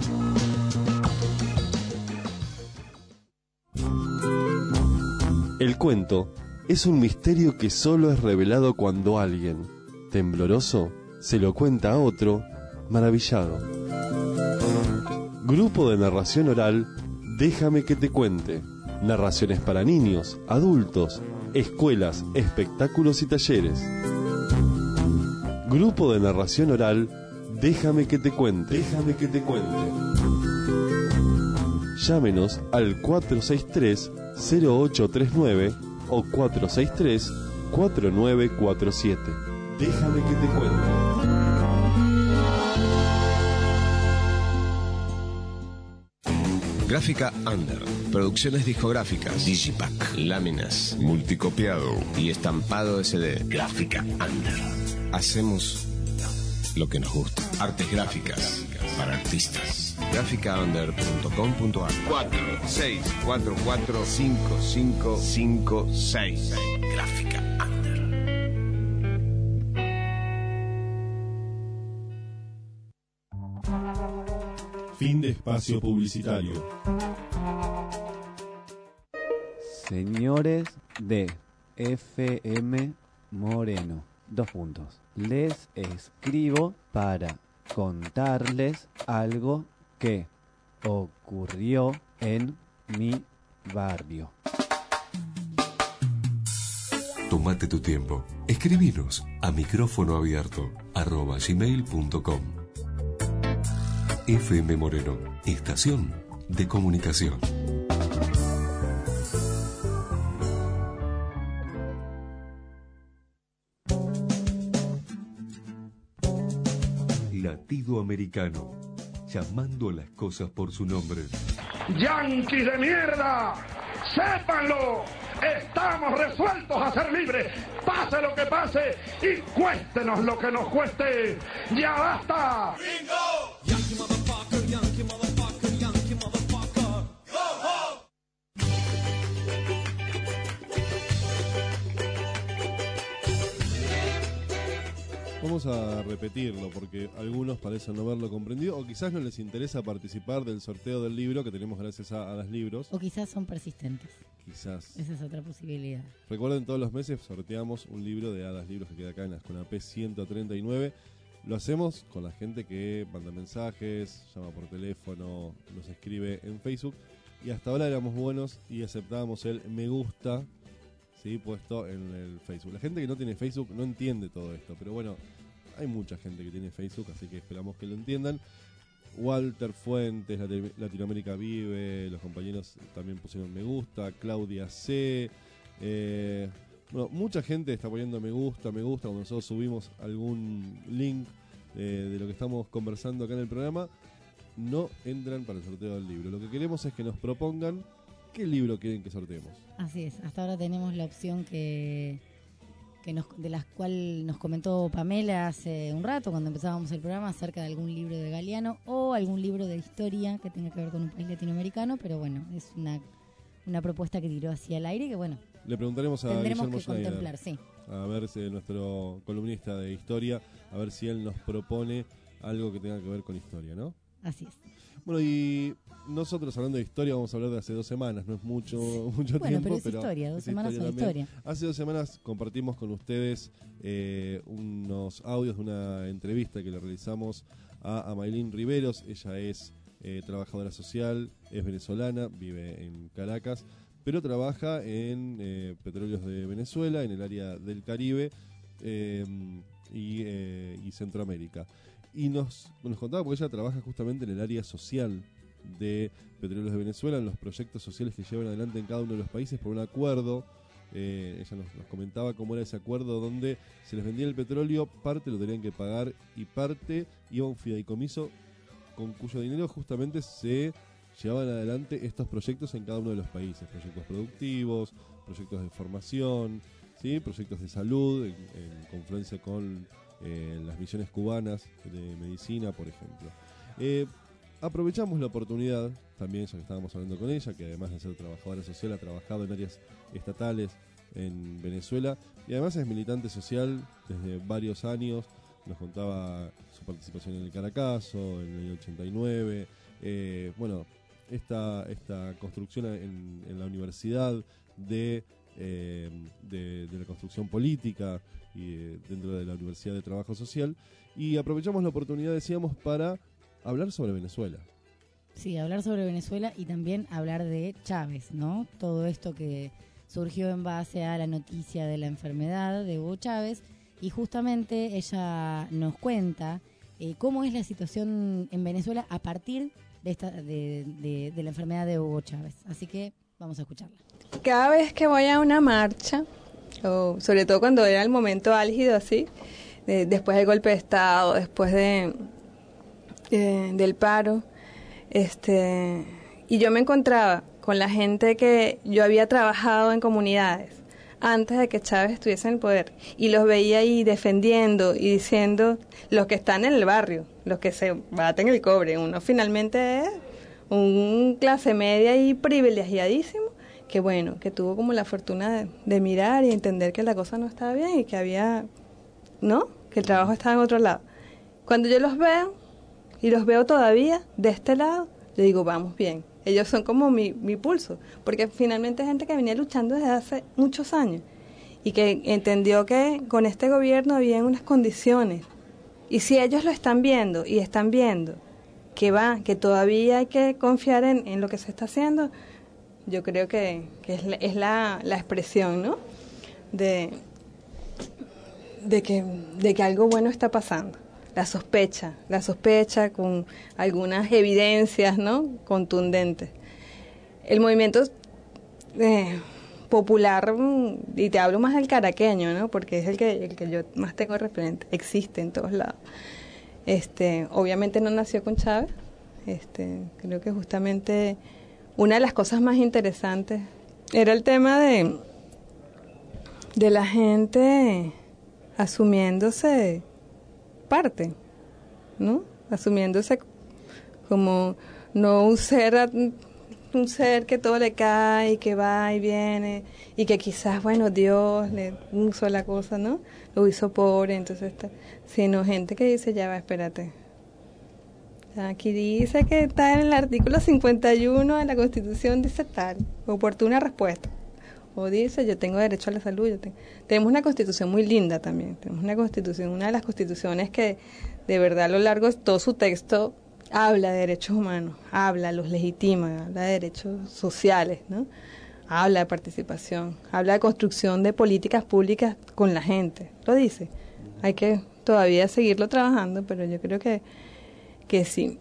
El cuento es un misterio que solo es revelado cuando alguien, tembloroso, se lo cuenta a otro, maravillado. Grupo de narración oral, Déjame que te cuente. Narraciones para niños, adultos, escuelas, espectáculos y talleres. Grupo de narración oral, Déjame que te cuente. Déjame que te cuente. Llámenos al cuatro seis tres, cero ocho tres nueve o cuatro seis tres, cuatro nueve cuatro siete. Déjame que te cuente. Gráfica Under, producciones discográficas, Digipack, láminas, multicopiado y estampado S D. Gráfica Under. Hacemos lo que nos gusta. Artes gráficas para artistas. gráfica under punto com punto ar. cuatro seis cuatro cuatro cinco cinco cinco seis. Gráfica Under. Fin de espacio publicitario. Señores de F M Moreno, dos puntos. Les escribo para contarles algo que ocurrió en mi barrio. Tómate tu tiempo. Escribinos a micrófono abierto arroba gmail punto com. F M Moreno, estación de comunicación. Latido americano, llamando a las cosas por su nombre. ¡Yanquis de mierda! ¡Sépanlo! Estamos resueltos a ser libres, pase lo que pase y cuéstenos lo que nos cueste. ¡Ya basta! ¡Bingo! Yankee motherfucker, Yankee motherfucker, Yankee motherfucker. ¡Go home! Vamos a repetirlo porque algunos parecen no haberlo comprendido o quizás no les interesa participar del sorteo del libro que tenemos gracias a Hadas Libros. O quizás son persistentes. Quizás. Esa es otra posibilidad. Recuerden, todos los meses sorteamos un libro de Hadas Libros que queda acá en la Escuela P ciento treinta y nueve. Lo hacemos con la gente que manda mensajes, llama por teléfono, nos escribe en Facebook. Y hasta ahora éramos buenos y aceptábamos el me gusta, ¿sí?, puesto en el Facebook. La gente que no tiene Facebook no entiende todo esto, pero bueno, hay mucha gente que tiene Facebook, así que esperamos que lo entiendan. Walter Fuentes, Lat- Latinoamérica Vive, los compañeros también pusieron me gusta, Claudia C. Eh, bueno, mucha gente está poniendo me gusta, me gusta cuando nosotros subimos algún link eh, de lo que estamos conversando acá en el programa. No entran para el sorteo del libro. Lo que queremos es que nos propongan qué libro quieren que sorteemos. Así es, hasta ahora tenemos la opción que, que nos, de la cual nos comentó Pamela hace un rato cuando empezábamos el programa acerca de algún libro de Galeano o algún libro de historia que tenga que ver con un país latinoamericano, pero bueno, es una, una propuesta que tiró hacia el aire que bueno, le preguntaremos a tendremos Guillermo que Schneider, contemplar, sí. a ver si nuestro columnista de historia, a ver si él nos propone algo que tenga que ver con historia, ¿no? Así es. Bueno, y nosotros hablando de historia vamos a hablar de hace dos semanas, no es mucho, mucho Bueno, tiempo. pero es historia, dos semanas son también. historia. Hace dos semanas compartimos con ustedes eh, unos audios de una entrevista que le realizamos a Amailín Riveros. Ella es eh, trabajadora social, es venezolana, vive en Caracas, pero trabaja en eh, Petróleos de Venezuela, en el área del Caribe eh, y, eh, y Centroamérica. Y nos, nos contaba porque ella trabaja justamente en el área social de Petróleos de Venezuela, en los proyectos sociales que llevan adelante en cada uno de los países por un acuerdo. Eh, ella nos, nos comentaba cómo era ese acuerdo donde se les vendía el petróleo, parte lo tenían que pagar y parte iba a un fideicomiso con cuyo dinero justamente se llevaban adelante estos proyectos en cada uno de los países, proyectos productivos, proyectos de formación, ¿sí? Proyectos de salud, en, en confluencia con eh, las misiones cubanas de medicina, por ejemplo. Eh, aprovechamos la oportunidad, también ya que estábamos hablando con ella, que además de ser trabajadora social ha trabajado en áreas estatales en Venezuela y además es militante social desde varios años. Nos contaba su participación en el Caracazo, en el año ochenta y nueve, eh, bueno, esta, esta construcción en, en la universidad de, eh, de, de la construcción política y eh, dentro de la Universidad de Trabajo Social. Y aprovechamos la oportunidad, decíamos, para hablar sobre Venezuela. Sí, hablar sobre Venezuela y también hablar de Chávez, ¿no? Todo esto que surgió en base a la noticia de la enfermedad de Hugo Chávez. Y justamente ella nos cuenta eh, cómo es la situación en Venezuela a partir de, esta, de, de, de la enfermedad de Hugo Chávez. Así que vamos a escucharla. Cada vez que voy a una marcha, o sobre todo cuando era el momento álgido así, de, después del golpe de Estado, después de, de del paro, este, y yo me encontraba con la gente que yo había trabajado en comunidades antes de que Chávez estuviese en el poder, y los veía ahí defendiendo y diciendo, los que están en el barrio, los que se baten el cobre, uno finalmente es un clase media y privilegiadísimo, que bueno, que tuvo como la fortuna de, de mirar y entender que la cosa no estaba bien y que había, ¿no? Que el trabajo estaba en otro lado. Cuando yo los veo, y los veo todavía de este lado, yo digo, vamos bien. Ellos son como mi, mi pulso, porque finalmente es gente que venía luchando desde hace muchos años y que entendió que con este gobierno había unas condiciones. Y si ellos lo están viendo y están viendo que va, que todavía hay que confiar en, en lo que se está haciendo, yo creo que, que es, la, es la, la expresión, ¿no? De, de, que, de que algo bueno está pasando. La sospecha, la sospecha con algunas evidencias, ¿no? Contundentes. El movimiento eh, popular, y te hablo más del caraqueño, ¿no? Porque es el que, el que yo más tengo referente, existe en todos lados. Este, obviamente no nació con Chávez. Este, creo que justamente una de las cosas más interesantes era el tema de, de la gente asumiéndose parte, ¿no? Asumiéndose como no un ser un ser que todo le cae y que va y viene y que quizás, bueno, Dios le puso la cosa, ¿no? Lo hizo pobre, entonces está, sino gente que dice, ya va, espérate. Aquí dice que está en el artículo cincuenta y uno de la Constitución, dice tal, oportuna respuesta. O dice, yo tengo derecho a la salud. Yo tengo... Tenemos una constitución muy linda también. Tenemos una constitución, una de las constituciones que de verdad a lo largo de todo su texto habla de derechos humanos, habla, los legitima, habla de derechos sociales, ¿no? Habla de participación, habla de construcción de políticas públicas con la gente. Lo dice. Hay que todavía seguirlo trabajando, pero yo creo que, que sí.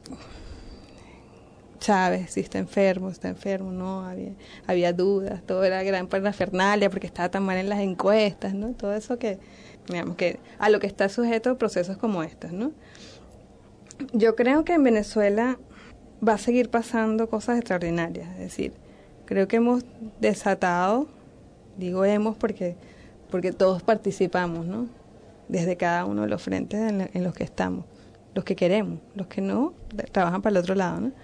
Chávez, si está enfermo, está enfermo, no, había, había dudas, todo era gran parafernalia porque estaba tan mal en las encuestas, ¿no? Todo eso que, digamos, que a lo que está sujeto procesos como estos, ¿no? Yo creo que en Venezuela va a seguir pasando cosas extraordinarias, es decir, creo que hemos desatado, digo hemos porque, porque todos participamos, ¿no? Desde cada uno de los frentes en, la, en los que estamos, los que queremos, los que no, trabajan para el otro lado, ¿no?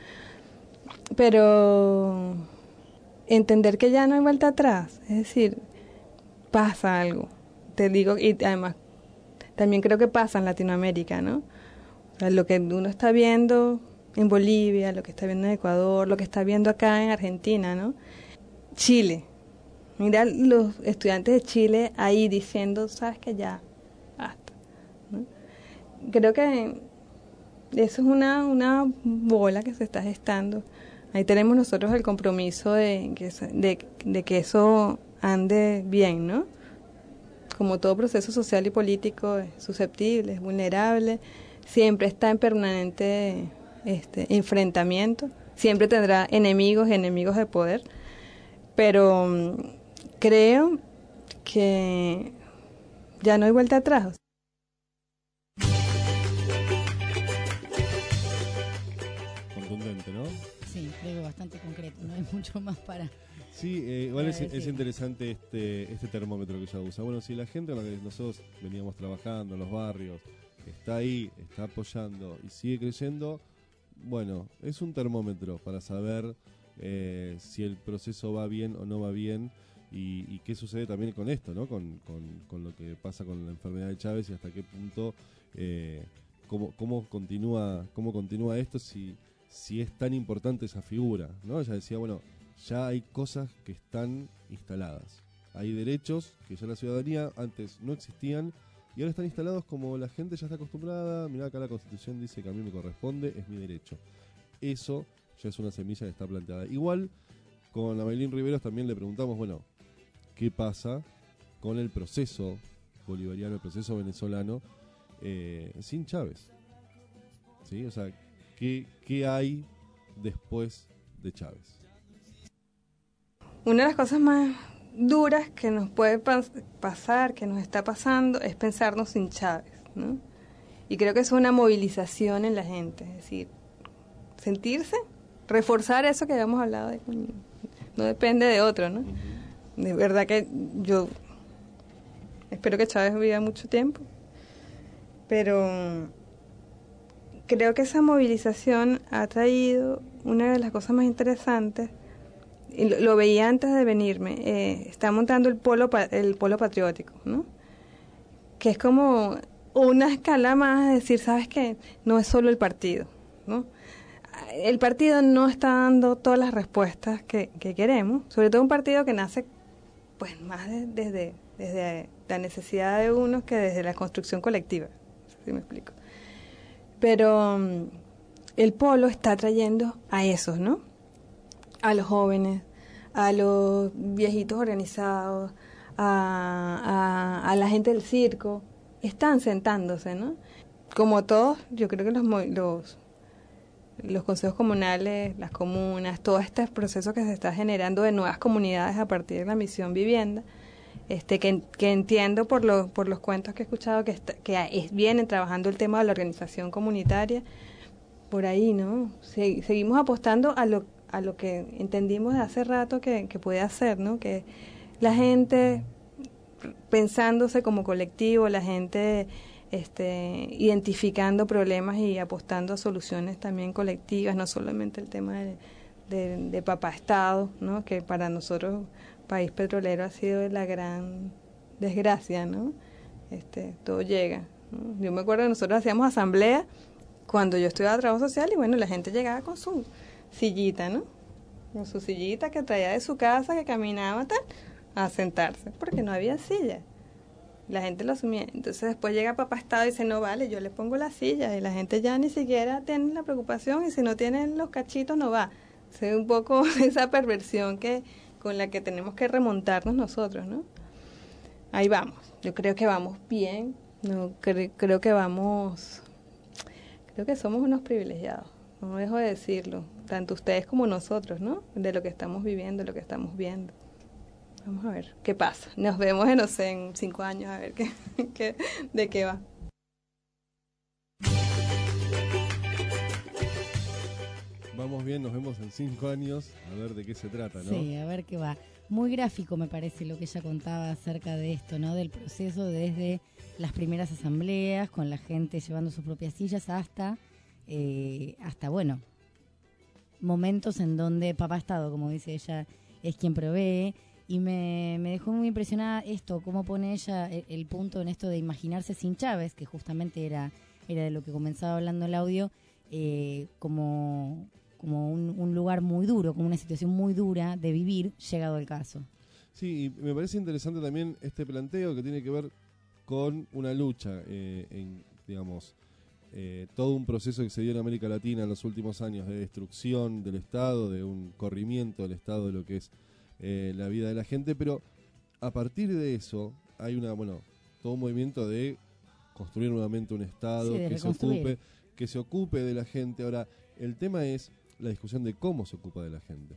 Pero entender que ya no hay vuelta atrás, es decir, pasa algo, te digo, y además también creo que pasa en Latinoamérica, ¿no? O sea, lo que uno está viendo en Bolivia, lo que está viendo en Ecuador, lo que está viendo acá en Argentina, ¿no? Chile. Mira los estudiantes de Chile ahí diciendo, sabes que ya, basta, ¿no? Creo que eso es una, una bola que se está gestando. Ahí tenemos nosotros el compromiso de que, de, de que eso ande bien, ¿no? Como todo proceso social y político es susceptible, es vulnerable, siempre está en permanente este, enfrentamiento, siempre tendrá enemigos y enemigos de poder, pero um, creo que ya no hay vuelta atrás. Contundente, ¿no? Sí, creo que bastante concreto, no hay mucho más para... Sí, eh, igual es, es interesante este este termómetro que ella usa. Bueno, si la gente con la que nosotros veníamos trabajando en los barrios está ahí, está apoyando y sigue creyendo, bueno, es un termómetro para saber eh, si el proceso va bien o no va bien y, y qué sucede también con esto, ¿no? Con, con, con lo que pasa con la enfermedad de Chávez y hasta qué punto, eh, cómo, cómo continúa cómo continúa esto si, si es tan importante esa figura, ¿no? Ella decía, bueno, ya hay cosas que están instaladas. Hay derechos que ya la ciudadanía antes no existían y ahora están instalados como la gente ya está acostumbrada. Mirá, acá la Constitución dice que a mí me corresponde, es mi derecho. Eso ya es una semilla que está planteada. Igual, con Amelín Riveros también le preguntamos, bueno, ¿qué pasa con el proceso bolivariano, el proceso venezolano eh, sin Chávez? ¿Sí? O sea, ¿qué, qué hay después de Chávez? Una de las cosas más duras que nos puede pas- pasar, que nos está pasando, es pensarnos sin Chávez, ¿no? Y creo que es una movilización en la gente, es decir, sentirse, reforzar eso que habíamos hablado de que no depende de otro, ¿no? De verdad que yo espero que Chávez viva mucho tiempo, pero creo que esa movilización ha traído una de las cosas más interesantes. Y lo, lo veía antes de venirme, eh, está montando el polo pa- el polo patriótico, ¿no? Que es como una escala más de decir, ¿sabes qué? No es solo el partido, ¿no? El partido no está dando todas las respuestas que, que queremos, sobre todo un partido que nace pues más de, desde, desde la necesidad de unos que desde la construcción colectiva, no sé si me explico. Pero um, el polo está trayendo a esos, ¿no? A los jóvenes, a los viejitos organizados, a, a, a la gente del circo, están sentándose, ¿no? Como todos, yo creo que los, los, los consejos comunales, las comunas, todo este proceso que se está generando de nuevas comunidades a partir de la misión vivienda, este que, que entiendo por, lo, por los cuentos que he escuchado que, está, que es, vienen trabajando el tema de la organización comunitaria, por ahí, ¿no? Se, seguimos apostando a lo a lo que entendimos de hace rato que, que puede hacer, ¿no? Que la gente pensándose como colectivo, la gente este, identificando problemas y apostando a soluciones también colectivas, no solamente el tema de, de, de papá Estado, ¿no? Que para nosotros, país petrolero, ha sido la gran desgracia, ¿no? Este, todo llega, ¿no? Yo me acuerdo que nosotros hacíamos asamblea cuando yo estudiaba trabajo social y bueno, la gente llegaba con su sillita, ¿no? Con su sillita que traía de su casa, que caminaba tal, a sentarse, porque no había silla. La gente lo asumía. Entonces después llega papá Estado y dice, no vale, yo le pongo la silla, y la gente ya ni siquiera tiene la preocupación, y si no tienen los cachitos no va. O sea, un poco esa perversión que con la que tenemos que remontarnos nosotros, ¿no? Ahí vamos. Yo creo que vamos bien. No cre- creo que vamos, creo que somos unos privilegiados. No dejo de decirlo, tanto ustedes como nosotros, ¿no? De lo que estamos viviendo, de lo que estamos viendo. Vamos a ver qué pasa. Nos vemos, en, no sé, en cinco años, a ver qué, qué, de qué va. Vamos bien, nos vemos en cinco años, a ver de qué se trata, ¿no? Sí, a ver qué va. Muy gráfico me parece lo que ella contaba acerca de esto, ¿no? Del proceso desde las primeras asambleas, con la gente llevando sus propias sillas, hasta... Eh, hasta, bueno, momentos en donde papá Estado, como dice ella, es quien provee, y me, me dejó muy impresionada esto, cómo pone ella el, el punto en esto de imaginarse sin Chávez, que justamente era, era de lo que comenzaba hablando el audio, eh, como, como un, un lugar muy duro, como una situación muy dura de vivir, llegado el caso. Sí, y me parece interesante también este planteo que tiene que ver con una lucha, eh, en, digamos, eh, todo un proceso que se dio en América Latina en los últimos años de destrucción del Estado, de un corrimiento del Estado de lo que es eh, la vida de la gente, pero a partir de eso hay una, bueno, todo un movimiento de construir nuevamente un Estado, Sí, de que se reconstruir. ocupe, que se ocupe de la gente. Ahora, el tema es la discusión de cómo se ocupa de la gente.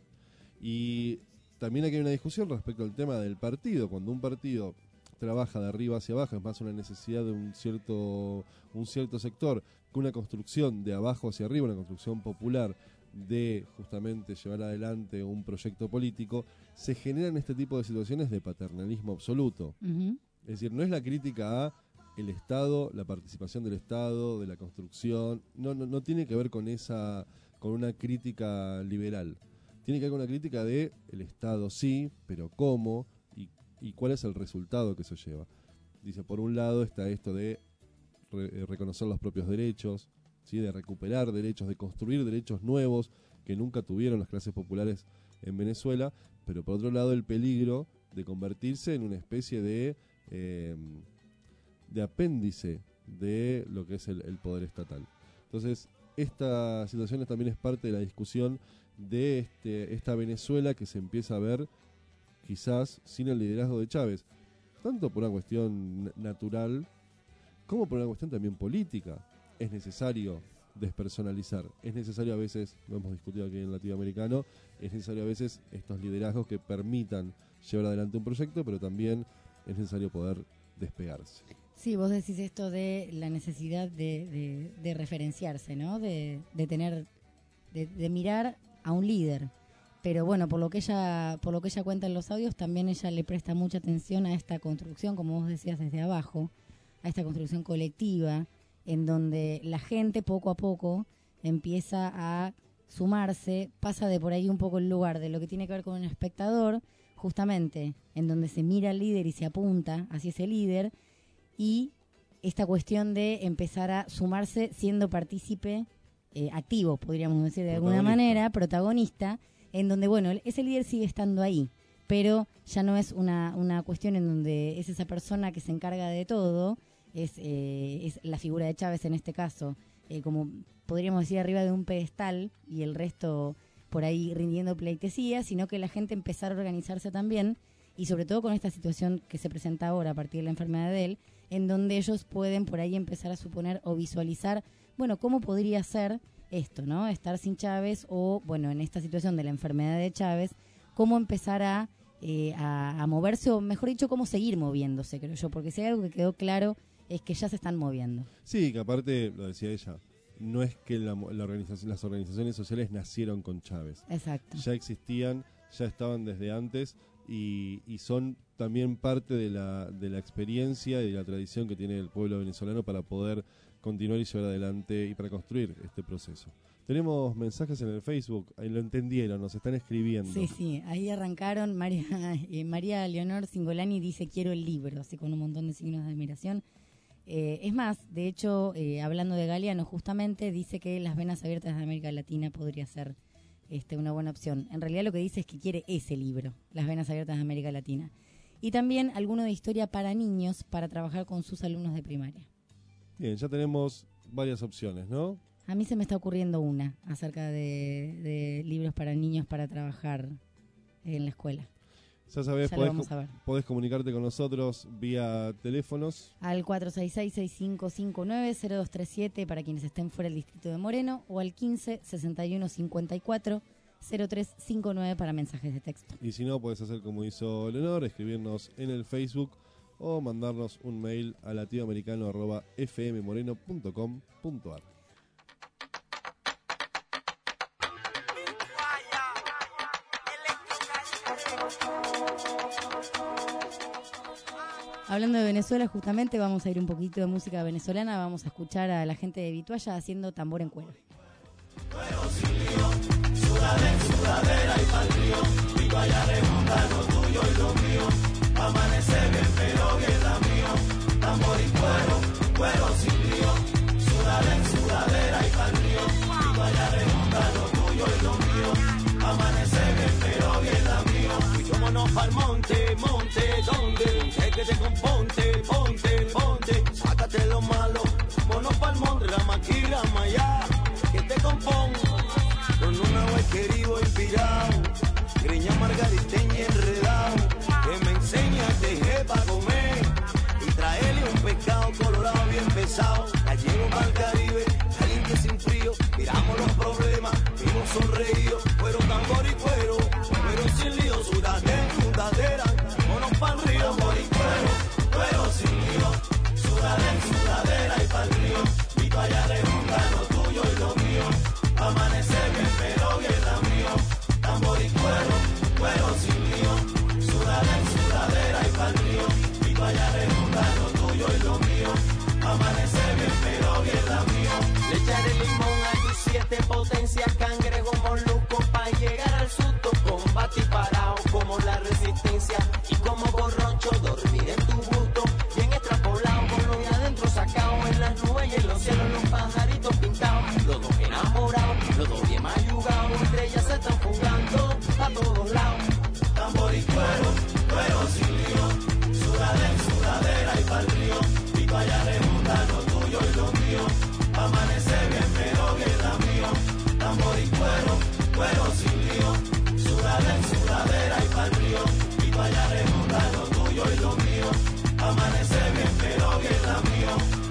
Y también aquí hay una discusión respecto al tema del partido. Cuando un partido trabaja de arriba hacia abajo, es más una necesidad de un cierto, un cierto sector que una construcción de abajo hacia arriba, una construcción popular de justamente llevar adelante un proyecto político, se generan este tipo de situaciones de paternalismo absoluto. Uh-huh. Es decir, no es la crítica a el Estado, la participación del Estado, de la construcción, no, no, no tiene que ver con esa, con una crítica liberal. Tiene que ver con una crítica de el Estado sí, pero cómo y, y cuál es el resultado que se lleva. Dice, por un lado está esto de re, eh, reconocer los propios derechos, ¿sí? De recuperar derechos, de construir derechos nuevos que nunca tuvieron las clases populares en Venezuela, pero por otro lado el peligro de convertirse en una especie de, eh, de apéndice de lo que es el, el poder estatal. Entonces, esta situación también es parte de la discusión de este, esta Venezuela que se empieza a ver quizás sin el liderazgo de Chávez, tanto por una cuestión natural como por una cuestión también política. Es necesario despersonalizar, es necesario a veces, lo hemos discutido aquí en Latinoamericano, es necesario a veces estos liderazgos que permitan llevar adelante un proyecto, pero también es necesario poder despegarse. Sí, vos decís esto de la necesidad de, de, de referenciarse, ¿no? De, de tener, de, de mirar a un líder. Pero bueno, por lo que ella, por lo que ella cuenta en los audios, también ella le presta mucha atención a esta construcción, como vos decías, desde abajo, a esta construcción colectiva, en donde la gente poco a poco empieza a sumarse, pasa de por ahí un poco el lugar de lo que tiene que ver con un espectador, justamente en donde se mira al líder y se apunta hacia ese líder, y esta cuestión de empezar a sumarse siendo partícipe eh, activo, podríamos decir de alguna manera, protagonista, en donde, bueno, ese líder sigue estando ahí, pero ya no es una, una cuestión en donde es esa persona que se encarga de todo, es, eh, es la figura de Chávez en este caso, eh, como podríamos decir arriba de un pedestal y el resto por ahí rindiendo pleitesía, sino que la gente empezara a organizarse también, y sobre todo con esta situación que se presenta ahora a partir de la enfermedad de él, en donde ellos pueden por ahí empezar a suponer o visualizar, bueno, cómo podría ser esto, ¿no? Estar sin Chávez, o, bueno, en esta situación de la enfermedad de Chávez, cómo empezar a, eh, a, a moverse, o mejor dicho, cómo seguir moviéndose, creo yo, porque si hay algo que quedó claro es que ya se están moviendo. Sí, que aparte, lo decía ella, no es que la, la organización, las organizaciones sociales nacieron con Chávez. Exacto. Ya existían, ya estaban desde antes, y, y son también parte de la, de la experiencia y de la tradición que tiene el pueblo venezolano para poder continuar y llevar adelante y para construir este proceso. Tenemos mensajes en el Facebook, ahí lo entendieron, nos están escribiendo. Sí, sí, ahí arrancaron. María, eh, María Leonor Singolani dice quiero el libro, así con un montón de signos de admiración. Eh, es más, de hecho, eh, hablando de Galeano justamente, dice que Las Venas Abiertas de América Latina podría ser este, una buena opción. En realidad lo que dice es que quiere ese libro, Las Venas Abiertas de América Latina. Y también alguno de historia para niños para trabajar con sus alumnos de primaria. Bien, ya tenemos varias opciones, ¿no? A mí se me está ocurriendo una acerca de, de libros para niños para trabajar en la escuela. Ya sabés, Ya lo podés, vamos a ver. podés comunicarte con nosotros vía teléfonos. Al cuatro seis seis, seis cinco cinco nueve, cero dos tres siete para quienes estén fuera del distrito de Moreno, o al quince, sesenta y uno, cincuenta y cuatro, cero tres cinco nueve para mensajes de texto. Y si no, podés hacer como hizo Leonor, escribirnos en el Facebook o mandarnos un mail a latinoamericano arroba f m moreno punto com punto a r. Hablando de Venezuela, justamente vamos a ir un poquito de música venezolana, vamos a escuchar a la gente de Vitualla haciendo tambor en cuero. Sudadera, sudadera y pa'l río, Vitualla remonta lo tuyo y lo mío, amanecer bien pero guerra mío, tambor y cuero, cuero sin lío, sudadera, sudadera y pa'l río. bombón, con un agua querido inspirado, greña margariteña enredado, que me enseña a tejer pa' comer y traerle un pescado colorado bien pesado. La llevo pa'l Caribe, caliente sin frío, miramos los problemas, vimos sonreídos, cuero, tambor y cuero, cuero sin lío, sudadera, sudadera, monos pa'l río, tambor y cuero, cuero sin lío, sudadera, sudadera y pa'l río, y toalla de junta, lo tuyo y lo mío, amanecer bien pero bien la mío, tambor y cuero, cuero sin lío, sudadera, sudadera y pa'l río, y toalla de junta, lo tuyo y lo mío, amanecer bien pero bien la mío. Le echaré limón a tus siete potencias, cangrejo, molusco, pa' llegar al susto, combate y parado como la resistencia, y como borracho dormir en tu busto, bien extrapolado con lo de adentro sacado, en las nubes y en los cielos los pajaritos pintados, los dos enamorados, los dos bien mayugados, estrellas se están fugando a todos lados, tambor y cuero, cuero sin lío, sudadera, sudadera y pa'l río, y toalla de junta, lo tuyo y lo mío, amanecer bien pero bien la mío, tambor y cuero, cuero sin lío, sudadera, sudadera y pa'l río, y toalla de junta, lo tuyo y lo mío, amanecer bien pero bien la mío.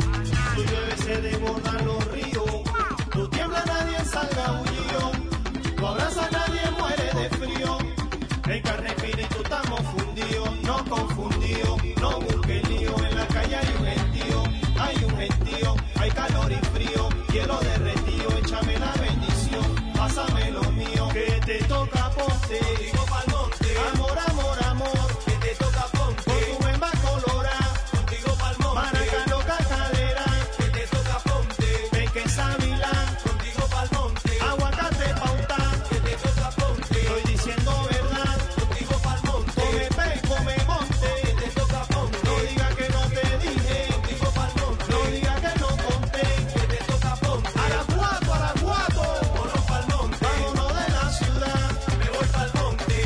Tú llueves se desbordan los ríos, tú tiemblas nadie salga huyó, tú abrazas nadie muere de frío, en carne espíritu estamos fundidos, no confundidos, no busques lío, en la calle hay un gentío, hay un gentío, hay calor y frío, hielo derretido, échame la bendición, pásame lo mío, que te toca ponte, contigo pa'l monte, amor, amor, amor, que te toca ponte, con tu bemba colorada, contigo pa'l monte, maraca loca calera, que te toca ponte, peque sábila, contigo pa'l monte, aguacate pauta, que te toca ponte, estoy diciendo verdad, contigo pa'l monte, come pe, come monte, que te toca ponte, no diga que no te dije, contigo pa'l monte, no diga que no conté, que te toca ponte, Araguato, Araguato, vámonos pa'l monte, vámonos de la ciudad, me voy pa'l monte.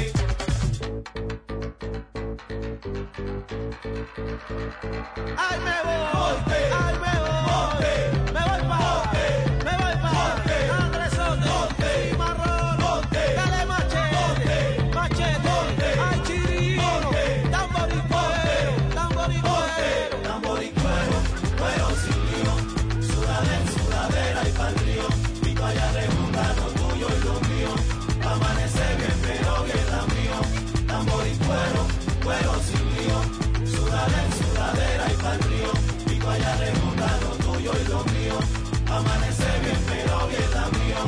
Ay, me voy, ay, me voy, me voy pa' monte, me voy pa' monte, Andrés Soto, y Marrón, dale machete, machete, ay, chirino, tambor y cuero, tambor y cuero, tambor y cuero, cuero sin lío, sudadera, sudadera y pa'l río, y toalla de junta, lo tuyo y lo mío, amanecer bien pero bien la mío, tambor y cuero, cuero sin lío, sudadera, sudadera y pa'l río, y toalla de junta, lo tuyo y lo mío, amanecer bien pero bien la mío.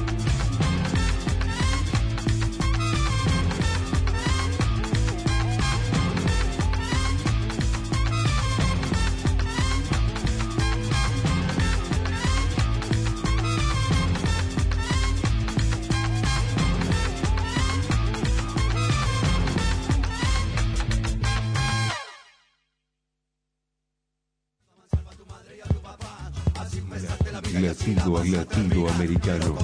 Latido al latido americano.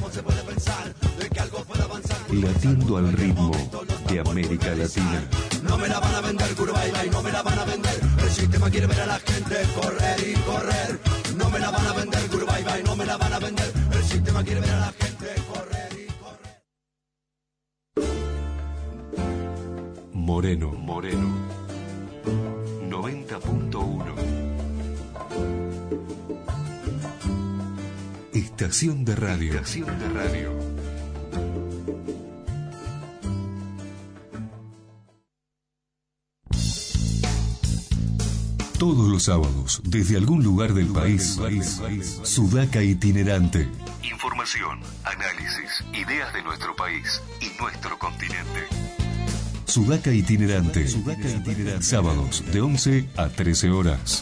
Latiendo al ritmo de América Latina. No me la van a vender, Curvaiba, no me la van a vender. El sistema quiere ver a la gente correr y correr. No me la van a vender, Curvaiba, no me la van a vender. El sistema quiere ver a la gente correr y correr. Moreno, Moreno. noventa punto uno. Estación de radio. Estación de radio. Todos los sábados, desde algún lugar del país, Sudaca Itinerante. Información, análisis, ideas de nuestro país y nuestro continente. Sudaca Itinerante. Sudaca Itinerante. Sábados de once a trece horas.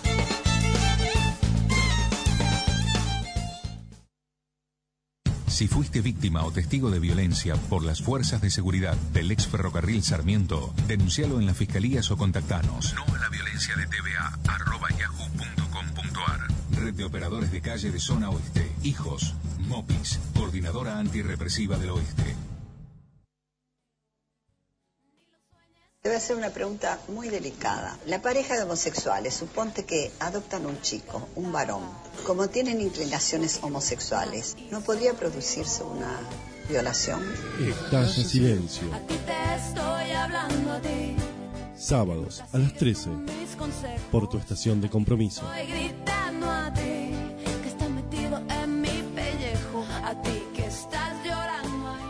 Si fuiste víctima o testigo de violencia por las fuerzas de seguridad del ex ferrocarril Sarmiento, denuncialo en las fiscalías o contactanos. No a la violencia de T V A, arroba yahoo punto com punto ar. Red de Operadores de Calle de Zona Oeste. Hijos. MOPIS. Coordinadora Antirrepresiva del Oeste. Te voy a hacer una pregunta muy delicada. La pareja de homosexuales, suponte que adoptan un chico, un varón. Como tienen inclinaciones homosexuales, ¿no podría producirse una violación? Estalla silencio. A ti te estoy hablando a ti. Sábados a las trece. Mis consejos. Por tu estación de compromiso. Estoy gritando a ti que estás metido en mi pellejo. A ti que estás llorando ahí.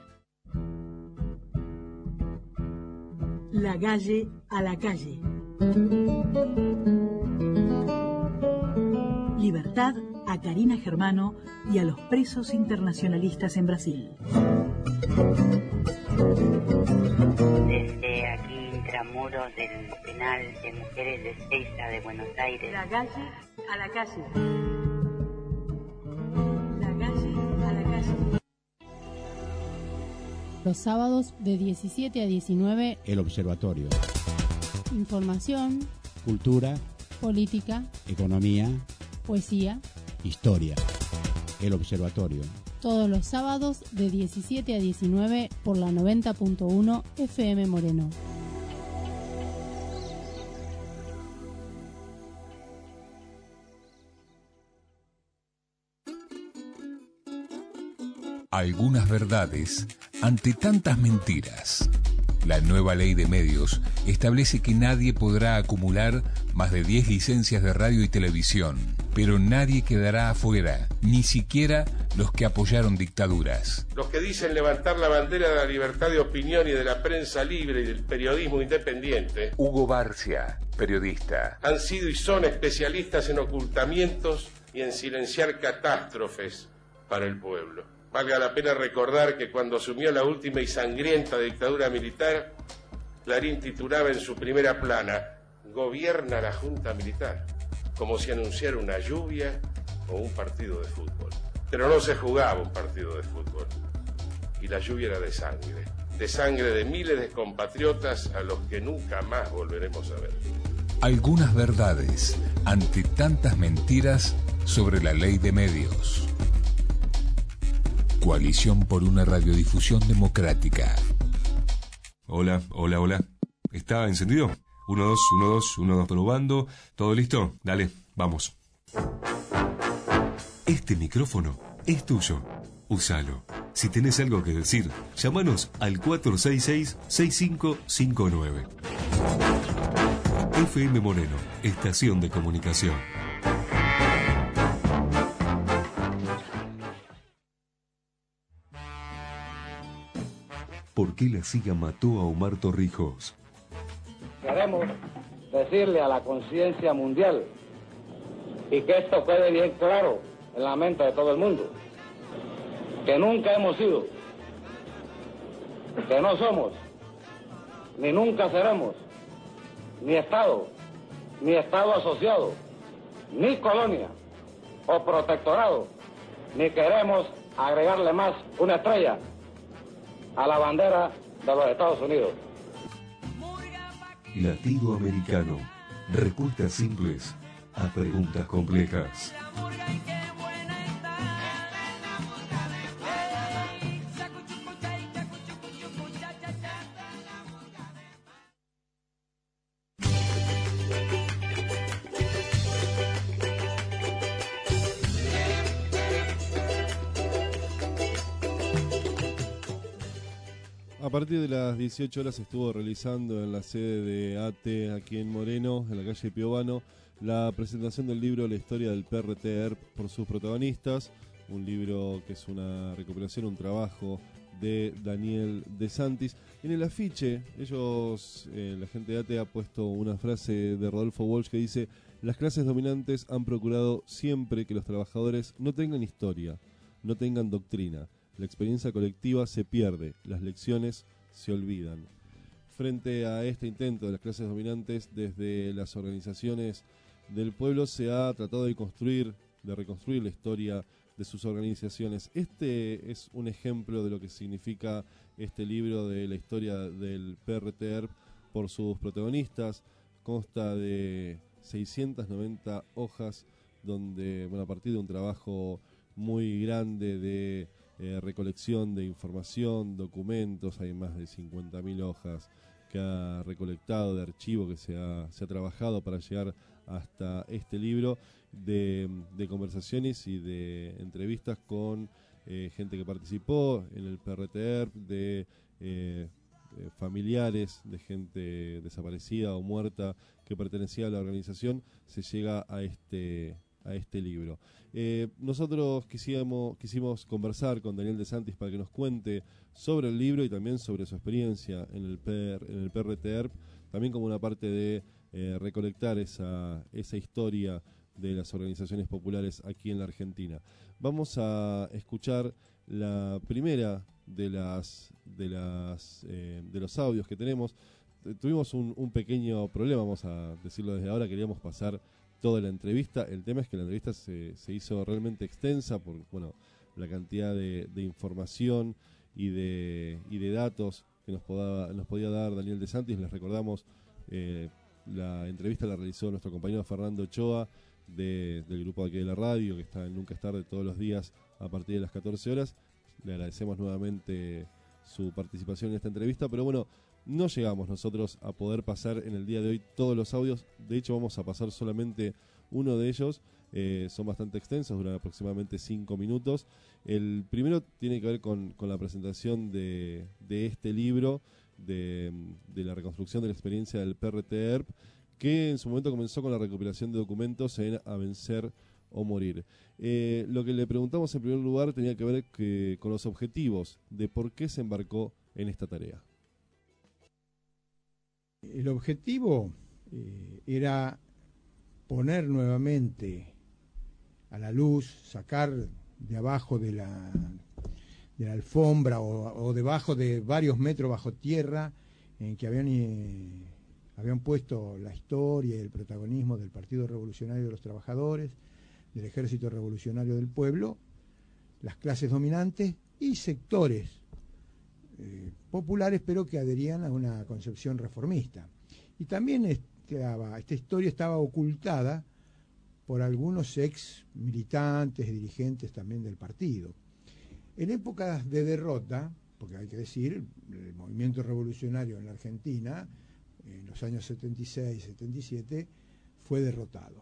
La calle a la calle. Libertad a Karina Germano y a los presos internacionalistas en Brasil. Desde aquí, intramuros del penal de mujeres de Ezeiza de Buenos Aires. La calle a la calle. La calle a la calle. Los sábados de diecisiete a diecinueve, El Observatorio. información, Cultura, política, economía, poesía, historia. El Observatorio. todos los sábados de diecisiete a diecinueve por la noventa punto uno F M Moreno. Algunas verdades ante tantas mentiras. La nueva ley de medios establece que nadie podrá acumular más de diez licencias de radio y televisión, pero nadie quedará afuera, ni siquiera los que apoyaron dictaduras. Los que dicen levantar la bandera de la libertad de opinión y de la prensa libre y del periodismo independiente. Hugo Barcia, periodista. Han sido y son especialistas en ocultamientos y en silenciar catástrofes para el pueblo. Valga la pena recordar que cuando asumió la última y sangrienta dictadura militar, Clarín titulaba en su primera plana, "Gobierna la Junta Militar", como si anunciara una lluvia o un partido de fútbol. Pero no se jugaba un partido de fútbol, y la lluvia era de sangre, de sangre de miles de compatriotas a los que nunca más volveremos a ver. Algunas verdades ante tantas mentiras sobre la ley de medios. Coalición por una radiodifusión democrática. Hola, hola, hola. ¿Está encendido? Uno, dos, uno, dos, uno, dos, probando. ¿Todo listo? Dale, vamos. Este micrófono es tuyo. Úsalo. Si tenés algo que decir, llámanos al cuatro seis seis, seis cinco cinco nueve. F M Moreno, estación de comunicación. ¿Por qué la C I A mató a Omar Torrijos? Queremos decirle a la conciencia mundial y que esto quede bien claro en la mente de todo el mundo, que nunca hemos sido, que no somos, ni nunca seremos, ni Estado, ni Estado asociado, ni colonia o protectorado, ni queremos agregarle más una estrella a la bandera de los Estados Unidos. Latido americano. Respuestas simples a preguntas complejas. A partir de las dieciocho horas estuvo realizando en la sede de A T E aquí en Moreno, en la calle Piovano, la presentación del libro La historia del P R T E R P por sus protagonistas, un libro que es una recopilación, un trabajo de Daniel De Santis. En el afiche, ellos, eh, la gente de A T E ha puesto una frase de Rodolfo Walsh que dice: las clases dominantes han procurado siempre que los trabajadores no tengan historia, no tengan doctrina. La experiencia colectiva se pierde, las lecciones se olvidan. Frente a este intento de las clases dominantes, desde las organizaciones del pueblo se ha tratado de construir, de reconstruir la historia de sus organizaciones. Este es un ejemplo de lo que significa este libro de la historia del P R T E R P por sus protagonistas. Consta de seiscientas noventa hojas, donde, bueno, a partir de un trabajo muy grande de Eh, recolección de información, documentos, hay más de cincuenta mil hojas que ha recolectado, de archivo que se ha, se ha trabajado para llegar hasta este libro, de, de conversaciones y de entrevistas con eh, gente que participó en el P R T E R P, de eh, eh, familiares de gente desaparecida o muerta que pertenecía a la organización, se llega a este a este libro. Eh, nosotros quisimos, quisimos conversar con Daniel De Santis para que nos cuente sobre el libro y también sobre su experiencia en el, P R, en el P R T E R P, también como una parte de eh, recolectar esa, esa historia de las organizaciones populares aquí en la Argentina. Vamos a escuchar la primera de las de las eh, de los audios que tenemos. Tuvimos un, un pequeño problema, vamos a decirlo desde ahora, queríamos pasar toda la entrevista. El tema es que la entrevista se, se hizo realmente extensa por bueno la cantidad de, de información y de y de datos que nos podía, nos podía dar Daniel De Santis. Les recordamos, eh, la entrevista la realizó nuestro compañero Fernando Ochoa de, del grupo de aquí de la radio, que está en Nunca es Tarde todos los días a partir de las catorce horas. Le agradecemos nuevamente su participación en esta entrevista, pero bueno, no llegamos nosotros a poder pasar en el día de hoy todos los audios. De hecho, vamos a pasar solamente uno de ellos. Eh, son bastante extensos, duran aproximadamente cinco minutos. El primero tiene que ver con, con la presentación de, de este libro, de, de la reconstrucción de la experiencia del P R T E R P, que en su momento comenzó con la recopilación de documentos en A Vencer o Morir. Eh, lo que le preguntamos en primer lugar tenía que ver que, con los objetivos de por qué se embarcó en esta tarea. El objetivo eh, era poner nuevamente a la luz, sacar de abajo de la, de la alfombra o, o debajo de varios metros bajo tierra en que habían, eh, habían puesto la historia y el protagonismo del Partido Revolucionario de los Trabajadores, del Ejército Revolucionario del Pueblo, las clases dominantes y sectores Eh, populares, pero que adherían a una concepción reformista. Y también estaba, esta historia estaba ocultada por algunos ex militantes y dirigentes también del partido. En épocas de derrota, porque hay que decir, el movimiento revolucionario en la Argentina, en los años setenta y seis, setenta y siete, fue derrotado.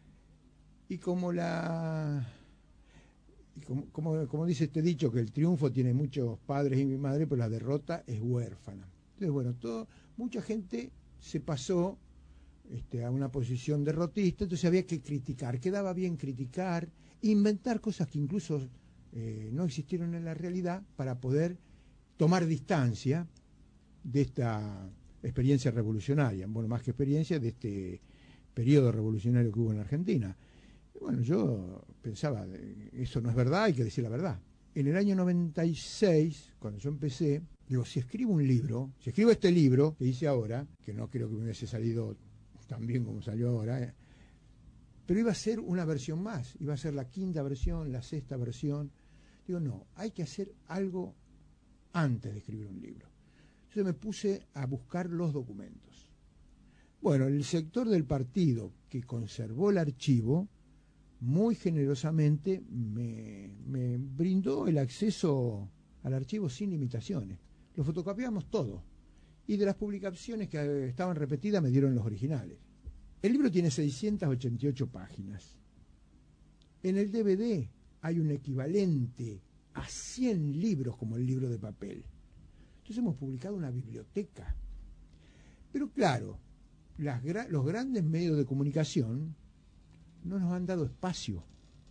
Y como la... Y como, como, como dice este dicho, que el triunfo tiene muchos padres y madres, pero la derrota es huérfana. Entonces, bueno, todo, mucha gente se pasó este, a una posición derrotista, entonces había que criticar, quedaba bien criticar, inventar cosas que incluso eh, no existieron en la realidad para poder tomar distancia de esta experiencia revolucionaria, bueno, más que experiencia, de este periodo revolucionario que hubo en la Argentina. Bueno, yo pensaba, eso no es verdad, hay que decir la verdad. En el año noventa y seis, cuando yo empecé, digo, si escribo un libro, si escribo este libro que hice ahora, que no creo que me hubiese salido tan bien como salió ahora, eh, pero iba a ser una versión más, iba a ser la quinta versión, la sexta versión. Digo, no, hay que hacer algo antes de escribir un libro. Entonces me puse a buscar los documentos. Bueno, el sector del partido que conservó el archivo, muy generosamente me, me brindó el acceso al archivo sin limitaciones. Lo fotocopiamos todo. Y de las publicaciones que estaban repetidas me dieron los originales. El libro tiene seiscientas ochenta y ocho páginas. En el D V D hay un equivalente a cien libros como el libro de papel. Entonces hemos publicado una biblioteca. Pero claro, las, los grandes medios de comunicación no nos han dado espacio.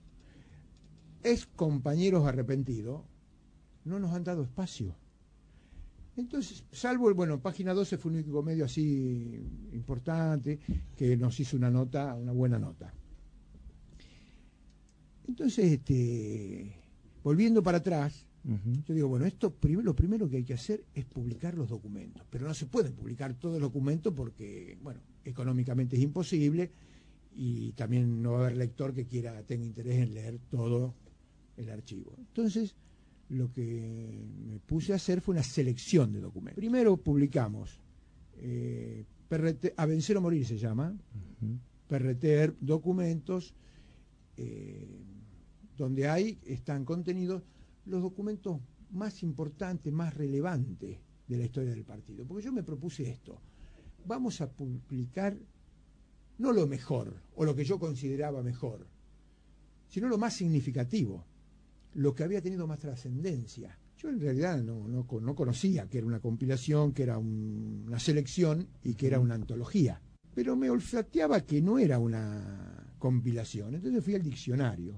Ex compañeros arrepentidos no nos han dado espacio. Entonces, salvo el, bueno, Página doce fue un único medio así importante que nos hizo una nota, una buena nota. Entonces, este, volviendo para atrás, uh-huh. yo digo, bueno, esto prim- lo primero que hay que hacer es publicar los documentos, pero no se pueden publicar todos los documentos porque, bueno, económicamente es imposible. Y también no va a haber lector que quiera, tenga interés en leer todo el archivo. Entonces, lo que me puse a hacer fue una selección de documentos. Primero publicamos eh, P R T, A Vencer o Morir se llama, uh-huh. P R T E R P, documentos, eh, donde ahí están contenidos los documentos más importantes, más relevantes de la historia del partido. Porque yo me propuse esto. Vamos a publicar no lo mejor, o lo que yo consideraba mejor, sino lo más significativo, lo que había tenido más trascendencia. Yo en realidad no, no, no conocía que era una compilación, que era un, una selección y que era una antología. Pero me olfateaba que no era una compilación. Entonces fui al diccionario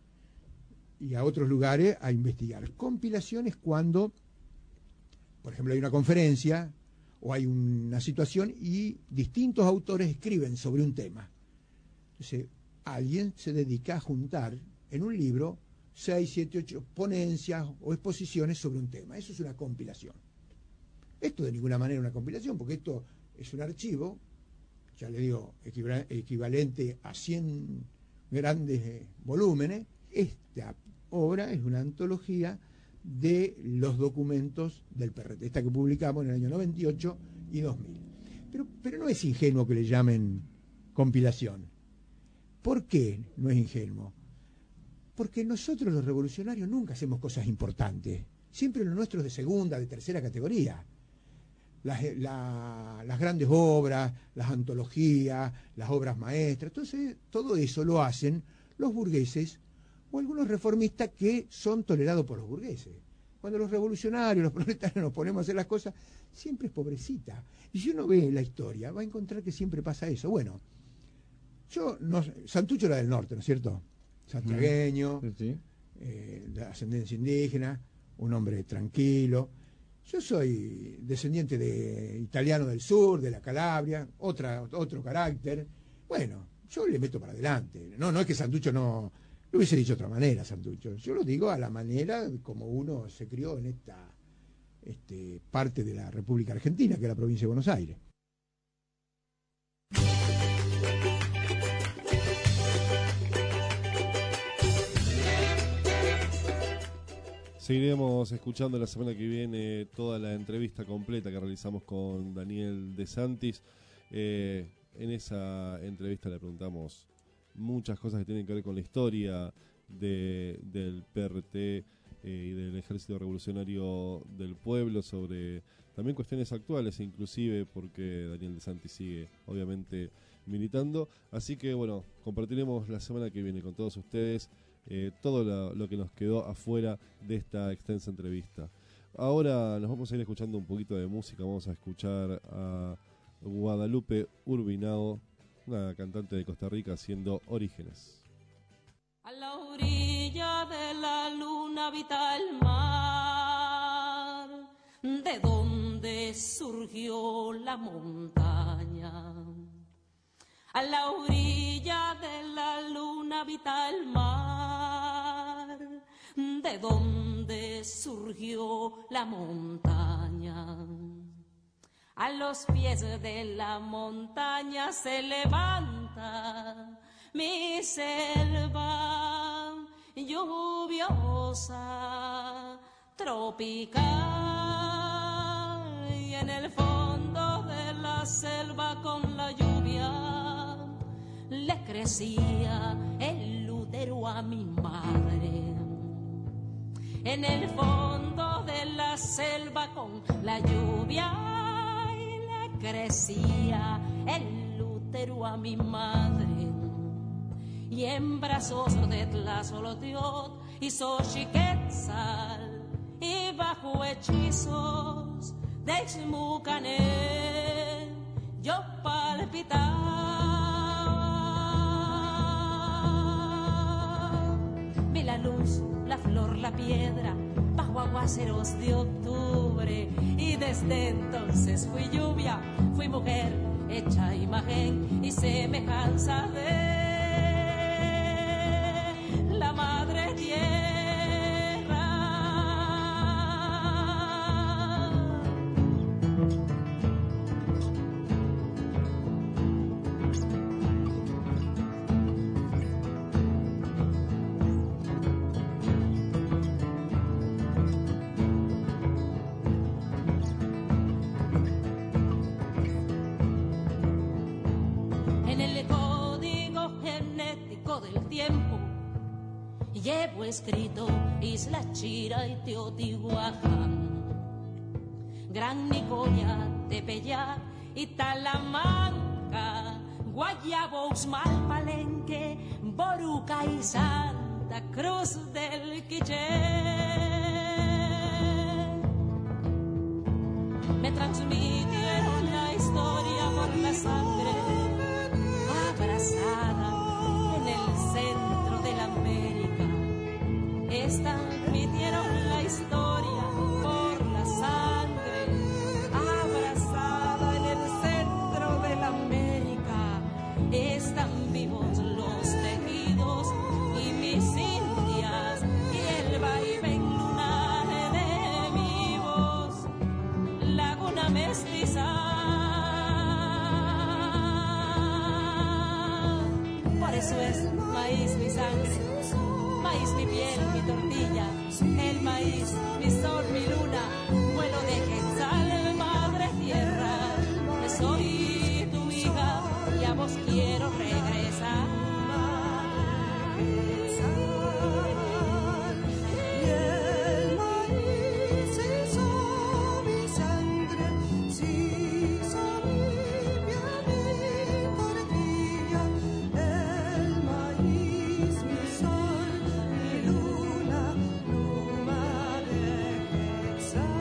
y a otros lugares a investigar. Compilación es cuando, por ejemplo, hay una conferencia o hay una situación y distintos autores escriben sobre un tema. Entonces, alguien se dedica a juntar en un libro seis, siete, ocho ponencias o exposiciones sobre un tema. Eso es una compilación. Esto de ninguna manera es una compilación, porque esto es un archivo, ya le digo, equivalente a cien grandes volúmenes. Esta obra es una antología de los documentos del P R T, esta que publicamos en el año noventa y ocho y dos mil. Pero, pero no es ingenuo que le llamen compilación. ¿Por qué no es ingenuo? Porque nosotros los revolucionarios nunca hacemos cosas importantes, siempre lo nuestro es de segunda, de tercera categoría. Las, la, las grandes obras, las antologías, las obras maestras, entonces todo eso lo hacen los burgueses o algunos reformistas que son tolerados por los burgueses. Cuando los revolucionarios, los proletarios nos ponemos a hacer las cosas, siempre es pobrecita. Y si uno ve la historia, va a encontrar que siempre pasa eso. Bueno, yo, no, Santucho era del norte, ¿no es cierto? Santiagueño, sí, sí. Eh, de ascendencia indígena, un hombre tranquilo. Yo soy descendiente de italiano del sur, de la Calabria, otra, otro carácter. Bueno, yo le meto para adelante. No, no es que Santucho no... Lo hubiese dicho de otra manera, Santucho. Yo lo digo a la manera como uno se crió en esta este, parte de la República Argentina, que es la provincia de Buenos Aires. Seguiremos escuchando la semana que viene toda la entrevista completa que realizamos con Daniel De Santis. Eh, en esa entrevista le preguntamos muchas cosas que tienen que ver con la historia de, del P R T eh, y del Ejército Revolucionario del Pueblo, sobre también cuestiones actuales, inclusive porque Daniel De Santis sigue obviamente militando. Así que bueno, compartiremos la semana que viene con todos ustedes Eh, todo lo, lo que nos quedó afuera de esta extensa entrevista. Ahora nos vamos a ir escuchando un poquito de música. Vamos a escuchar a Guadalupe Urbinao, una cantante de Costa Rica, haciendo Orígenes. A la orilla de la luna habita el mar, de donde surgió la montaña. A la orilla de la luna habita el mar, de donde surgió la montaña. A los pies de la montaña se levanta mi selva lluviosa, tropical, y en el fondo de la selva con la lluvia le crecía el útero a mi madre. En el fondo de la selva con la lluvia le crecía el útero a mi madre. Y en brazos de Tlazoloteot y Xochiquetzal y bajo hechizos de Xmucané yo palpitaba. Vi la luz, la flor, la piedra, bajo aguaceros de octubre. Y desde entonces fui lluvia, fui mujer, hecha imagen y semejanza de la madre tierra. Llevo escrito Isla Chira y Teotihuacán, Gran Nicoya, Tepeyac y Talamanca, Guayabo, Uxmal, Palenque, Boruca y Santa Cruz del Quiché. Me transmitieron la historia por la sangre, abrazada en el centro de la América. Esta transmitieron la historia por la sangre, abrazada en el centro de la América. Están vivos los tejidos y mis indias y el vaivén lunar de mi voz. Laguna mestiza, por eso es maíz mi sangre, maíz mi piel, mi tortilla, el maíz, mi sol, mi luna, vuelo de quetzal, madre tierra, que soy tu hija y a vos quiero regresar. Y el maíz hizo mi sangre, se hizo limpia mi tortilla. El maíz, mi sol, mi luna, pluma de quetzal.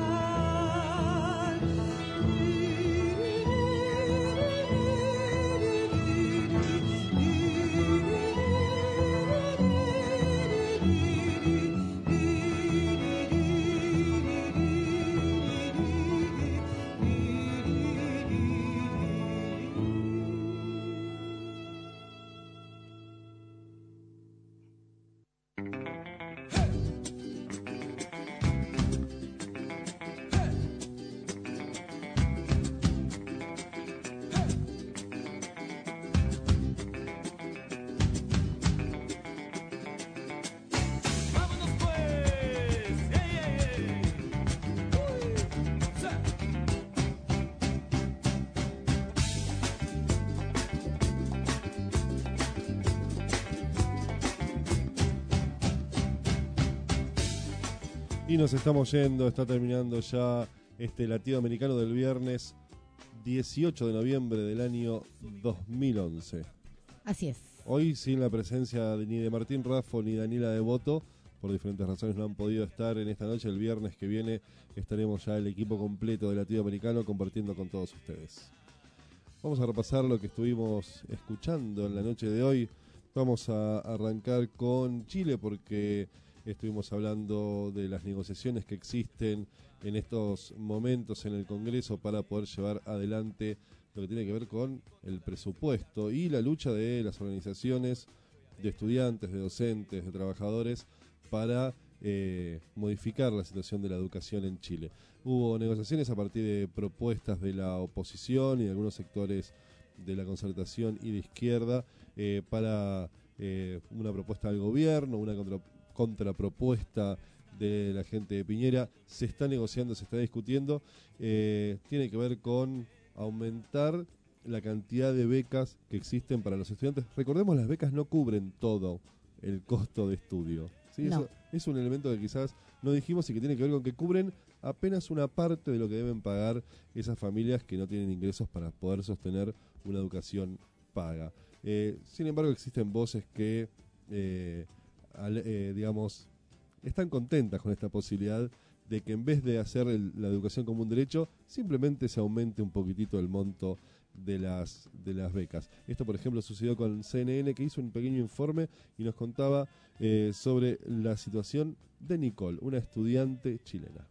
Y nos estamos yendo, está terminando ya este latido americano del viernes dieciocho de noviembre del año dos mil once. Así es. Hoy sin la presencia de, ni de Martín Raffo ni Daniela Devoto, por diferentes razones no han podido estar en esta noche. El viernes que viene estaremos ya el equipo completo de latido americano compartiendo con todos ustedes. Vamos a repasar lo que estuvimos escuchando en la noche de hoy. Vamos a arrancar con Chile porque estuvimos hablando de las negociaciones que existen en estos momentos en el Congreso para poder llevar adelante lo que tiene que ver con el presupuesto y la lucha de las organizaciones de estudiantes, de docentes, de trabajadores para eh, modificar la situación de la educación en Chile. Hubo negociaciones a partir de propuestas de la oposición y de algunos sectores de la concertación y de izquierda eh, para eh, una propuesta del gobierno, una contra contrapropuesta de la gente de Piñera. Se está negociando, se está discutiendo, eh, tiene que ver con aumentar la cantidad de becas que existen para los estudiantes. Recordemos, las becas no cubren todo el costo de estudio, ¿sí? No. Eso es un elemento que quizás no dijimos y que tiene que ver con que cubren apenas una parte de lo que deben pagar esas familias que no tienen ingresos para poder sostener una educación paga. Eh, sin embargo, existen voces que eh, Al, eh, digamos, están contentas con esta posibilidad de que en vez de hacer el, la educación como un derecho, simplemente se aumente un poquitito el monto de las de las becas. Esto, por ejemplo, sucedió con C N N, que hizo un pequeño informe y nos contaba eh, sobre la situación de Nicole, una estudiante chilena.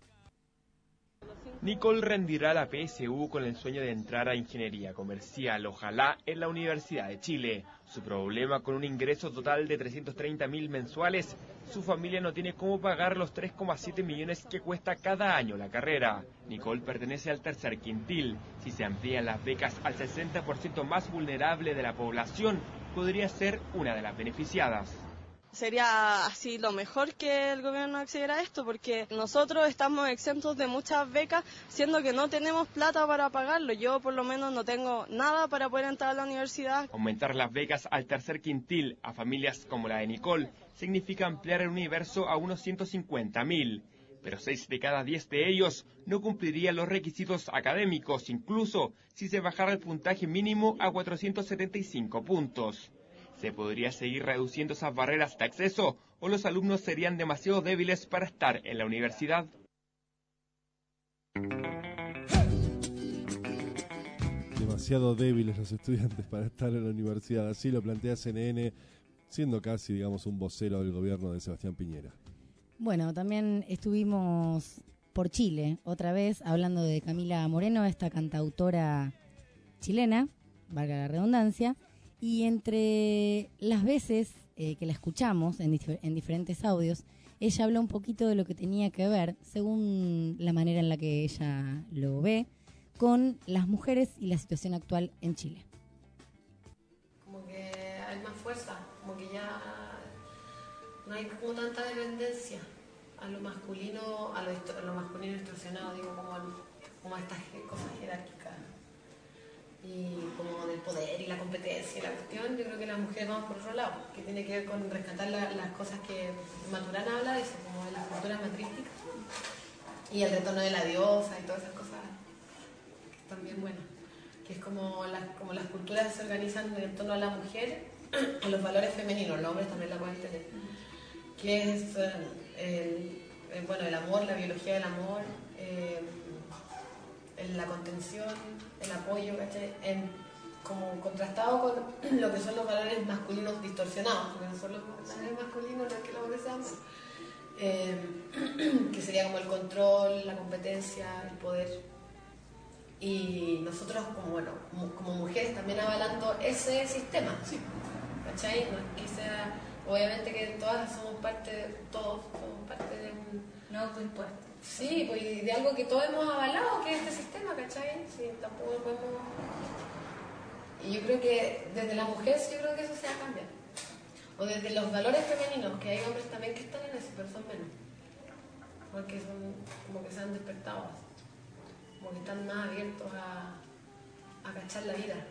Nicole rendirá la P S U con el sueño de entrar a ingeniería comercial, ojalá en la Universidad de Chile. Su problema, con un ingreso total de trescientos treinta mil mensuales, su familia no tiene cómo pagar los tres coma siete millones que cuesta cada año la carrera. Nicole pertenece al tercer quintil. Si se amplían las becas al sesenta por ciento más vulnerable de la población, podría ser una de las beneficiadas. Sería así lo mejor que el gobierno accediera a esto, porque nosotros estamos exentos de muchas becas, siendo que no tenemos plata para pagarlo. Yo por lo menos no tengo nada para poder entrar a la universidad. Aumentar las becas al tercer quintil a familias como la de Nicole significa ampliar el universo a unos ciento cincuenta mil. pero seis de cada diez de ellos no cumplirían los requisitos académicos, incluso si se bajara el puntaje mínimo a cuatrocientos setenta y cinco puntos. Se podría seguir reduciendo esas barreras de acceso o los alumnos serían demasiado débiles para estar en la universidad. Demasiado débiles los estudiantes para estar en la universidad. Así lo plantea C N N, siendo casi, digamos, un vocero del gobierno de Sebastián Piñera. Bueno, también estuvimos por Chile, otra vez, hablando de Camila Moreno, esta cantautora chilena, valga la redundancia, y entre las veces eh, que la escuchamos en, dif- en diferentes audios, ella habló un poquito de lo que tenía que ver, según la manera en la que ella lo ve, con las mujeres y la situación actual en Chile. Como que hay más fuerza, como que ya no hay como tanta dependencia a lo masculino, a lo, a lo masculino distorsionado, digo, como, al, como a estas cosas jerárquicas y como del poder y la competencia y la cuestión. Yo creo que las mujeres vamos por otro lado, que tiene que ver con rescatar la, las cosas que Maturana habla, dice, como de las culturas matrísticas y el retorno de la diosa y todas esas cosas que están bien buenas, que es como las, como las culturas se organizan en torno a la mujer, a los valores femeninos, los hombres también la pueden tener, que es el, el, bueno, el amor, la biología del amor, eh, la contención, el apoyo, ¿cachai? En, como contrastado con lo que son los valores masculinos distorsionados, porque no son los valores masculinos los que los hombres aman, eh, que sería como el control, la competencia, el poder. Y nosotros como, bueno, como mujeres también avalando ese sistema, ¿cachai? No es que sea, obviamente que todas somos parte, todos somos parte de un... No autoimpuesto. Sí, pues de algo que todos hemos avalado, que es este sistema, ¿cachai? Sí, tampoco podemos... Y yo creo que desde la mujer sí, yo creo que eso se va a cambiar. O desde los valores femeninos, que hay hombres también que están en eso, pero son menos. Porque son como que se han despertado, como que están más abiertos a, a cachar la vida.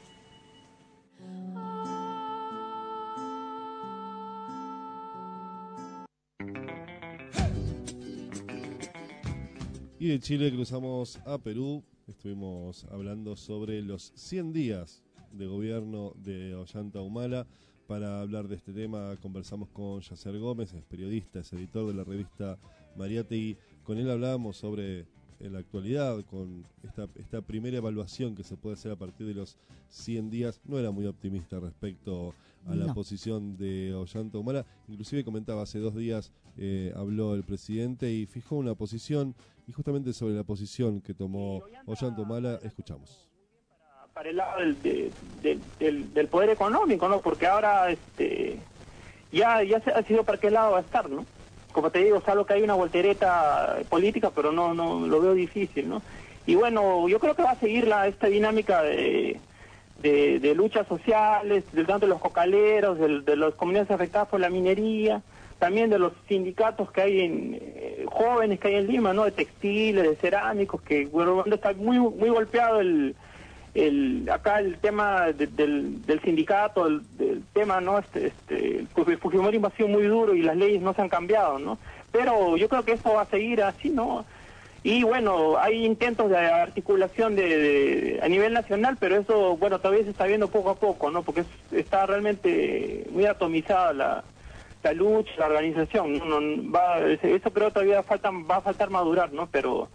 Y de Chile cruzamos a Perú. Estuvimos hablando sobre los cien días de gobierno de Ollanta Humala. Para hablar de este tema conversamos con Yacer Gómez, es periodista, es editor de la revista Mariátegui. Con él hablábamos sobre en la actualidad, con esta, esta primera evaluación que se puede hacer a partir de los cien días. No era muy optimista respecto a la No. posición de Ollanta Humala. Inclusive comentaba, hace dos días eh, habló el presidente y fijó una posición, y justamente sobre la posición que tomó Ollanta Humala, escuchamos. Para el lado del, de- del, del, del poder económico, ¿no? Porque ahora este ya ya se ha sido para qué lado va a estar, ¿no? Como te digo, salvo que hay una voltereta política, pero no no lo veo difícil, ¿no? Y bueno, yo creo que va a seguir la esta dinámica de de, de luchas sociales, del tanto de los cocaleros, del, de las comunidades afectadas por la minería, también de los sindicatos que hay en eh, jóvenes que hay en Lima, ¿no? De textiles, de cerámicos, que bueno, está muy muy golpeado el el acá el tema de, del, del sindicato, el, del tema, ¿no? Este, este, el fujimorismo ha sido muy duro y las leyes no se han cambiado, ¿no? Pero yo creo que eso va a seguir así, ¿no? Y bueno, hay intentos de articulación de, de a nivel nacional, pero eso, bueno, todavía se está viendo poco a poco, ¿no? Porque es, está realmente muy atomizada la, la lucha, la organización, ¿no? No, va, eso creo todavía falta, va a faltar madurar, ¿no? Pero...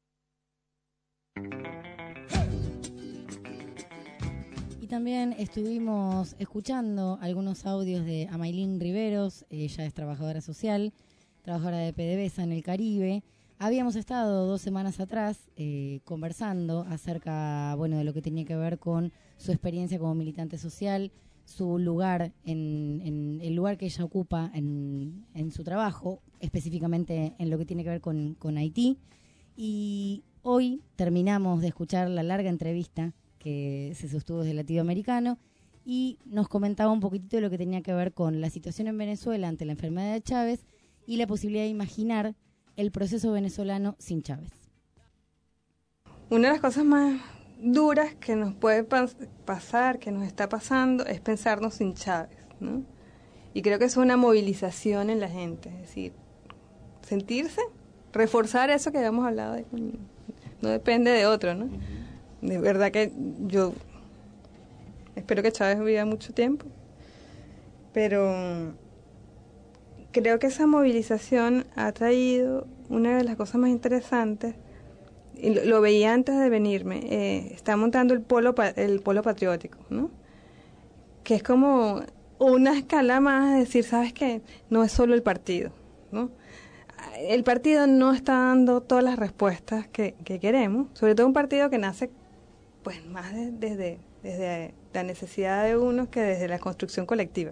Y también estuvimos escuchando algunos audios de Amailín Riveros, ella es trabajadora social, trabajadora de PDVSA en el Caribe. Habíamos estado dos semanas atrás eh, conversando acerca, bueno, de lo que tenía que ver con su experiencia como militante social, su lugar, en, en el lugar que ella ocupa en, en su trabajo, específicamente en lo que tiene que ver con, con Haití. Y hoy terminamos de escuchar la larga entrevista que se sostuvo desde Latinoamericano y nos comentaba un poquitito de lo que tenía que ver con la situación en Venezuela ante la enfermedad de Chávez y la posibilidad de imaginar el proceso venezolano sin Chávez. Una de las cosas más duras que nos puede pas- pasar, que nos está pasando, es pensarnos sin Chávez, ¿no? Y creo que es una movilización en la gente, es decir, sentirse reforzar eso que habíamos hablado, de que no depende de otro, ¿no? De verdad que yo espero que Chávez viva mucho tiempo, pero creo que esa movilización ha traído una de las cosas más interesantes, y lo, lo veía antes de venirme, eh, está montando el polo, el polo patriótico, ¿no? Que es como una escala más de decir, ¿sabes qué? No es solo el partido, ¿no? El partido no está dando todas las respuestas que, que queremos, sobre todo un partido que nace pues más de, desde, desde la necesidad de uno que desde la construcción colectiva.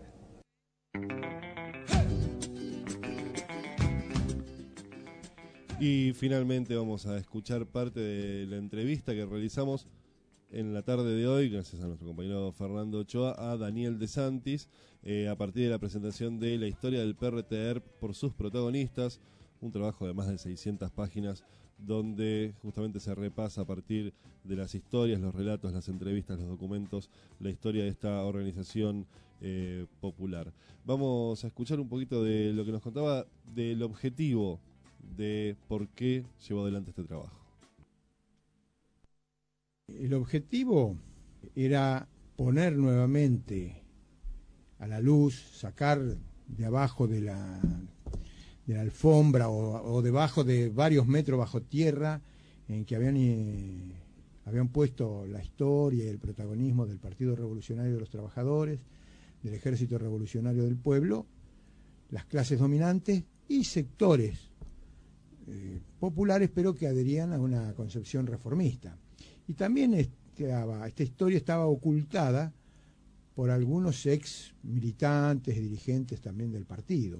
Y finalmente vamos a escuchar parte de la entrevista que realizamos en la tarde de hoy, gracias a nuestro compañero Fernando Ochoa, a Daniel De Santis, eh, a partir de la presentación de la historia del P R T E R por sus protagonistas, un trabajo de más de seiscientas páginas donde justamente se repasa a partir de las historias, los relatos, las entrevistas, los documentos, la historia de esta organización eh, popular. Vamos a escuchar un poquito de lo que nos contaba del objetivo de por qué llevó adelante este trabajo. El objetivo era poner nuevamente a la luz, sacar de abajo de la, de la alfombra o, o debajo de varios metros bajo tierra en que habían, eh, habían puesto la historia y el protagonismo del Partido Revolucionario de los Trabajadores, del Ejército Revolucionario del Pueblo, las clases dominantes y sectores eh, populares, pero que adherían a una concepción reformista. Y también estaba, esta historia estaba ocultada por algunos ex militantes y dirigentes también del partido.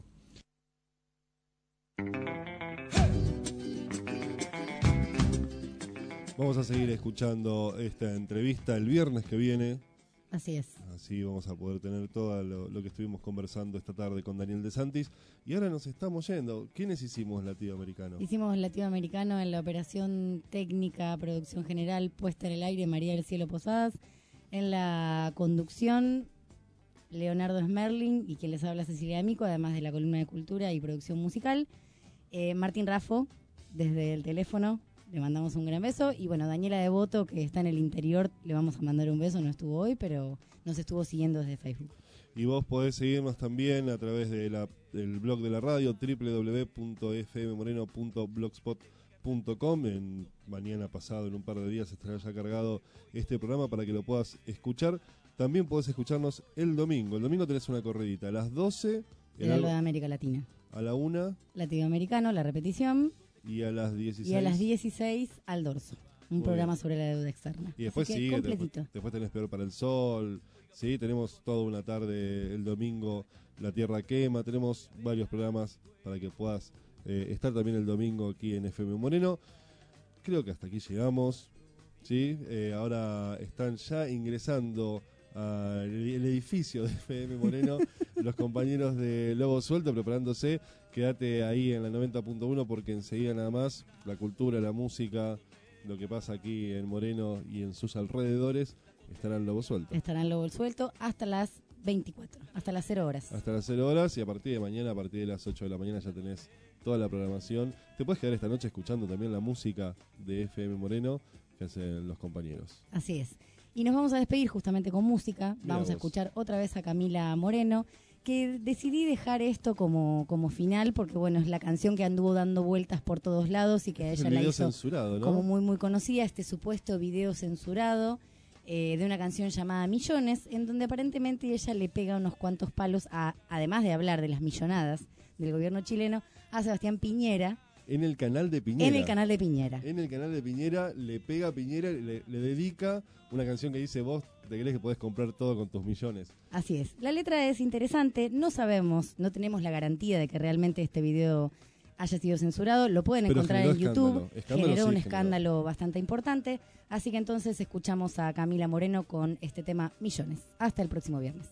Vamos a seguir escuchando esta entrevista el viernes que viene. Así es. Así vamos a poder tener todo lo, lo que estuvimos conversando esta tarde con Daniel De Santis. Y ahora nos estamos yendo. ¿Quiénes hicimos Latinoamericano? Hicimos Latinoamericano en la operación técnica, producción general, puesta en el aire, María del Cielo Posadas. En la conducción, Leonardo Smerling y quien les habla, Cecilia D'Amico, además de la columna de cultura y producción musical. Eh, Martín Raffo, desde el teléfono, le mandamos un gran beso. Y bueno, Daniela Devoto, que está en el interior, le vamos a mandar un beso. No estuvo hoy, pero nos estuvo siguiendo desde Facebook. Y vos podés seguirnos también a través de la, del blog de la radio, doble u doble u doble u punto f m moreno punto blogspot punto com. En mañana pasado, en un par de días, estará ya cargado este programa para que lo puedas escuchar. También podés escucharnos el domingo. El domingo tenés una corridita a las doce. En algo de América Latina. A la una. Latinoamericano, la repetición. Y a las dieciséis. Y a las dieciséis al dorso. Un Muy programa bien. sobre la deuda externa. Y después Así que sí, completito. después, después tenés Peor para el Sol. Sí, tenemos toda una tarde el domingo, La Tierra Quema. Tenemos varios programas para que puedas eh, estar también el domingo aquí en F M Moreno. Creo que hasta aquí llegamos. Sí, eh, ahora están ya ingresando al el edificio de F M Moreno los compañeros de Lobo Suelto preparándose. Quédate ahí en la noventa punto uno porque enseguida nada más la cultura, la música, lo que pasa aquí en Moreno y en sus alrededores estarán Lobo Suelto. Estarán Lobo Suelto hasta las veinticuatro, hasta las cero horas. Hasta las cero horas y a partir de mañana, a partir de las ocho de la mañana ya tenés toda la programación. Te puedes quedar esta noche escuchando también la música de F M Moreno que hacen los compañeros. Así es. Y nos vamos a despedir justamente con música. Mirá Vamos a vos. escuchar otra vez a Camila Moreno, que decidí dejar esto como, como final porque bueno, es la canción que anduvo dando vueltas por todos lados y que a Es ella el la video hizo censurado, ¿no? como muy muy conocida, este supuesto video censurado eh, de una canción llamada Millones, en donde aparentemente ella le pega unos cuantos palos, a, además de hablar de las millonadas del gobierno chileno, a Sebastián Piñera. En el canal de Piñera. En el canal de Piñera. En el canal de Piñera le pega a Piñera, le, le dedica una canción que dice: vos te crees que podés comprar todo con tus millones. Así es. La letra es interesante, no sabemos, no tenemos la garantía de que realmente este video haya sido censurado. Lo pueden Pero encontrar en generó YouTube. escándalo. Escándalo Generó sí, un generó. escándalo bastante importante. Así que entonces escuchamos a Camila Moreno con este tema Millones. Hasta el próximo viernes.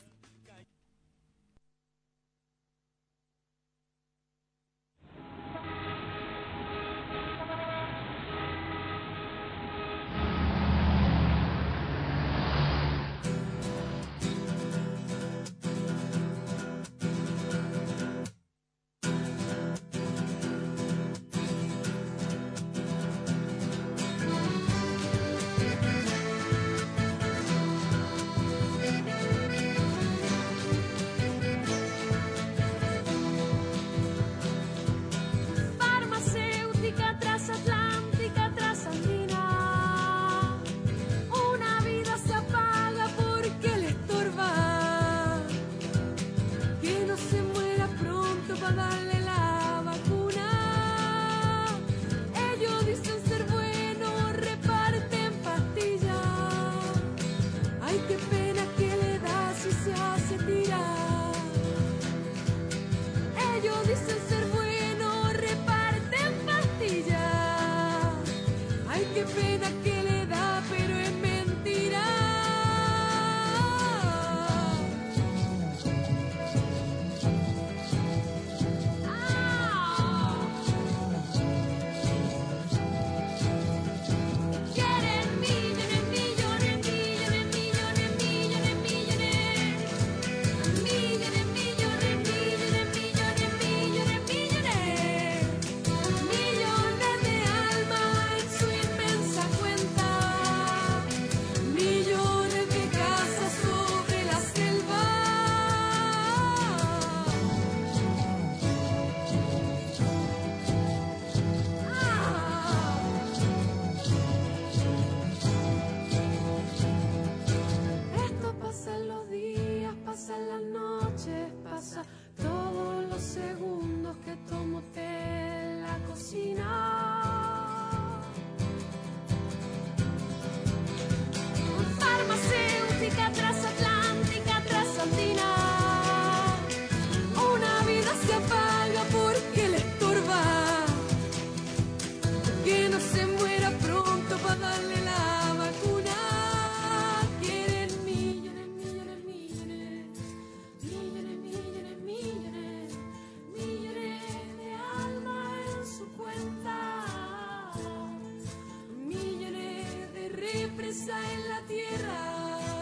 represa en la tierra.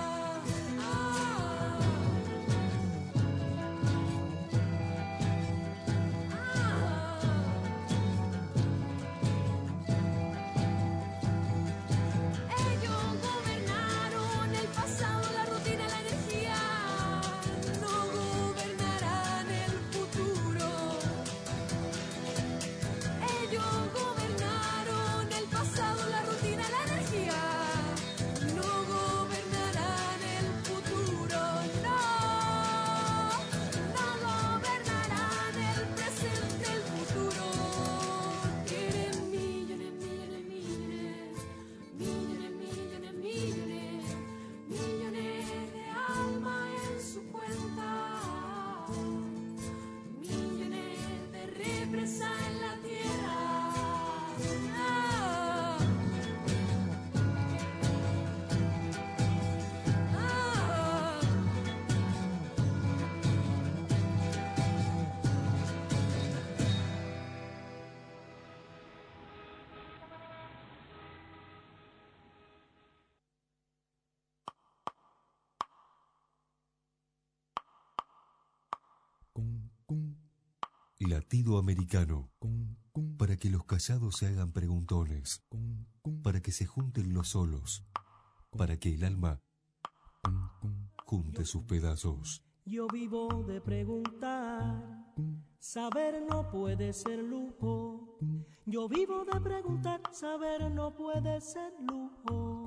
Latido americano, para que los callados se hagan preguntones, para que se junten los solos, para que el alma junte sus pedazos. Yo vivo de preguntar, saber no puede ser lujo. Yo vivo de preguntar, saber no puede ser lujo.